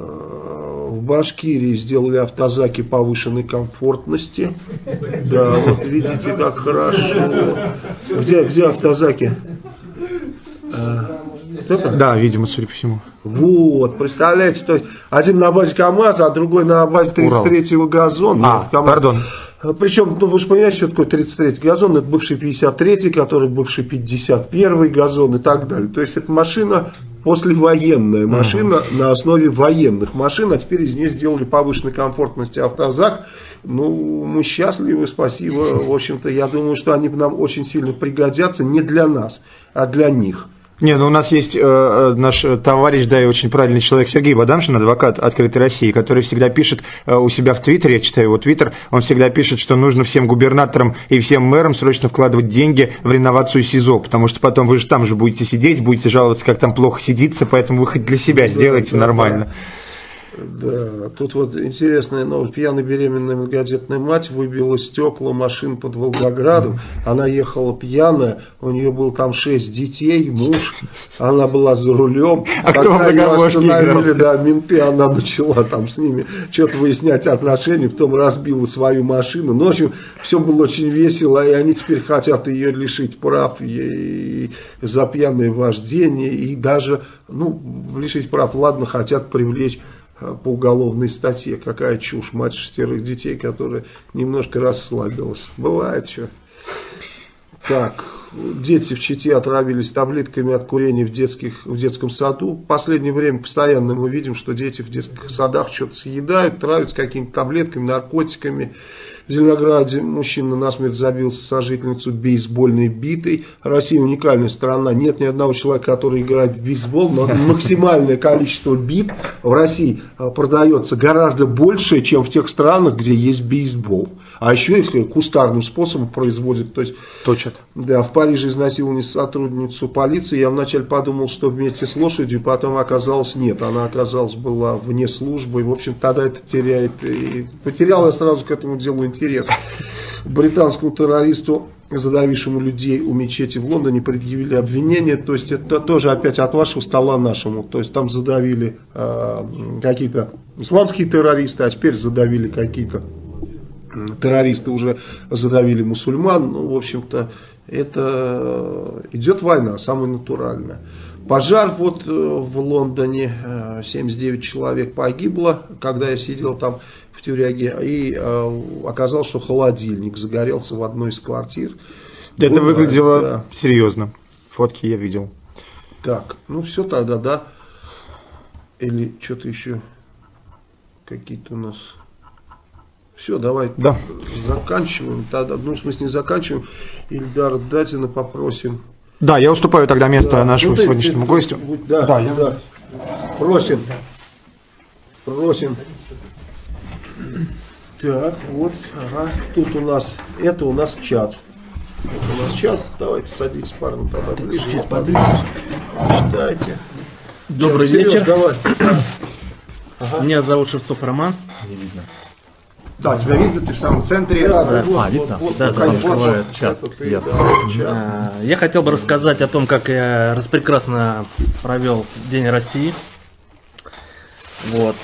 в Башкирии сделали автозаки повышенной комфортности. Да, вот видите, как хорошо. Где автозаки? Да, видимо, судя по всему. Вот, представляете, то есть один на базе КамАЗа, а другой на базе 33-го газона. Пардон. Причем, ну, вы же понимаете, что такое 33-й газон, это бывший 53-й, который бывший 51-й газон и так далее. То есть это машина послевоенная машина на основе военных машин, а теперь из нее сделали повышенной комфортности автозак. Ну, мы счастливы, спасибо. В общем-то, я думаю, что они нам очень сильно пригодятся не для нас, а для них. Не, ну у нас есть наш товарищ, да, и очень правильный человек Сергей Бадамшин, адвокат «Открытой России», который всегда пишет у себя в Твиттере, я читаю его Твиттер, он всегда пишет, что нужно всем губернаторам и всем мэрам срочно вкладывать деньги в реновацию СИЗО, потому что потом вы же там же будете сидеть, будете жаловаться, как там плохо сидится, поэтому вы хоть для себя сделайте нормально. Да, тут вот интересная новость. Пьяная беременная многодетная мать выбила стекла машин под Волгоградом. Она ехала пьяная, у нее было там 6 детей, муж, она была за рулем. Когда ее остановили, да, менты, она начала там с ними что-то выяснять отношения, потом разбила свою машину. Ну, в общем, все было очень весело, и они теперь хотят ее лишить прав и за пьяное вождение, и даже, ну, лишить прав, ладно, хотят привлечь по уголовной статье. Какая чушь, мать 6 детей, которая немножко расслабилась. Бывает что. Так, дети в Чите отравились таблетками от курения в детском саду. В последнее время постоянно мы видим, что дети в детских садах что-то съедают, травятся какими-то таблетками, наркотиками. В Зеленограде мужчина насмерть забил сожительницу бейсбольной битой. Россия уникальная страна. Нет ни одного человека, который играет в бейсбол, но максимальное количество бит в России продается гораздо больше, чем в тех странах, где есть бейсбол. А еще их кустарным способом производят. То есть, точат. Да, в Париже изнасиловали сотрудницу полиции. Я вначале подумал, что вместе с лошадью, потом оказалось нет. Она оказалась была вне службы. И, в общем, тогда это теряет. И потерял я сразу к этому делу интерес. Британскому террористу задавившему людей у мечети в Лондоне, предъявили обвинение. То есть это тоже опять от вашего стола нашему. То есть там задавили какие-то исламские террористы, а теперь задавили какие-то террористы, уже задавили мусульман. Ну, в общем-то, это идет война, самая натуральная. Пожар вот в Лондоне, 79 человек погибло, когда я сидел там в тюряге, и оказалось, что холодильник загорелся в одной из квартир. Это Бывает, выглядело да. серьезно. Фотки я видел. Так, ну все тогда, да? Или что-то еще какие-то у нас... Все, давай заканчиваем. Тогда, ну, в смысле, не заканчиваем. Ильдара Дадина попросим. Да, я уступаю тогда место нашему Ну, сегодняшнему гостю. Да. Просим. Так, вот, ага. Тут у нас, это у нас чат. Это у нас чат. Давайте садитесь, парни, тогда ближе. Читайте. Добрый Сереж, вечер. Давай. Меня зовут Шевцов Роман. Не видно. Да, тебя видно, ты в самом центре. Видно? Да, открываю чат. Я хотел бы рассказать о том, как я распрекрасно провел День России. Вот.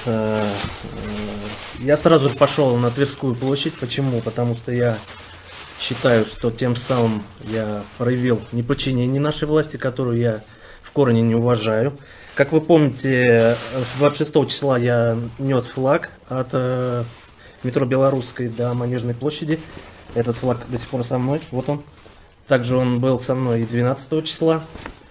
Я сразу же пошел на Тверскую площадь. Почему? Потому что я считаю, что тем самым я проявил неподчинение нашей власти, которую я в корне не уважаю. Как вы помните, 26 числа я нес флаг от метро Белорусской до Манежной площади. Этот флаг до сих пор со мной. Вот он. Также он был со мной и 12 числа.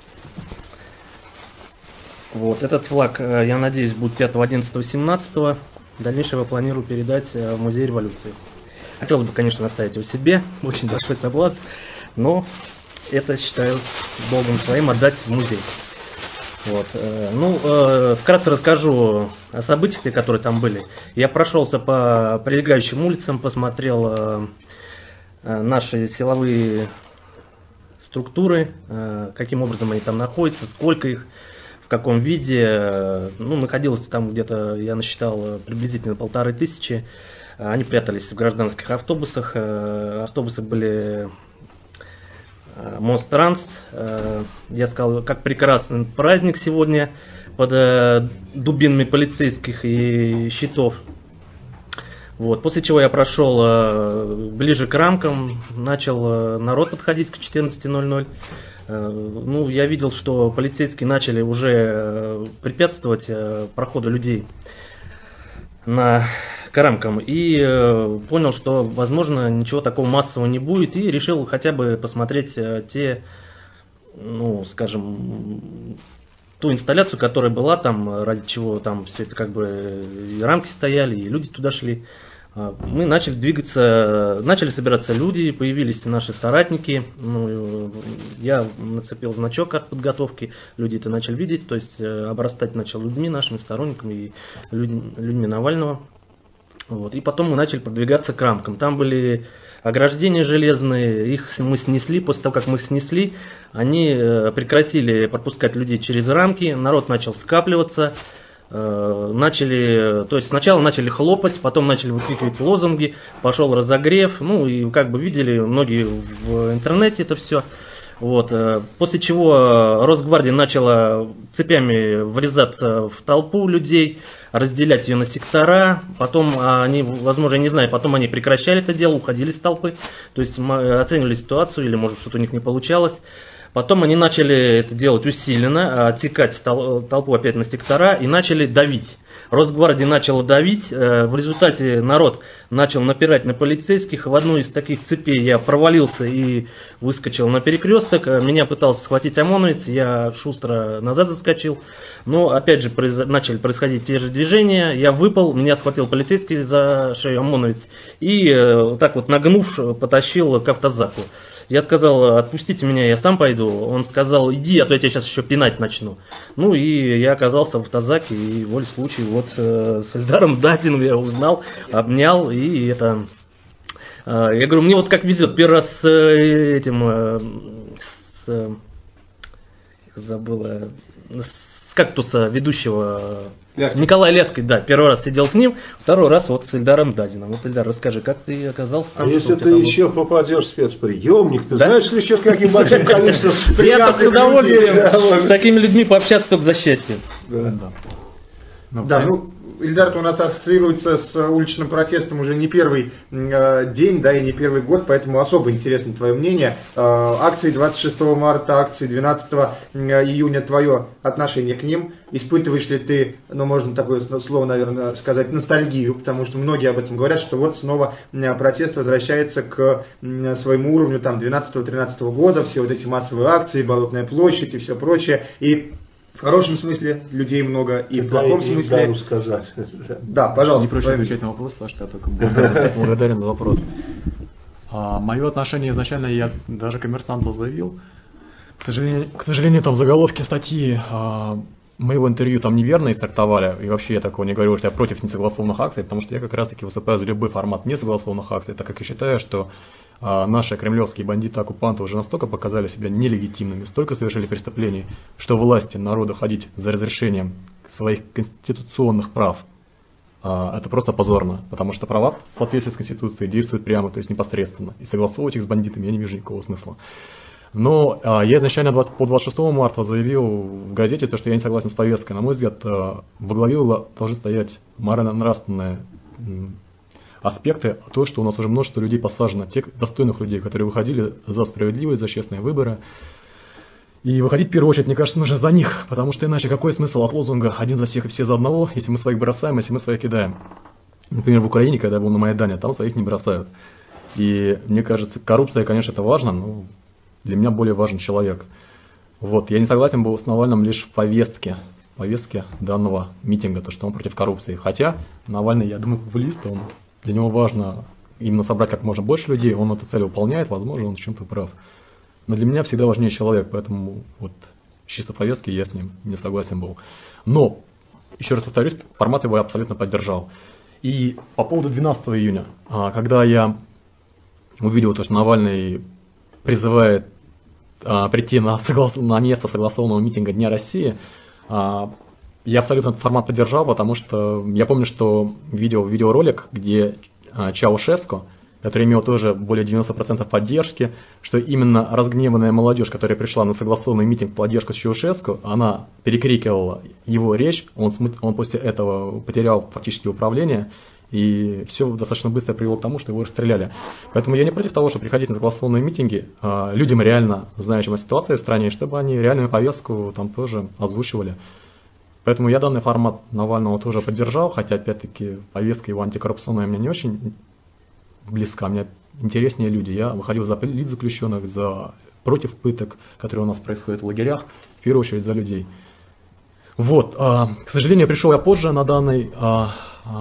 Вот. Этот флаг, я надеюсь, будет 5, 11, 17. Дальнейшего планирую передать в Музей революции. Хотелось бы, конечно, оставить его себе. Очень большой соблазн. Но это считаю долгом своим отдать в музей. Вот. Вкратце расскажу о событиях, которые там были. Я прошелся по прилегающим улицам, посмотрел наши силовые структуры, каким образом они там находятся, сколько их, в каком виде. Находилось там где-то, я насчитал, приблизительно 1500. Они прятались в гражданских автобусах. Автобусы были Монстранс. Я сказал, как прекрасный праздник сегодня под дубинами полицейских и щитов. Вот. После чего я прошел ближе к рамкам, начал народ подходить к 14:00. Я видел, что полицейские начали уже препятствовать проходу людей к рамкам, и понял, что, возможно, ничего такого массового не будет, и решил хотя бы посмотреть ту инсталляцию, которая была там, ради чего там все это и рамки стояли, и люди туда шли. Мы начали двигаться, начали собираться люди, появились наши соратники. Я нацепил значок от подготовки, люди это начали видеть, то есть обрастать начал людьми, нашими сторонниками и людьми Навального. Вот. И потом мы начали продвигаться к рамкам. Там были ограждения железные, их мы снесли. После того, как мы их снесли, они прекратили пропускать людей через рамки, народ начал скапливаться. То есть сначала начали хлопать, потом начали выкрикивать лозунги, пошел разогрев, и видели многие в интернете это все. Вот. После чего Росгвардия начала цепями врезаться в толпу людей, разделять ее на сектора, потом они, возможно, я не знаю, потом они прекращали это дело, уходили с толпы, то есть мы оценивали ситуацию, или может что-то у них не получалось. Потом они начали это делать усиленно, отсекать толпу опять на сектора и начали давить. Росгвардия начала давить, в результате народ начал напирать на полицейских. В одну из таких цепей я провалился и выскочил на перекресток. Меня пытался схватить ОМОНовец, я шустро назад заскочил. Но опять же начали происходить те же движения. Я выпал, меня схватил полицейский за шею ОМОНовец и так вот нагнув потащил к автозаку. Я сказал, отпустите меня, я сам пойду. Он сказал, иди, а то я тебя сейчас еще пинать начну. И я оказался в автозаке, и волей случая, вот с Ильдаром Дадиным я узнал, обнял, и это... Я говорю, мне вот как везет, первый раз с «Кактуса» ведущего Николая Леской, да, первый раз сидел с ним, второй раз вот с Эльдаром Дадиным. Вот, Эльдар, расскажи, как ты оказался там? А если ты еще попадешь в спецприемник, ты знаешь ли еще с каким большим количеством я с удовольствием с такими людьми пообщаться только за счастье. Да, ну, Ильдар у нас ассоциируется с уличным протестом уже не первый день, да, и не первый год, поэтому особо интересно твое мнение. Акции 26 марта, акции 12 июня, твое отношение к ним. Испытываешь ли ты, ну, можно такое слово, наверное, сказать, ностальгию, потому что многие об этом говорят, что вот снова протест возвращается к своему уровню там 12-13 года, все вот эти массовые акции, Болотная площадь и все прочее, и в хорошем смысле людей много, и в плохом смысле... сказать. Да, пожалуйста. Не проще отвечать на вопрос, Саша, я только благодарен за вопрос. Мое отношение изначально я даже коммерсанту заявил. К сожалению, там заголовки статьи моего интервью там неверно истрактовали. И вообще я такого не говорил, что я против несогласованных акций, потому что я как раз таки выступаю за любой формат несогласованных акций, так как я считаю, что наши кремлевские бандиты-оккупанты уже настолько показали себя нелегитимными, столько совершили преступлений, что власти народа ходить за разрешением своих конституционных прав, это просто позорно, потому что права в соответствии с Конституцией действуют прямо, то есть непосредственно, и согласовывать их с бандитами я не вижу никакого смысла. Но я изначально по 26 марта заявил в газете, что я не согласен с повесткой. На мой взгляд, во главе должны стоять морально-нравственные аспекты, то, что у нас уже множество людей посажено, тех достойных людей, которые выходили за справедливость, за честные выборы. И выходить в первую очередь, мне кажется, нужно за них, потому что иначе какой смысл от лозунга «один за всех и все за одного», если мы своих бросаем, если мы своих кидаем. Например, в Украине, когда я был на Майдане, там своих не бросают. И мне кажется, коррупция, конечно, это важно, но для меня более важен человек. Вот. Я не согласен был с Навальным лишь в повестке данного митинга, то, что он против коррупции. Хотя Навальный, я думаю, популист, для него важно именно собрать как можно больше людей, он эту цель выполняет, возможно, он в чем-то прав. Но для меня всегда важнее человек, поэтому вот чисто повестки я с ним не согласен был. Но, еще раз повторюсь, формат его я абсолютно поддержал. И по поводу 12 июня, когда я увидел, что Навальный призывает прийти на место согласованного митинга Дня России, я абсолютно этот формат поддержал, потому что я помню, что видел видеоролик, где Чаушеску, который имел тоже более 90% поддержки, что именно разгневанная молодежь, которая пришла на согласованный митинг в поддержку Чаушеску, она перекрикивала его речь, он после этого потерял фактически управление, и все достаточно быстро привело к тому, что его расстреляли. Поэтому я не против того, чтобы приходить на согласованные митинги людям реально значимой ситуации в стране, чтобы они реальную повестку там тоже озвучивали. Поэтому я данный формат Навального тоже поддержал, хотя, опять-таки, повестка его антикоррупционная мне не очень близка, мне интереснее люди. Я выходил за политзаключенных, против пыток, которые у нас происходят в лагерях, в первую очередь за людей. Вот, к сожалению, пришел я позже на данное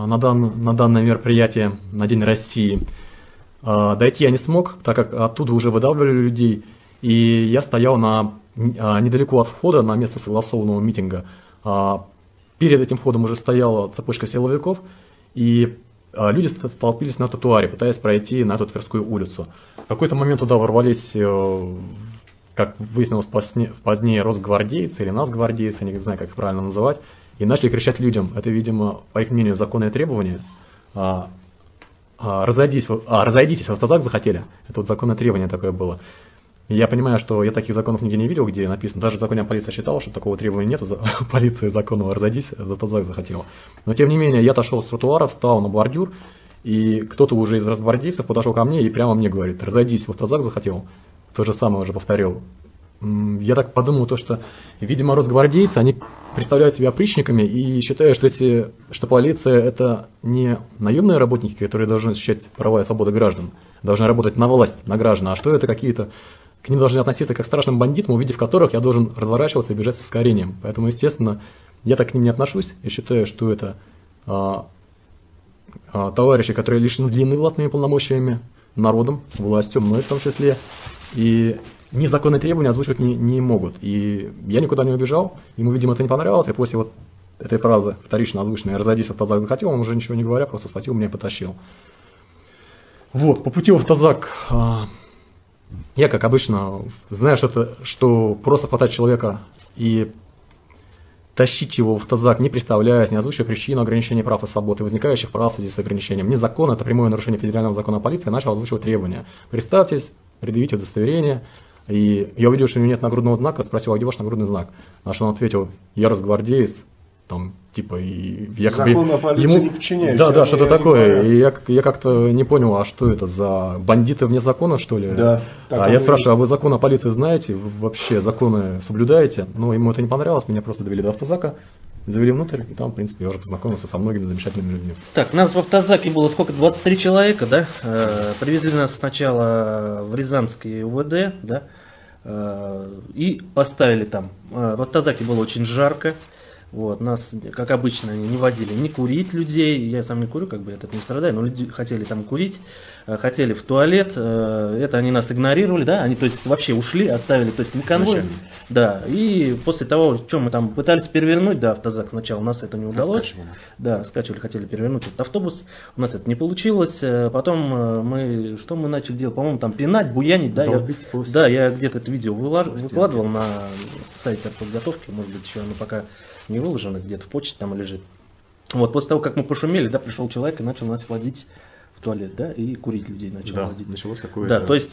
мероприятие, на День России. Дойти я не смог, так как оттуда уже выдавливали людей, и я стоял недалеко от входа на место согласованного митинга. Перед этим входом уже стояла цепочка силовиков, и люди столпились на тротуаре, пытаясь пройти на эту Тверскую улицу. В какой-то момент туда ворвались, как выяснилось позднее, росгвардейцы или нацгвардейцы, я не знаю, как их правильно называть, и начали кричать людям, это, видимо, по их мнению, законное требование, разойдитесь, в автозак захотели, это вот законное требование такое было. Я понимаю, что я таких законов нигде не видел, где написано, даже в законе о полиции считал, что такого требования нету, полиция законного разойдись, за автозак захотела. Но тем не менее, я отошел с тротуара, встал на бордюр, и кто-то уже из росгвардейцев подошел ко мне и прямо мне говорит, разойдись, в автозак захотел. То же самое уже повторил. Я так подумал, что, видимо, росгвардейцы, они представляют себя опричниками и считают, что полиция это не наемные работники, которые должны защищать права и свободы граждан, должны работать на власть, на граждан, а что это какие-то, к ним должны относиться как к страшным бандитам, увидев которых я должен разворачиваться и бежать с ускорением. Поэтому, естественно, я так к ним не отношусь и считаю, что это товарищи, которые лишены длинными властными полномочиями, народом, властью, мной в том числе, и незаконные требования озвучивать не могут. И я никуда не убежал, ему, видимо, это не понравилось, и после вот этой фразы вторично озвученной «разойдись в автозак захотел», он уже ничего не говоря, просто схватил меня и потащил. Вот, по пути в автозак я, как обычно, знаю, что просто хватать человека и тащить его в автозак, не представляясь, не озвучивая причину ограничения прав и свобод и возникающих прав в связи с ограничением. Незаконно, это прямое нарушение федерального закона о полиции, начал озвучивать требования. Представьтесь, предъявите удостоверение. И я увидел, что у него нет нагрудного знака, спросил, а где ваш нагрудный знак? На что он ответил, я росгвардеец, там, типа, и якобы... Закон о полиции ему... не подчиняющийся. Да, что-то такое. И я как-то не понял, а что это за бандиты вне закона, что ли? Да. А я спрашиваю, а вы закон о полиции знаете? Вы вообще законы соблюдаете? Но ему это не понравилось, меня просто довели до автозака, завели внутрь, и там, в принципе, я уже познакомился со многими замечательными людьми. Так, нас в автозаке было сколько? 23 человека, да? Привезли нас сначала в Рязанский УВД, да? И поставили там. В автозаке было очень жарко. Вот, нас, как обычно, не водили не курить людей. Я сам не курю, как бы я от этого не страдаю, но люди хотели там курить, хотели в туалет. Это они нас игнорировали, да, они, то есть, вообще ушли, оставили, то есть, не конвой. Да, и после того, что мы там пытались перевернуть, да, автозак сначала, у нас это не удалось. Да, скачивали, хотели перевернуть этот автобус, у нас это не получилось. Потом что мы начали делать? По-моему, там пинать, буянить, да, я где-то это видео выкладывал на сайте артподготовки, может быть, еще оно пока не выложено, где-то в почте там лежит. Вот, после того, как мы пошумели, да, пришел человек и начал нас водить в туалет, да, и курить людей начал водить. Началось такое. Да, то есть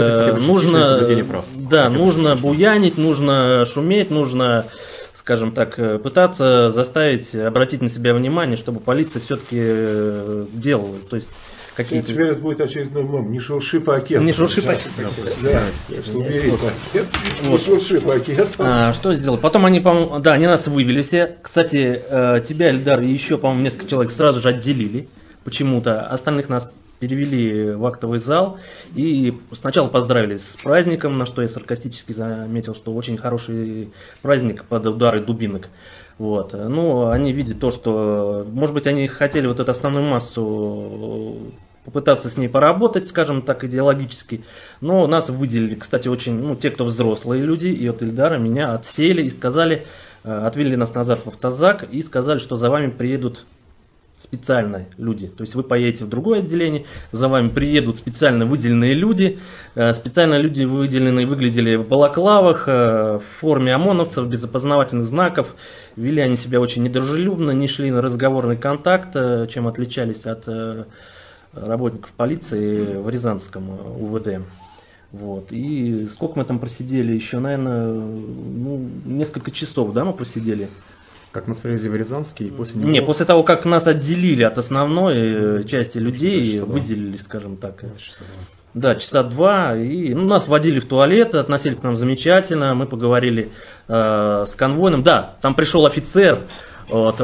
нужно буянить, нужно шуметь, нужно, скажем так, пытаться заставить обратить на себя внимание, чтобы полиция все-таки делала. То есть какие-то... Теперь это будет очередной мем. Не шурши пакет. Не шурши пакет. Да, убери пакет. Не шурши пакет. Что сделали? Потом они, по-моему, да, они нас вывели все. Кстати, тебя, Эльдар, и еще, по-моему, несколько человек сразу же отделили. Почему-то. Остальных нас перевели в актовый зал. И сначала поздравили с праздником, на что я саркастически заметил, что очень хороший праздник под удары дубинок. Вот. Ну, они видят то, что, может быть, они хотели вот эту основную массу попытаться с ней поработать, скажем так, идеологически. Но нас выделили, кстати, очень, те, кто взрослые люди, и от Ильдара меня отсели и сказали, отвели нас назад в автозак и сказали, что за вами приедут специально люди. То есть вы поедете в другое отделение, за вами приедут специально выделенные люди. Специально люди выделенные выглядели в балаклавах, в форме ОМОНовцев, без опознавательных знаков. Вели они себя очень недружелюбно, не шли на разговорный контакт, чем отличались от работников полиции в Рязанском УВД. Вот. И сколько мы там просидели? Еще, наверное, несколько часов, да, мы просидели. Как нас привезли в Рязанский, и после него... Не, после того, как нас отделили от основной части людей, выделили, скажем так. Да, часа два. И нас водили в туалет, относились к нам замечательно. Мы поговорили с конвойным. Да, там пришел офицер. Вот,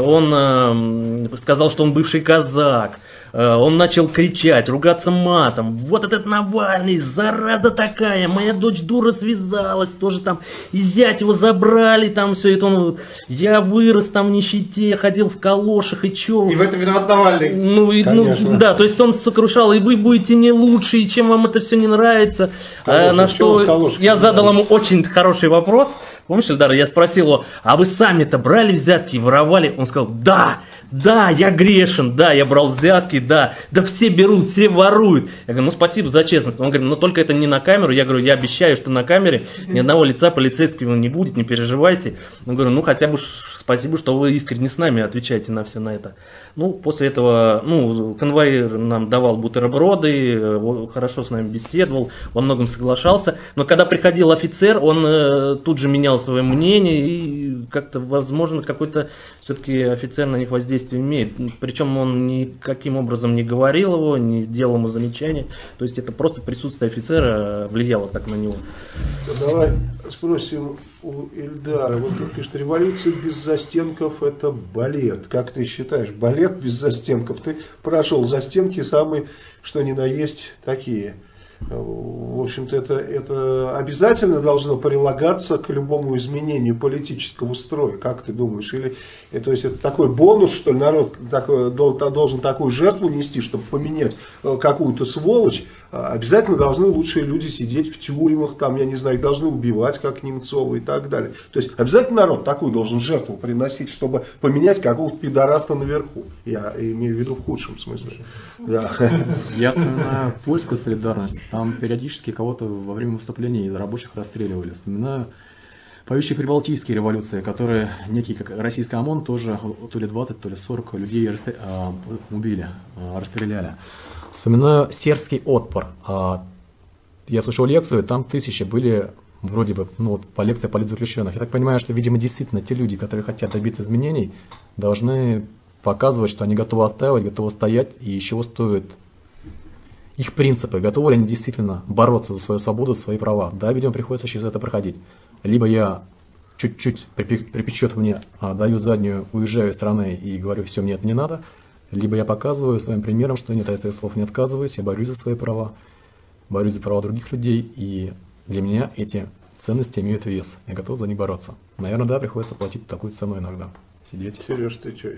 он сказал, что он бывший казак. Он начал кричать, ругаться матом. Вот этот Навальный, зараза такая, моя дочь дура связалась, тоже там, и зять его забрали, там все это. Я вырос там в нищете, ходил в калошах, и че. И в этом виноват Навальный. Да, то есть он сокрушал, и вы будете не лучше, и чем вам это все не нравится. На что я задал ему очень хороший вопрос. Помнишь, Эльдар, я спросил его, а вы сами-то брали взятки, воровали? Он сказал, да, я грешен, да, я брал взятки, да все берут, все воруют. Я говорю, спасибо за честность. Он говорит, только это не на камеру. Я говорю, я обещаю, что на камере ни одного лица полицейского не будет, не переживайте. Он говорю, хотя бы спасибо, что вы искренне с нами отвечаете на все на это. После этого, конвоир нам давал бутерброды, хорошо с нами беседовал, во многом соглашался. Но когда приходил офицер, он тут же менял свое мнение, и как-то, возможно, какой-то все-таки офицер на них воздействие имеет. Причем он никаким образом не говорил его, не делал ему замечания. То есть это просто присутствие офицера влияло так на него. Давай спросим у Ильдара. Вот он пишет, революция без застенков — это балет. Как ты считаешь, балет без застенков? Ты прошел застенки самые, что ни на есть, такие. В общем-то, это обязательно должно прилагаться к любому изменению политического строя. Как ты думаешь? Или то есть это такой бонус, что ли, народ должен такую жертву нести, чтобы поменять какую-то сволочь? Обязательно должны лучшие люди сидеть в тюрьмах, там, я не знаю, их должны убивать, как Немцова и так далее. То есть обязательно народ такую должен жертву приносить, чтобы поменять какого-то пидораста наверху. Я имею в виду в худшем смысле. Да. Я вспоминаю польскую солидарность. Там периодически кого-то во время выступления из рабочих расстреливали. Вспоминаю поющие прибалтийские революции, которые некий как российский ОМОН тоже то ли 20, то ли 40 людей убили, расстреляли. Вспоминаю сербский отпор. Я слушал лекцию, там тысячи были вроде бы, по лекции политзаключенных. Я так понимаю, что, видимо, действительно те люди, которые хотят добиться изменений, должны показывать, что они готовы отстаивать, готовы стоять, и чего стоят их принципы, готовы ли они действительно бороться за свою свободу, за свои права. Да, видимо, приходится через это проходить. Либо я чуть-чуть припечет мне, даю заднюю, уезжаю из страны и говорю, все, мне это не надо, либо я показываю своим примером, что нет, от этих слов не отказываюсь, я борюсь за свои права, борюсь за права других людей, и для меня эти ценности имеют вес. Я готов за них бороться. Наверное, да, приходится платить такую цену иногда. Сидеть. Сереж, ты что?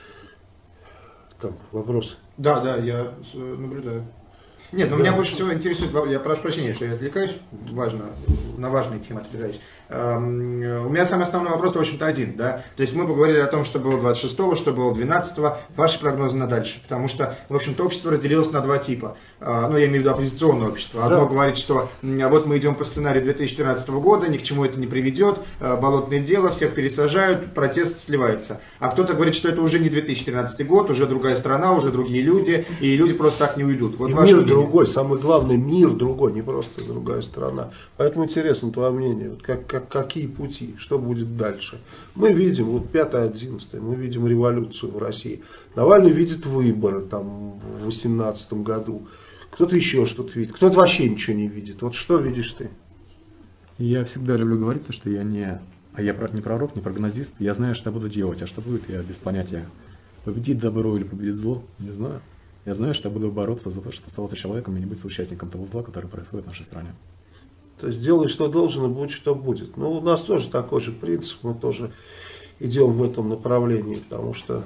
Там вопрос. Да, я наблюдаю. Нет, но меня больше всего интересует, я прошу прощения, что я отвлекаюсь, на важные темы отвлекаюсь. У меня самый основной вопрос, в общем-то, один, да. То есть мы поговорили о том, что было 26-го, что было 12-го, ваши прогнозы на дальше. Потому что, в общем-то, общество разделилось на два типа. Я имею в виду оппозиционное общество. Одно говорит, что вот мы идем по сценарию 2014 года, ни к чему это не приведет, болотное дело, всех пересажают, протест сливается. А кто-то говорит, что это уже не 2014 год, уже другая страна, уже другие люди, и люди просто так не уйдут. Вот мир другой, самое главное, мир другой, не просто другая страна. Поэтому интересно твое мнение, вот какие пути, что будет дальше. Мы видим, вот 5-11, мы видим революцию в России. Навальный видит выборы там в 2018 году. Кто-то еще что-то видит, кто-то вообще ничего не видит. Вот что видишь ты? Я всегда люблю говорить, что я не пророк, не прогнозист. Я знаю, что я буду делать, а что будет, я без понятия. Победит добро или победит зло, не знаю. Я знаю, что я буду бороться за то, чтобы оставаться человеком и не быть соучастником того зла, который происходит в нашей стране. То есть делай, что должен, и будь, что будет. У нас тоже такой же принцип, мы тоже идем в этом направлении, потому что,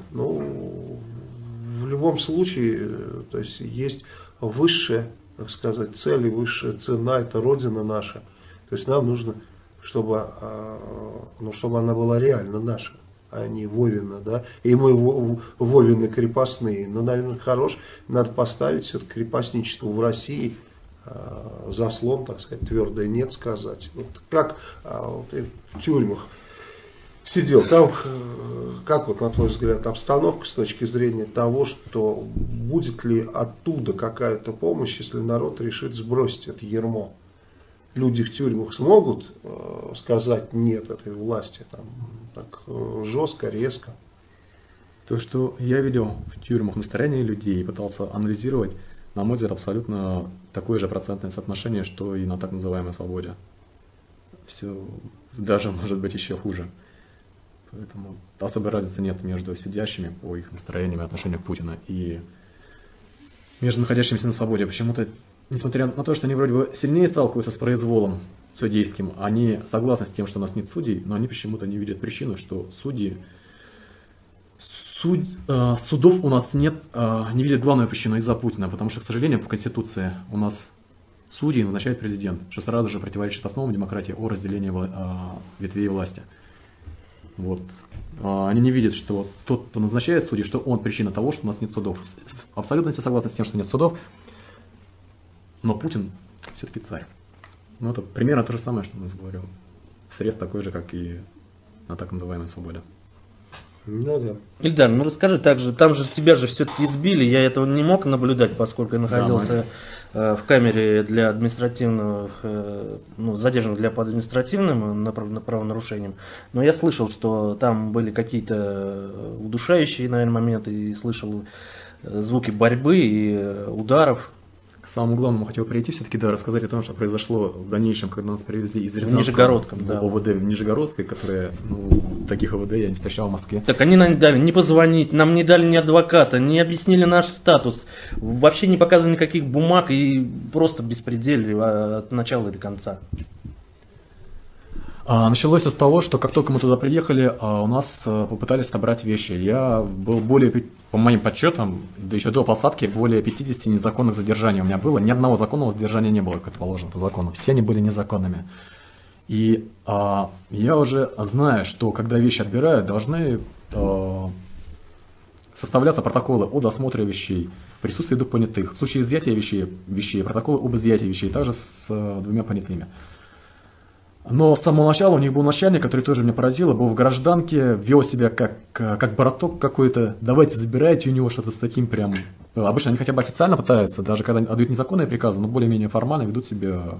в любом случае, то есть есть высшая, так сказать, цель и высшая цена, это Родина наша. То есть нам нужно, чтобы она была реально наша, а не Вовина, да. И мы Вовины крепостные. Но, наверное, надо поставить все-таки крепостничество в России заслон, так сказать, твердое нет сказать. Вот как ты в тюрьмах сидел, там, как вот на твой взгляд обстановка с точки зрения того, что будет ли оттуда какая-то помощь, если народ решит сбросить это ярмо? Люди в тюрьмах смогут сказать нет этой власти там, так жестко, резко? То, что я видел в тюрьмах настроение людей и пытался анализировать, на мой взгляд, абсолютно такое же процентное соотношение, что и на так называемой свободе. Все даже может быть еще хуже. Поэтому особой разницы нет между сидящими по их настроениям и отношению к Путину и между находящимися на свободе. Почему-то, несмотря на то, что они вроде бы сильнее сталкиваются с произволом судейским, они согласны с тем, что у нас нет судей, но они почему-то не видят причину, что судов у нас нет, не видят главную причину из-за Путина, потому что, к сожалению, по Конституции у нас судьи назначает президент, что сразу же противоречит основам демократии о разделении ветвей власти. Вот. Они не видят, что тот, кто назначает судей, что он причина того, что у нас нет судов. Абсолютно все согласны с тем, что нет судов, но Путин все-таки царь. Это примерно то же самое, что я говорил. Срез такой же, как и на так называемой свободе. Да. Ильдар, расскажи также, там же тебя же все-таки избили, я этого не мог наблюдать, поскольку я находился в камере для административных, задержанных для по административным правонарушениям, но я слышал, что там были какие-то удушающие, наверное, моменты, и слышал звуки борьбы и ударов. К самому главному хотел прийти, все-таки рассказать о том, что произошло в дальнейшем, когда нас привезли из Рязанского Нижегородском, ОВД в Нижегородской, которые, таких ОВД я не встречал в Москве. Так они нам не дали не позвонить, нам не дали ни адвоката, не объяснили наш статус, вообще не показывали никаких бумаг и просто беспределье от начала и до конца. Началось с того, что как только мы туда приехали, у нас попытались отобрать вещи. Я был по моим подсчетам, да еще до посадки, более 50 незаконных задержаний у меня было. Ни одного законного задержания не было, как это положено по закону. Все они были незаконными. И я уже знаю, что когда вещи отбирают, должны составляться протоколы о досмотре вещей, в присутствии двух понятых. В случае изъятия вещей протоколы об изъятии вещей, также с двумя понятыми. Но с самого начала у них был начальник, который тоже меня поразил, был в гражданке, вел себя как браток какой-то. Давайте забирайте у него что-то с таким прям. Обычно они хотя бы официально пытаются, даже когда отдают незаконные приказы, но более-менее формально ведут себя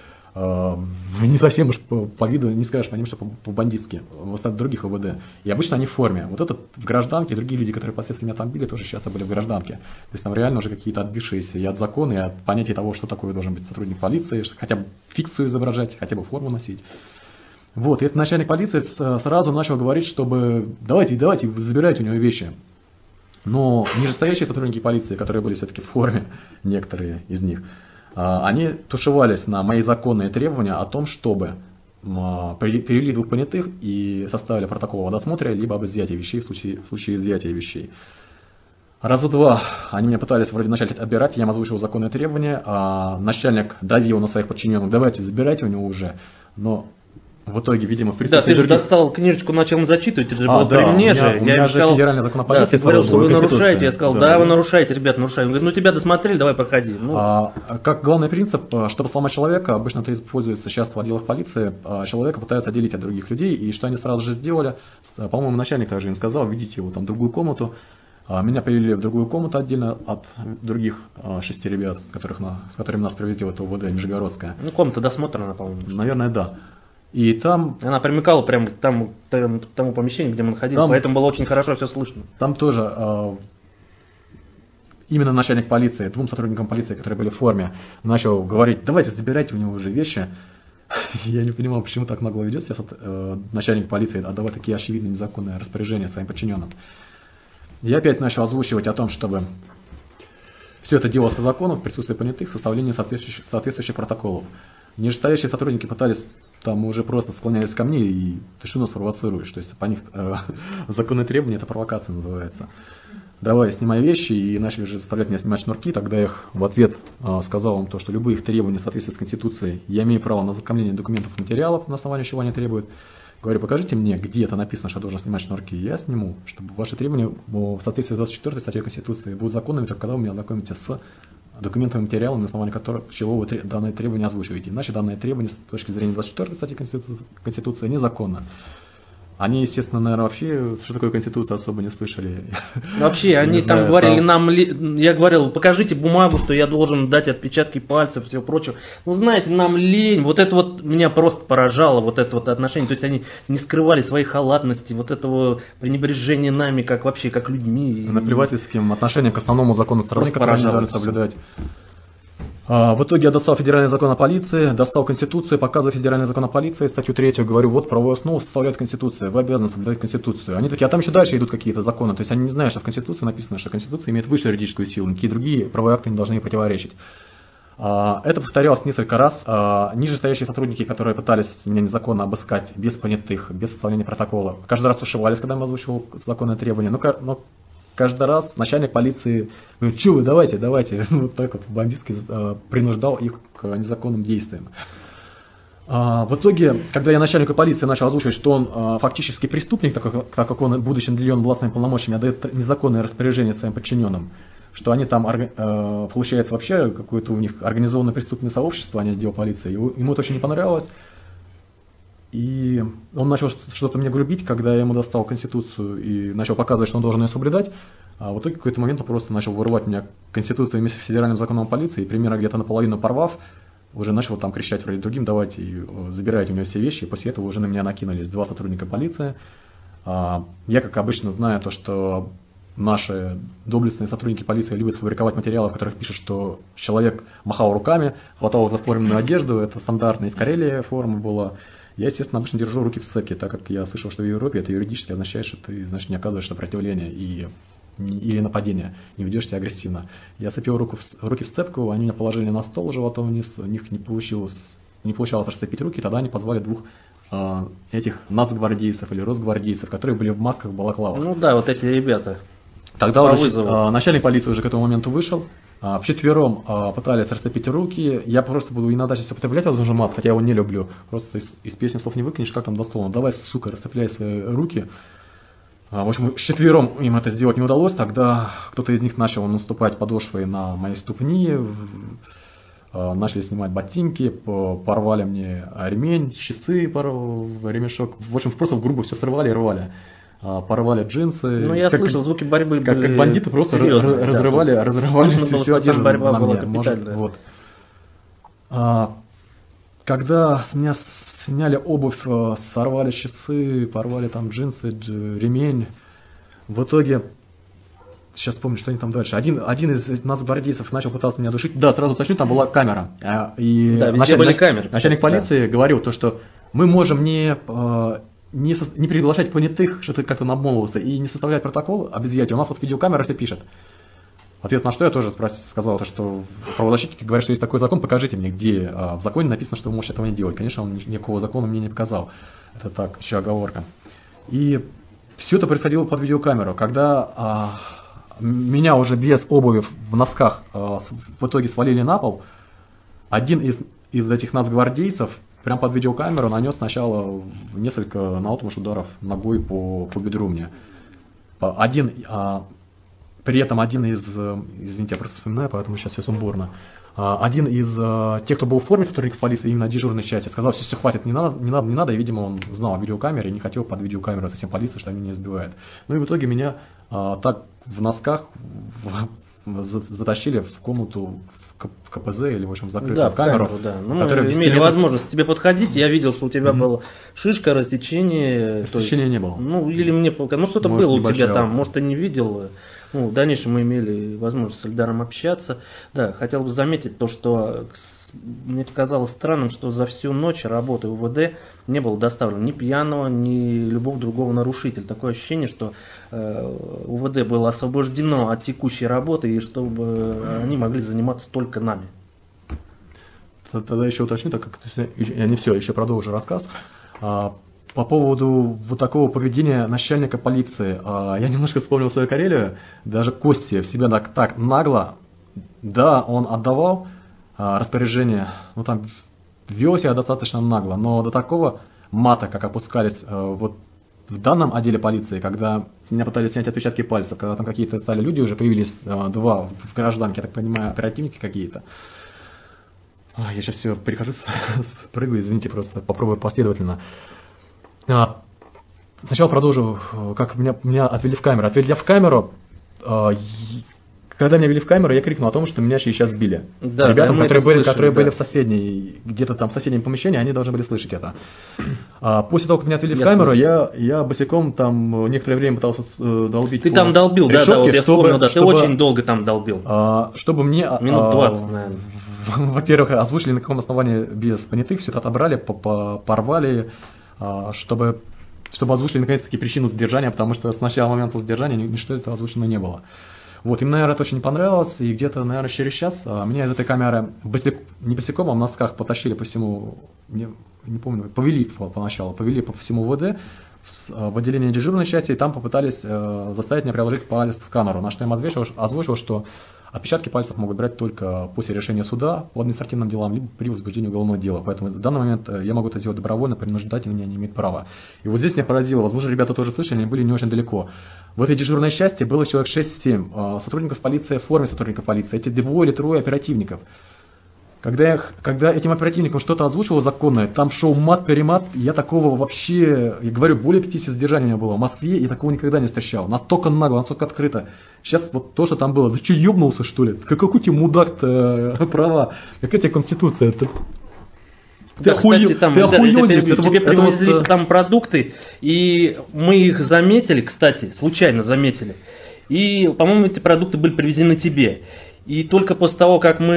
не совсем уж по виду, не скажешь по ним, что по-бандитски, в остальных других ОВД. И обычно они в форме. Вот этот в гражданке, другие люди, которые последствия меня там били, тоже часто были в гражданке. То есть там реально уже какие-то отбившиеся и от закона, и от понятия того, что такое должен быть сотрудник полиции, хотя бы фикцию изображать, хотя бы форму носить. Вот, и этот начальник полиции сразу начал говорить, чтобы давайте, забирайте у него вещи. Но нижестоящие сотрудники полиции, которые были все-таки в форме, некоторые из них, они тушевались на мои законные требования о том, чтобы перевели двух понятых и составили протокол о досмотре, либо об изъятии вещей в случае изъятия вещей. Раза два они меня пытались вроде начать отбирать, я им озвучил законные требования, а начальник давил на своих подчиненных, давайте забирайте у него уже, но в итоге, видимо, в присутствии... Да, ты же достал книжечку, начал им зачитывать, это же было при мне же. У меня же федеральный закон о полиции. Да, ты говорил, что вы нарушаете, я сказал, да, вы нарушаете, ребят, нарушаете. Он говорит, тебя досмотрели, давай проходи. Как главный принцип, чтобы сломать человека, обычно это используется часто в отделах полиции, человека пытаются отделить от других людей, и что они сразу же сделали, по-моему, начальник также им сказал, ведите его там в другую комнату. Меня привели в другую комнату отдельно от других 6 ребят, с которыми нас привезли в это ОВД Нижегородская. Комната досмотрена, по-моему. Наверное, да. И там... Она примыкала прямо к тому помещению, где мы находились, поэтому было очень хорошо все слышно. Там тоже именно начальник полиции, 2 сотрудникам полиции, которые были в форме, начал говорить, давайте забирайте у него уже вещи. Я не понимал, почему так нагло ведет себя начальник полиции отдавать такие очевидные незаконные распоряжения своим подчиненным. Я опять начал озвучивать о том, чтобы все это делалось по закону, в присутствии понятых, составление соответствующих протоколов. Нижестоящие сотрудники пытались, там уже просто склонялись ко мне и ты что нас провоцируешь? То есть по них законные требования, это провокация называется. Давай, снимай вещи, и начали же заставлять меня снимать шнурки. Тогда я их в ответ сказал им то, что любые их требования в соответствии с Конституцией, я имею право на ознакомление документов и материалов, на основании чего они требуют. Говорю, покажите мне, где это написано, что я должен снимать шнурки, и я сниму, чтобы ваши требования в соответствии с 24 статьей Конституции будут законными, только когда вы меня ознакомите с документами и материалами, на основании чего вы данное требование озвучиваете. Иначе данное требование с точки зрения 24 статьи Конституции незаконно. Они, естественно, наверное, вообще, что такое Конституция, особо не слышали. Вообще, они там говорили нам, я говорил, покажите бумагу, что я должен дать отпечатки пальцев, все прочее. Ну, знаете, нам лень. Вот это вот меня просто поражало, вот это вот отношение. То есть они не скрывали своей халатности, вот этого пренебрежения нами, как вообще, как людьми. Наплевательским отношением к основному закону страны, который они должны соблюдать. В итоге я достал федеральный закон о полиции, достал Конституцию, показываю федеральный закон о полиции, статью 3, говорю, вот правовую основу составляет Конституция, вы обязаны соблюдать Конституцию. Они такие, а там еще дальше идут какие-то законы, то есть они не знают, что в Конституции написано, что Конституция имеет высшую юридическую силу, никакие другие правовые акты не должны ей противоречить. Это повторялось несколько раз. Нижестоящие сотрудники, которые пытались меня незаконно обыскать, без понятых, без составления протокола, каждый раз тушевались, когда я озвучивал законные требования, но каждый раз начальник полиции говорит, что вы, давайте, вот так вот бандитски принуждал их к незаконным действиям. В итоге, когда я начальнику полиции начал озвучивать, что он фактически преступник, так как он, будучи наделен властными полномочиями, отдает незаконное распоряжение своим подчиненным, что они там, получается, вообще какое-то у них организованное преступное сообщество, а не отдел полиции, ему это очень не понравилось. И он начал что-то мне грубить, когда я ему достал Конституцию и начал показывать, что он должен ее соблюдать. А в итоге в какой-то момент он просто начал вырывать меня Конституцию вместе с федеральным законом о полиции, и примерно где-то наполовину порвав, уже начал там кричать вроде другим, давайте, и забирайте у него все вещи, и после этого уже на меня накинулись 2 сотрудника полиции. Я, как обычно, знаю то, что наши доблестные сотрудники полиции любят фабриковать материалы, в которых пишут, что человек махал руками, хватал за форменную одежду, это стандартная, и в Карелии форма была. Я, естественно, обычно держу руки в цепке, так как я слышал, что в Европе это юридически означает, что ты, значит, не оказываешь сопротивления или нападения, не ведешь себя агрессивно. Я цепил руки в цепку, они меня положили на стол животом вниз, у них не получалось расцепить руки, тогда они позвали 2 этих нацгвардейцев или росгвардейцев, которые были в масках, в балаклавах. Ну да, вот эти ребята. Тогда уже начальник полиции уже к этому моменту вышел. Вчетвером пытались расцепить руки. Я просто буду иногда сейчас употреблять возможно мат, хотя я его не люблю. Просто из песни слов не выкинешь, как там дословно. Давай, сука, расцепляй свои руки. В общем, вчетвером им это сделать не удалось. Тогда кто-то из них начал наступать подошвой на мои ступни. начали снимать ботинки, порвали мне ремень, часы, ремешок. В общем, просто грубо все срывали и рвали. Порвали джинсы. Ну, я слышал, звуки борьбы были как бандиты просто серьезные, разрывали всю одежду борьба на была мне. капитальная. Вот. Когда с меня сняли обувь, сорвали часы, порвали там джинсы, ремень, в итоге, сейчас вспомню, что они там дальше. Один из нацгвардейцев начал пытаться меня душить. Да, сразу уточню, там была камера. И да, везде были камеры. Начальник полиции говорил, что мы можем не приглашать понятых, что ты как-то обмолвился, и не составлять протокол об изъятии. У нас вот видеокамера все пишет. В ответ на что я тоже сказал, что правозащитники говорят, что есть такой закон, покажите мне, где в законе написано, что вы можете этого не делать. Конечно, он никакого закона мне не показал. Это так, еще оговорка. И все это происходило под видеокамеру. Когда меня уже без обуви в носках в итоге свалили на пол, один из этих нацгвардейцев прямо под видеокамеру нанес сначала несколько наотмашь ударов ногой по бедру мне. При этом один из, извините, я просто вспоминаю, поэтому сейчас все сумбурно. Один из тех, кто был в форме сотрудников полиции, именно дежурной части, сказал, все, хватит, не надо, и, видимо, он знал о видеокамере и не хотел под видеокамеру совсем полиции, что они меня избивают. Ну и в итоге меня так в носках затащили в комнату, в КПЗ или, в общем, в закрытую камеру. Да. Ну, мы имели возможность к тебе подходить, я видел, что у тебя была шишка, рассечение. Рассечения не было. Ну, или мне что-то было у тебя там, может, ты не видел. Ну, в дальнейшем мы имели возможность с Эльдаром общаться. Да, хотел бы заметить то, что мне показалось странным, что за всю ночь работы УВД не было доставлено ни пьяного, ни любого другого нарушителя. Такое ощущение, что УВД было освобождено от текущей работы, и чтобы они могли заниматься только нами. Тогда еще уточню, так как я не все, еще продолжу рассказ. По поводу вот такого поведения начальника полиции, я немножко вспомнил свою Карелию, даже Кости в себя так нагло, да, он отдавал распоряжение, ну там вел себя достаточно нагло, но до такого мата, как опускались вот в данном отделе полиции, когда с меня пытались снять отпечатки пальцев, когда там какие-то стали люди, уже появились два в гражданке, я так понимаю, оперативники какие-то. Я сейчас все прихожу, спрыгаю, извините, просто попробую последовательно. Сначала продолжу, как меня отвели в камеру. Отвели в камеру, когда меня вели в камеру, я крикнул о том, что меня сейчас сбили. Да, ребятам, которые были в соседней, где-то там в соседнем помещении, они должны были слышать это. После того, как меня отвели в камеру, я босиком там некоторое время пытался долбить. Ты там долбил, решетке, да, вот я вспомнил, да, ты очень долго там долбил. Чтобы мне... Минут 20, наверное. Во-первых, озвучили, на каком основании без понятых, все это отобрали, порвали, чтобы озвучили наконец-таки причину задержания, потому что с начала момента задержания ничто это озвучено не было. Вот, им, наверное, это очень не понравилось, и где-то, наверное, через час меня из этой камеры не босиком, а в носках потащили по всему, не помню, повели по всему ВД, в отделение дежурной части, и там попытались заставить меня приложить палец к сканеру, на что я им озвучил, что отпечатки пальцев могут брать только после решения суда по административным делам, либо при возбуждении уголовного дела. Поэтому в данный момент я могу это сделать добровольно, принуждательно меня не имеет права. И вот здесь меня поразило, возможно, ребята тоже слышали, они были не очень далеко. В этой дежурной части было человек 6-7 сотрудников полиции в форме сотрудников полиции, эти 2 или 3 оперативников. Когда этим оперативникам что-то озвучивало законное, там шел мат-перемат, я такого вообще, я говорю, более 50 задержаний у меня было в Москве, я такого никогда не встречал. Настолько нагло, настолько открыто. Сейчас вот то, что там было, да что, ебнулся что ли? Какой тебе мудак-то права? Какая тебе конституция? Ты кстати, там, тебе привезли там продукты, и мы их заметили, кстати, случайно заметили. И, по-моему, эти продукты были привезены тебе. И только после того, как мы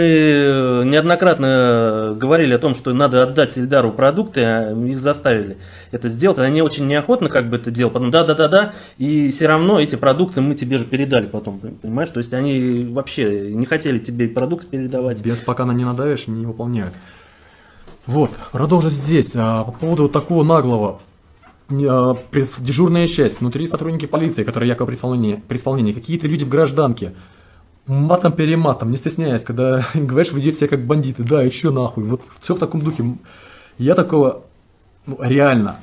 неоднократно говорили о том, что надо отдать Эльдару продукты, их заставили это сделать, они очень неохотно как бы это делали, потом да, и все равно эти продукты мы тебе же передали потом, понимаешь, то есть они вообще не хотели тебе продукты передавать. Без пока не надавишь, не выполняют. Вот, продолжу здесь, по поводу такого наглого. Дежурная часть, внутри сотрудники полиции, которые якобы при исполнении, какие-то люди в гражданке, матом-перематом, не стесняясь, когда говоришь, вы ведете себя как бандиты, да, еще нахуй, вот все в таком духе. Я такого, реально,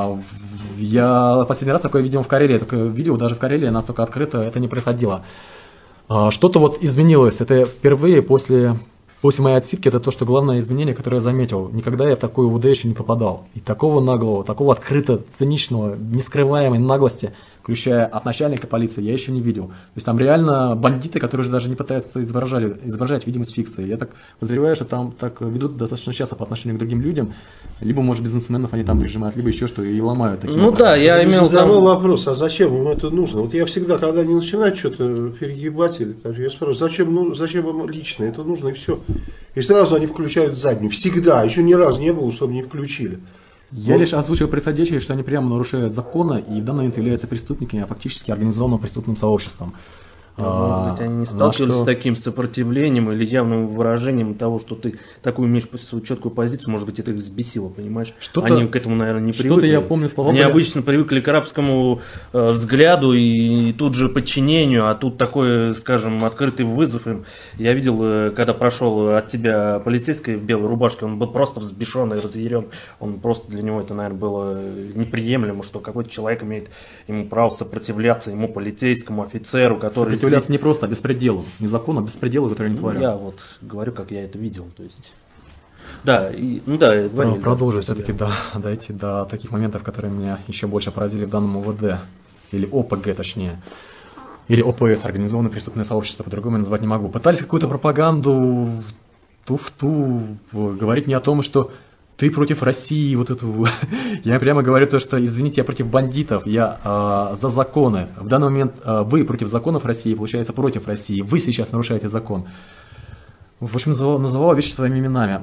я последний раз такое видел в Карелии, я такое видел, даже в Карелии настолько открыто это не происходило. Что-то вот изменилось, это впервые после после моей отсидки, это то, что главное изменение, которое я заметил. Никогда я в такой УВД еще не попадал. И такого наглого, такого открыто циничного, нескрываемой наглости, включая от начальника полиции, я еще не видел. То есть там реально бандиты, которые уже даже не пытаются изображать видимость фикции. Я так подозреваю, что там так ведут достаточно часто по отношению к другим людям. Либо, может, бизнесменов они там прижимают, либо еще что, и ломают. Ну да, я имел там... вопрос, а зачем им это нужно? Вот я всегда, когда они начинают что-то перегибать, или, я спрашиваю, зачем вам лично это нужно, и все. И сразу они включают заднюю. Всегда, еще ни разу не было, чтобы не включили. Я лишь озвучил происходящее, что они прямо нарушают законы и в данный момент являются преступниками, а фактически организованным преступным сообществом. Может быть, они не сталкивались с таким сопротивлением или явным выражением того, что ты такую имеешь свою четкую позицию, может быть, это их взбесило, понимаешь? Они к этому, наверное, не привыкли. Что-то я помню слова. Они обычно привыкли к арабскому взгляду и тут же подчинению, а тут такой, скажем, открытый вызов им. Я видел, когда прошел от тебя полицейский в белой рубашке, он был просто взбешен и разъярен. Он просто для него это, наверное, было неприемлемо, что какой-то человек имеет ему право сопротивляться ему, полицейскому офицеру, который... Сопротивляться не просто, а беспределу. Не закону, а беспределу, который они творят. Я вот говорю, как я это видел. То есть... Да, говорили. Продолжу все-таки дойти до таких моментов, которые меня еще больше поразили в данном УВД. Или ОПГ, точнее. Или ОПС, организованное преступное сообщество, по-другому я назвать не могу. Пытались какую-то пропаганду туфту говорить не о том, что ты против России, вот эту. Я прямо говорю то, что, извините, я против бандитов, я за законы. В данный момент вы против законов России, получается, против России. Вы сейчас нарушаете закон. В общем, называл вещи своими именами.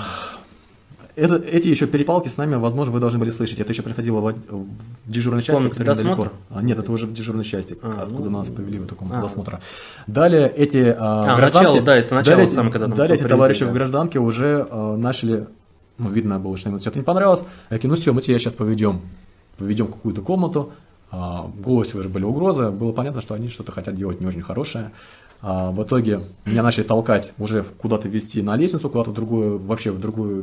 Эти еще перепалки с нами, возможно, вы должны были слышать. Это еще происходило в дежурной части, которая недалеко. Нет, это уже в дежурной части, откуда нас повели в эту комнату досмотра. Далее эти гражданки, далее эти товарищи в гражданке уже начали... видно было, что им это не понравилось. Я говорю, все, мы тебя сейчас поведем в какую-то комнату. В голосе уже были угрозы. Было понятно, что они что-то хотят делать не очень хорошее. В итоге меня начали толкать, уже куда-то вести на лестницу, куда-то в другую, вообще в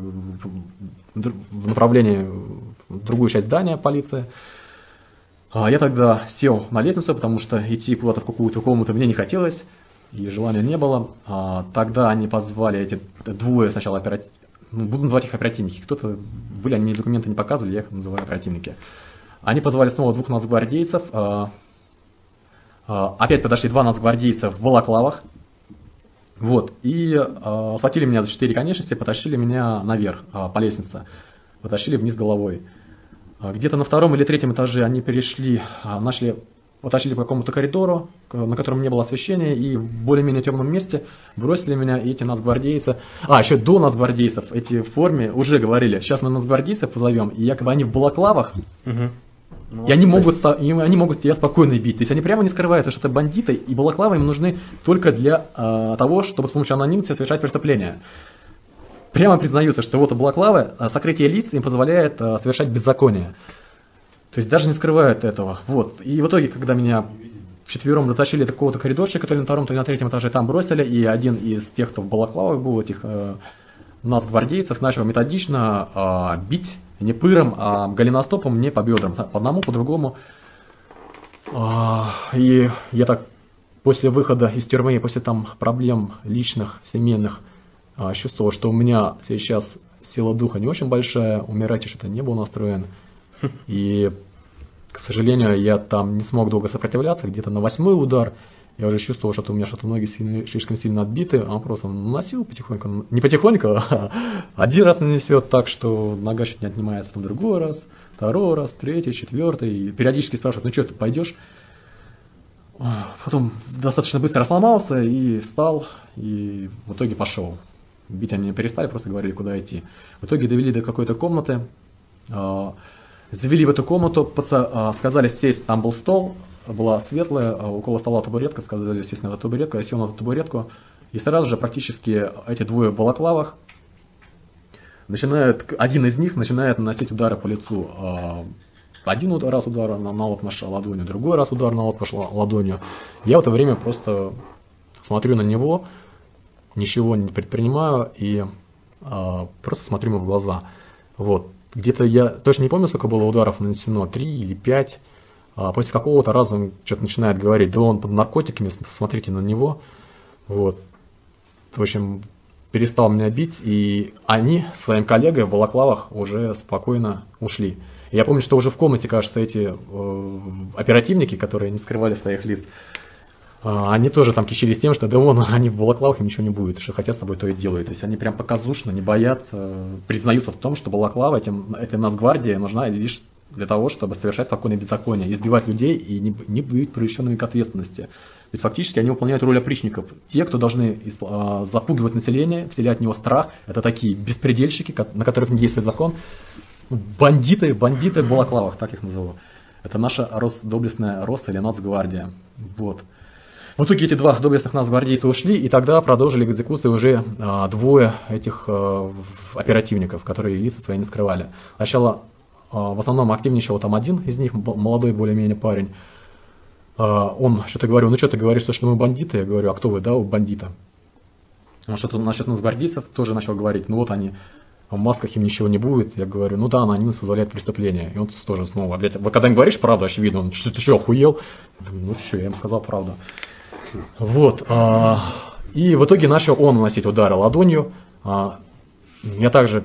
направление, в другую часть здания полиции. Я тогда сел на лестницу, потому что идти куда-то в какую-то комнату мне не хотелось, и желания не было. Тогда они позвали эти двое сначала буду называть их оперативники. Кто-то были, они мне документы не показывали, я их называю оперативники. Они позвали снова двух нацгвардейцев. Опять подошли два нацгвардейца в балаклавах. Вот. И схватили меня за 4 конечности, потащили меня наверх по лестнице. Потащили вниз головой. Где-то на 2-м или 3-м этаже они перешли, потащили по какому-то коридору, на котором не было освещения, и в более-менее темном месте бросили меня эти нацгвардейцы. Еще до нацгвардейцев эти в форме уже говорили, сейчас мы нацгвардейцев позовем, и якобы они в балаклавах, и они могут тебя спокойно бить. То есть они прямо не скрывают, что это бандиты, и балаклавы им нужны только для того, чтобы с помощью анонимности совершать преступления. Прямо признаются, что вот балаклавы, сокрытие лиц им позволяет совершать беззаконие. То есть даже не скрывают этого. Вот. И в итоге, когда меня вчетвером дотащили до какого-то коридорчика, то ли на 2-м, то ли на 3-м этаже, там бросили, и один из тех, кто в балаклавах был, этих нацгвардейцев, начал методично бить не пыром, а голеностопом мне по бедрам. По одному, по другому. И я так после выхода из тюрьмы, после там проблем личных, семейных, чувствовал, что у меня сейчас сила духа не очень большая, умирать я что-то не был настроен. И, к сожалению, я там не смог долго сопротивляться. Где-то на 8-й удар я уже чувствовал, что у меня что-то ноги слишком сильно отбиты. Он просто наносил потихоньку. Не потихоньку, а один раз нанесет так, что нога чуть не отнимается. Потом другой раз, 2-й раз, 3-й, 4-й. И периодически спрашивают, ну что, ты пойдешь? Потом достаточно быстро сломался и встал. И в итоге пошел. Бить они перестали, просто говорили, куда идти. В итоге довели до какой-то комнаты. Завели в эту комнату, сказали сесть, там был стол, была светлая, около стола табуретка, сказали сесть на эту табуретку, я сел на эту табуретку, и сразу же практически эти двое в балаклавах один из них начинает наносить удары по лицу. Один раз удар на отмашь ладонью, другой раз удар на отмашь ладонью. Я в это время просто смотрю на него, ничего не предпринимаю и просто смотрю ему в глаза. Вот. Где-то я точно не помню, сколько было ударов нанесено, 3 или 5. После какого-то раза он что-то начинает говорить, да он под наркотиками, смотрите на него. Вот. В общем, перестал меня бить, и они с своим коллегой в балаклавах уже спокойно ушли. И я помню, что уже в комнате, кажется, эти оперативники, которые не скрывали своих лиц, они тоже там кичились тем, что да вон, они в балаклавах, им ничего не будет, что хотят с тобой, то и делают. То есть они прям показушно, не боятся, признаются в том, что балаклава, эта Нацгвардия нужна лишь для того, чтобы совершать спокойное беззаконие, избивать людей и не быть привлеченными к ответственности. То есть фактически они выполняют роль опричников. Те, кто должны запугивать население, вселять в него страх, это такие беспредельщики, на которых не действует закон. Бандиты в балаклавах, так их назову. Это наша доблестная РОС или Нацгвардия. Вот. В итоге эти два доблестных нацгвардейца ушли, и тогда продолжили экзекуции уже двое этих оперативников, которые лица свои не скрывали. Сначала в основном активничал там один из них, молодой более-менее парень. Он что-то говорил, ну что ты говоришь, что мы бандиты? Я говорю, а кто вы? Да, вы бандиты. Он что-то насчет нацгвардейцев тоже начал говорить, ну вот они, в масках им ничего не будет. Я говорю, ну да, анонимность позволяет преступление. И он тоже снова, опять, вы когда им говоришь правду, очевидно, он, ты что, охуел? Я говорю, ну все, я им сказал правду. Вот. И в итоге начал он наносить удары ладонью. Я также,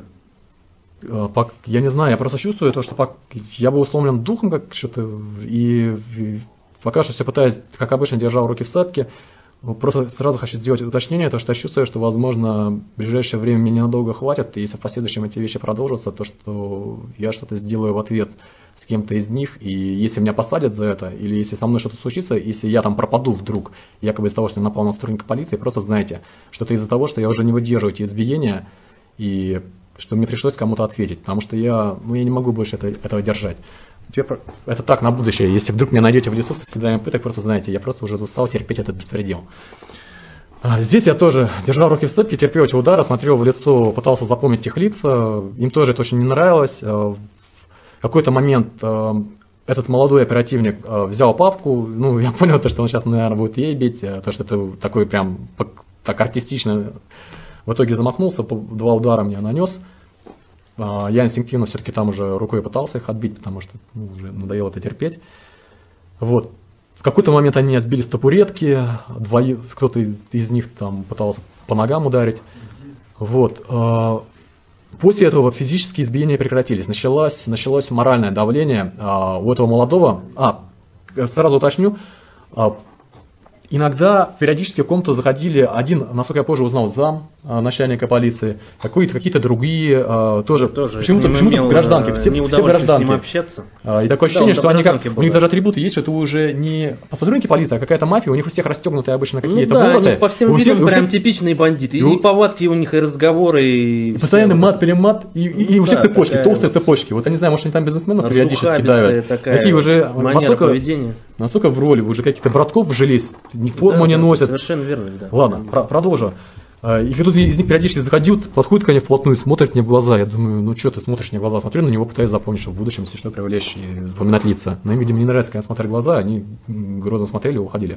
я не знаю, я просто чувствую то, что я был усломлен духом, как что-то, и пока что все пытаюсь, как обычно, держал руки в сапке. Просто сразу хочу сделать уточнение, то что я чувствую, что, возможно, в ближайшее время мне ненадолго хватит, и если в последующем эти вещи продолжатся, то что я что-то сделаю в ответ с кем-то из них, и если меня посадят за это, или если со мной что-то случится, если я там пропаду вдруг, якобы из-за того, что я напал на сотрудника полиции, просто знайте, что это из-за того, что я уже не выдерживаю эти избиения, и что мне пришлось кому-то ответить, потому что я не могу больше этого держать. Это так, на будущее. Если вдруг меня найдете в лесу с следами пыток, просто знаете, я просто уже устал терпеть этот беспредел. Здесь я тоже держал руки в степке, терпел эти удары, смотрел в лицо, пытался запомнить их лица. Им тоже это очень не нравилось. В какой-то момент этот молодой оперативник взял папку. Ну, я понял, что он сейчас, наверное, будет ей бить, то, что это такой прям так артистично. В итоге замахнулся, 2 удара мне нанес. Я инстинктивно все-таки там уже рукой пытался их отбить, потому что уже надоело это терпеть. Вот. В какой-то момент они сбили с табуретки, кто-то из них там пытался по ногам ударить. Вот. После этого физические избиения прекратились. Началось моральное давление у этого молодого. Сразу уточню. Иногда периодически в комнату заходили один, насколько я позже узнал, зам начальника полиции, какие-то другие, тоже почему-то гражданки, все гражданки. С ним общаться. И такое ощущение, что они у них даже атрибуты есть, что это уже не сотрудники полиции, а какая-то мафия, у них у всех расстегнутые обычно какие-то вороты. Они по всем видам прям типичные бандиты. И повадки у них, и разговоры, и постоянный мат, и у всех цепочки, толстые цепочки. Вот я не знаю, может они там бизнесменов периодически давят. Такие уже настолько в роли, уже каких-то братков вжились, ни форму не носят. Совершенно верно, да. Ладно, продолжу. И кто-то из них периодически заходит, подходит ко мне вплотную, смотрит мне в глаза. Я думаю, ну что ты смотришь мне в глаза? Смотрю на него, пытаюсь запомнить, что в будущем, если что, привлечь и запоминать лица. Но им, видимо, не нравится, когда смотрят в глаза, они грозно смотрели и уходили.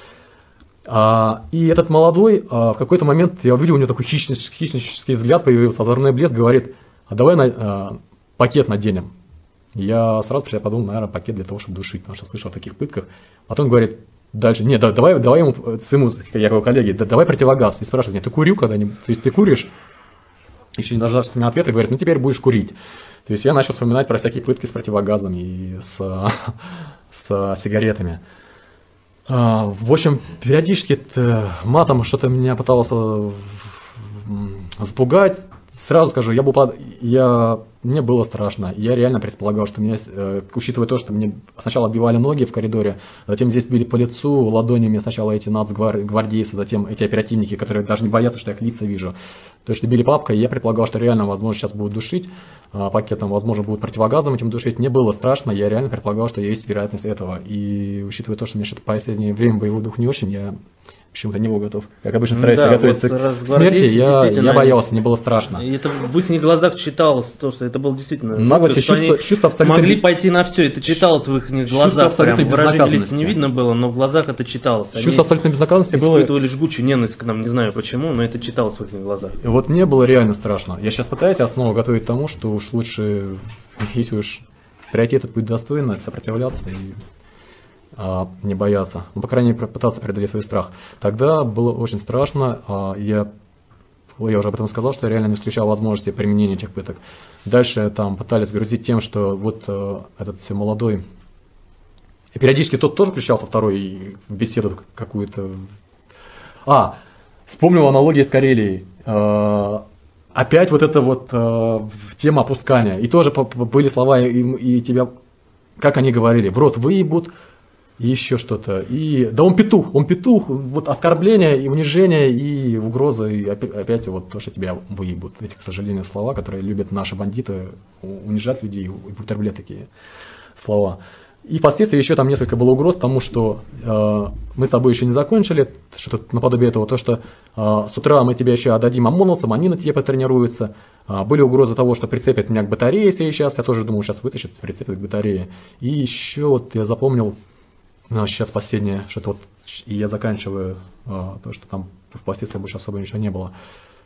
И этот молодой, в какой-то момент я увидел, у него такой хищнический взгляд появился, озорной блеск, говорит, давай пакет наденем. Я сразу подумал, наверное, пакет для того, чтобы душить, потому что слышал о таких пытках. Потом говорит, дальше, нет, давай ему, я его коллеге, давай противогаз. И спрашивает меня, ты курил когда-нибудь? То есть ты куришь? Еще не дождавшись от меня ответа, говорит, ну теперь будешь курить. То есть я начал вспоминать про всякие пытки с противогазом и с сигаретами. В общем, периодически матом что-то меня пытался запугать. Сразу скажу, мне было страшно. Я реально предполагал, что меня, учитывая то, что мне сначала отбивали ноги в коридоре, затем здесь били по лицу ладонями сначала эти нацгвардейцы, затем эти оперативники, которые даже не боятся, что я их лица вижу. То есть, что били папкой, я предполагал, что реально, возможно, сейчас будут душить пакетом, возможно, будут противогазом этим душить. Мне было страшно, я реально предполагал, что есть вероятность этого. И учитывая то, что мне что-то по последнее время боевой дух не очень, я почему-то не был готов. Как обычно стараюсь готовиться к смерти, я боялся, мне было страшно. И это в их глазах читалось, то, что это было действительно... Чувство абсолютно... Могли пойти на все, это читалось в их глазах. Прям выражение лица не видно было, но в глазах это читалось. Чувство абсолютной безнаказанности было... Испытывали жгучую ненависть к нам, не знаю почему, но это читалось в их глазах. Вот мне было реально страшно. Я сейчас пытаюсь основу готовить к тому, что уж лучше, если уж пройти этот путь достойно, сопротивляться и не бояться. Ну, по крайней мере, пытаться преодолеть свой страх. Тогда было очень страшно. Я я уже об этом сказал, что я реально не исключал возможности применения этих пыток. Дальше там пытались грузить тем, что вот этот все молодой. И периодически тот тоже включался, второй, в беседу какую-то. Вспомнил аналогии с Карелией. Опять вот эта вот тема опускания. И тоже были слова и тебя, как они говорили, в рот выебут, и еще что-то. И да он петух, вот оскорбление и унижение, и угроза, и опять вот то, что тебя выебут. Эти, к сожалению, слова, которые любят наши бандиты, унижать людей и употреблять такие слова. И впоследствии еще там несколько было угроз тому, что мы с тобой еще не закончили, что-то наподобие этого, то, что с утра мы тебя еще отдадим ОМОНовцам, они на тебе потренируются. Были угрозы того, что прицепят меня к батарее сейчас, я тоже думал, сейчас вытащат, прицепят к батарее. И еще вот я запомнил, сейчас последнее, что-то вот, и я заканчиваю, то, что там впоследствии больше особо ничего не было.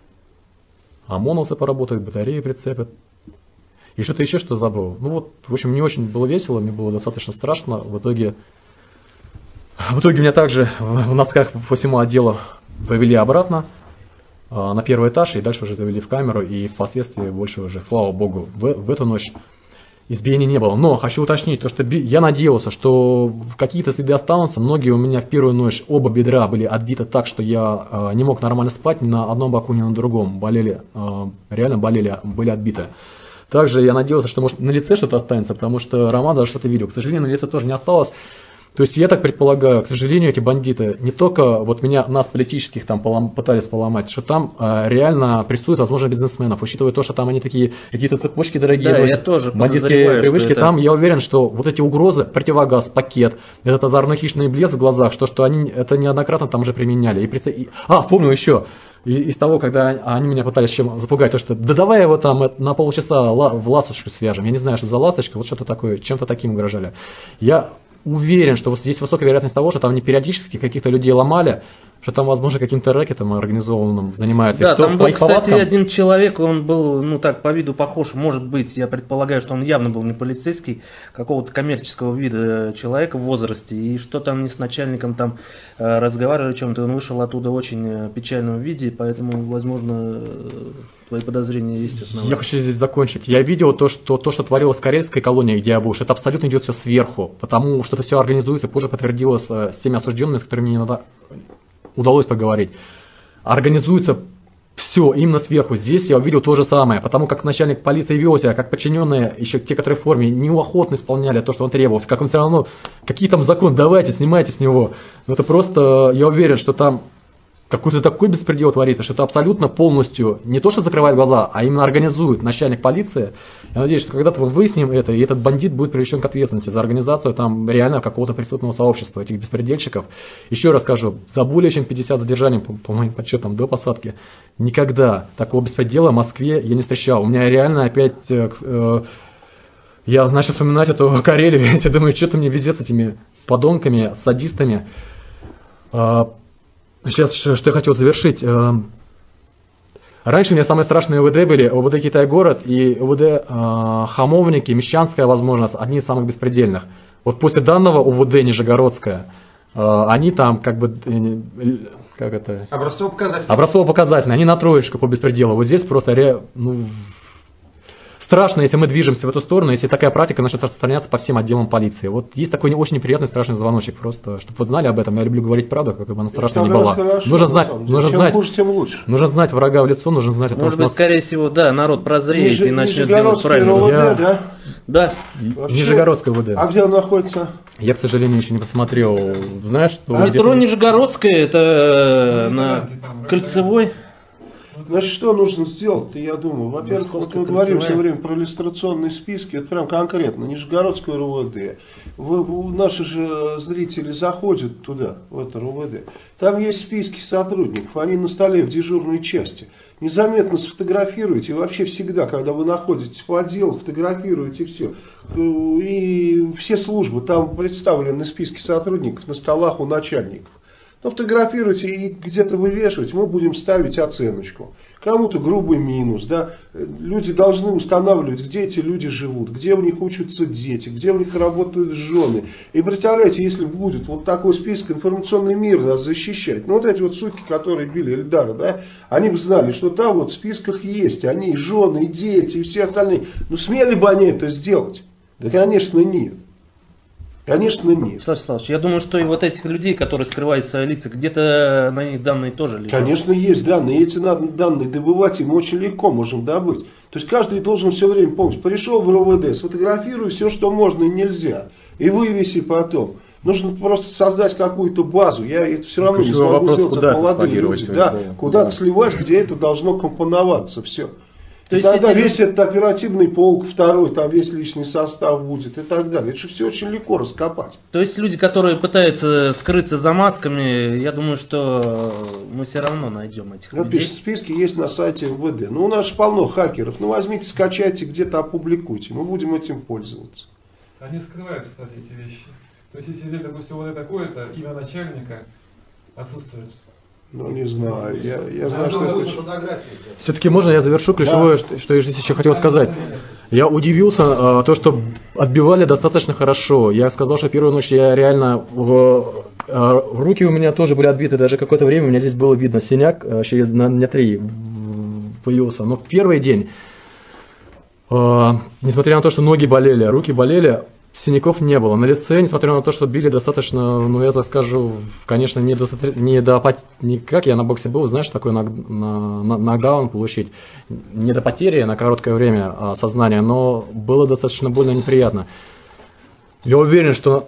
ОМОНовцы поработают, батареи прицепят. И что-то еще, что забыл. Ну вот, в общем, не очень было весело, мне было достаточно страшно. В итоге меня также в носках по всему отделу повели обратно на первый этаж, и дальше уже завели в камеру, и впоследствии больше уже, слава богу, в эту ночь избиений не было. Но хочу уточнить, то, что я надеялся, что какие-то следы останутся. Многие у меня в первую ночь оба бедра были отбиты так, что я не мог нормально спать ни на одном боку, ни на другом. Реально болели, были отбиты. Также я надеялся, что может на лице что-то останется, потому что Роман даже что-то видел. К сожалению, на лице тоже не осталось. То есть я так предполагаю, к сожалению, эти бандиты не только вот нас политических там пытались поломать, что там реально прессуют, возможно, бизнесменов, учитывая то, что там они такие какие-то цепочки дорогие, да, я тоже бандитские привычки. Там я уверен, что вот эти угрозы, противогаз, пакет, этот озорно-хищный блеск в глазах, что они это неоднократно там уже применяли. Вспомнил еще. Из того, когда они меня пытались чем запугать, то что да давай его там на полчаса в ласточку свяжем. Я не знаю, что за ласточка, вот что-то такое, чем-то таким угрожали. Я уверен, что вот здесь высокая вероятность того, что там не периодически каких-то людей ломали, что там, возможно, каким-то рэкетом организованным занимаются. Да, там был, кстати, один человек, он был, так, по виду похож, может быть, я предполагаю, что он явно был не полицейский, какого-то коммерческого вида человека в возрасте, и что там не с начальником там разговаривали о чем-то, он вышел оттуда в очень печальном виде, поэтому, возможно, твои подозрения есть основания. Я хочу здесь закончить. Я видел то, что творилось в карельской колонии, где я был, что это абсолютно идет все сверху, потому что это все организуется, позже подтвердилось с теми осужденными, с которыми мне иногда удалось поговорить. Организуется все именно сверху. Здесь я увидел то же самое, потому как начальник полиции вел себя, как подчиненные, еще те, которые в форме, неохотно исполняли то, что он требовал. Как он все равно, какие там законы, давайте, снимайте с него. Но это просто, я уверен, что там какой-то такой беспредел творится, что это абсолютно полностью не то, что закрывает глаза, а именно организует начальник полиции. Я надеюсь, что когда-то мы выясним это, и этот бандит будет привлечен к ответственности за организацию там реально какого-то преступного сообщества, этих беспредельщиков. Еще раз скажу, за более чем 50 задержаний, по моим подсчетам, до посадки, никогда такого беспредела в Москве я не встречал. У меня реально опять... Я начал вспоминать эту Карелию, я думаю, что-то мне везет с этими подонками, садистами. Сейчас, что я хотел завершить. Раньше у меня самые страшные ОВД были ОВД Китай-город и ОВД Хамовники, Мещанская, возможно, одни из самых беспредельных. Вот после данного ОВД Нижегородская, они там как это? Образцово-показательные. Они на троечку по беспределу. Вот здесь просто страшно, если мы движемся в эту сторону, если такая практика начнет распространяться по всем отделам полиции. Вот есть такой не очень неприятный, страшный звоночек. Просто, чтобы вы знали об этом, я люблю говорить правду, как бы она страшно не была. Нужно знать врага в лицо, нужно знать... Может быть, скорее всего, да, народ прозреет и начнет делать правильно. ОВД, да? Нижегородская ОВД. А где он находится? Я, к сожалению, еще не посмотрел. Знаешь, что... Метро Нижегородская, это на Кольцевой. Значит, что нужно сделать-то, я думаю? Во-первых, вот мы говорим все время про иллюстрационные списки, это прям конкретно, Нижегородское РУВД. Наши же зрители заходят туда, в это РУВД. Там есть списки сотрудников, они на столе в дежурной части. Незаметно сфотографируйте, и вообще всегда, когда вы находитесь в отделе, фотографируйте все. И все службы, там представлены списки сотрудников на столах у начальников. Но фотографируйте и где-то вывешивать, мы будем ставить оценочку. Кому-то грубый минус, да. Люди должны устанавливать, где эти люди живут, где у них учатся дети, где у них работают жены. И представляете, если будет вот такой список, информационный мир нас защищать. Ну вот эти вот суки, которые били Эльдара, да, они бы знали, что там вот в списках есть, они и жены, и дети, и все остальные. Ну смели бы они это сделать? Да, конечно, нет. Конечно, нет. Слава Славович, я думаю, что и вот этих людей, которые скрывают свои лица, где-то на них данные тоже лежат. Конечно, есть данные. Эти данные добывать им очень легко можем добыть. То есть каждый должен все время помнить. Пришел в РОВД, сфотографируй все, что можно и нельзя. И вывеси потом. Нужно просто создать какую-то базу. Я это все равно не смогу сделать от молодых людей. Да, куда-то сливать, где это должно компоноваться. Все. То и тогда весь этот оперативный полк, второй, там весь личный состав будет и так далее. Это же все очень легко раскопать. То есть люди, которые пытаются скрыться за масками, я думаю, что мы все равно найдем этих людей. Списки есть на сайте МВД. Ну у нас же полно хакеров. Ну возьмите, скачайте, где-то опубликуйте. Мы будем этим пользоваться. Они скрывают, кстати, эти вещи. То есть если, допустим, вот такое-то имя начальника отсутствует. Ну, не знаю. Я знаю, что это... Все-таки можно я завершу ключевое, что я еще хотел сказать. Я удивился, то, что отбивали достаточно хорошо. Я сказал, что первую ночь я реально... руки у меня тоже были отбиты. Даже какое-то время у меня здесь было видно синяк, через на дня 3 появился. Но в первый день, несмотря на то, что ноги болели, руки болели, синяков не было. На лице, несмотря на то, что били достаточно, ну я так скажу, конечно, не как я на боксе был, знаешь, такой нокдаун получить. Не до потери на короткое время сознания, но было достаточно больно и неприятно. Я уверен, что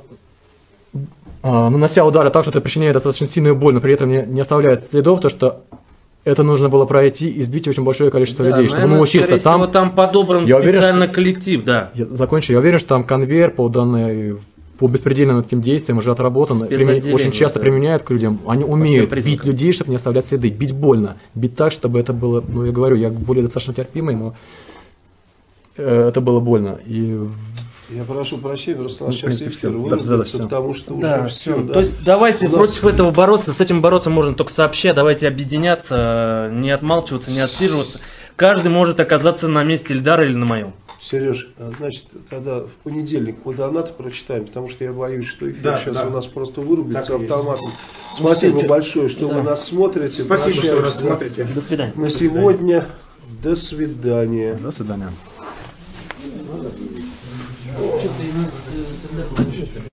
нанося удары так, что это причиняет достаточно сильную боль, но при этом не оставляет следов, то что это нужно было пройти и сбить очень большое количество людей, чтобы научиться. Там подобран специально коллектив, да. Я закончу. Я уверен, что там конвейер по беспредельным таким действиям уже отработан. Очень часто применяют к людям. Они умеют бить людей, чтобы не оставлять следы. Бить больно. Бить так, чтобы это было, ну я говорю, я более достаточно терпимый, но это было больно. И... Я прошу прощения, просто нас сейчас эфир вырубится, потому что уже все. То есть давайте против этого бороться, с этим бороться можно только сообща, давайте объединяться, не отмалчиваться, не отсиживаться. Каждый может оказаться на месте Эльдара или на моем. Сереж, значит, тогда в понедельник по донату прочитаем, потому что я боюсь, что эфир сейчас у нас просто вырубится автоматом. Спасибо большое, что вы нас смотрите. Спасибо, что вы нас смотрите. До свидания. На сегодня до свидания. До свидания.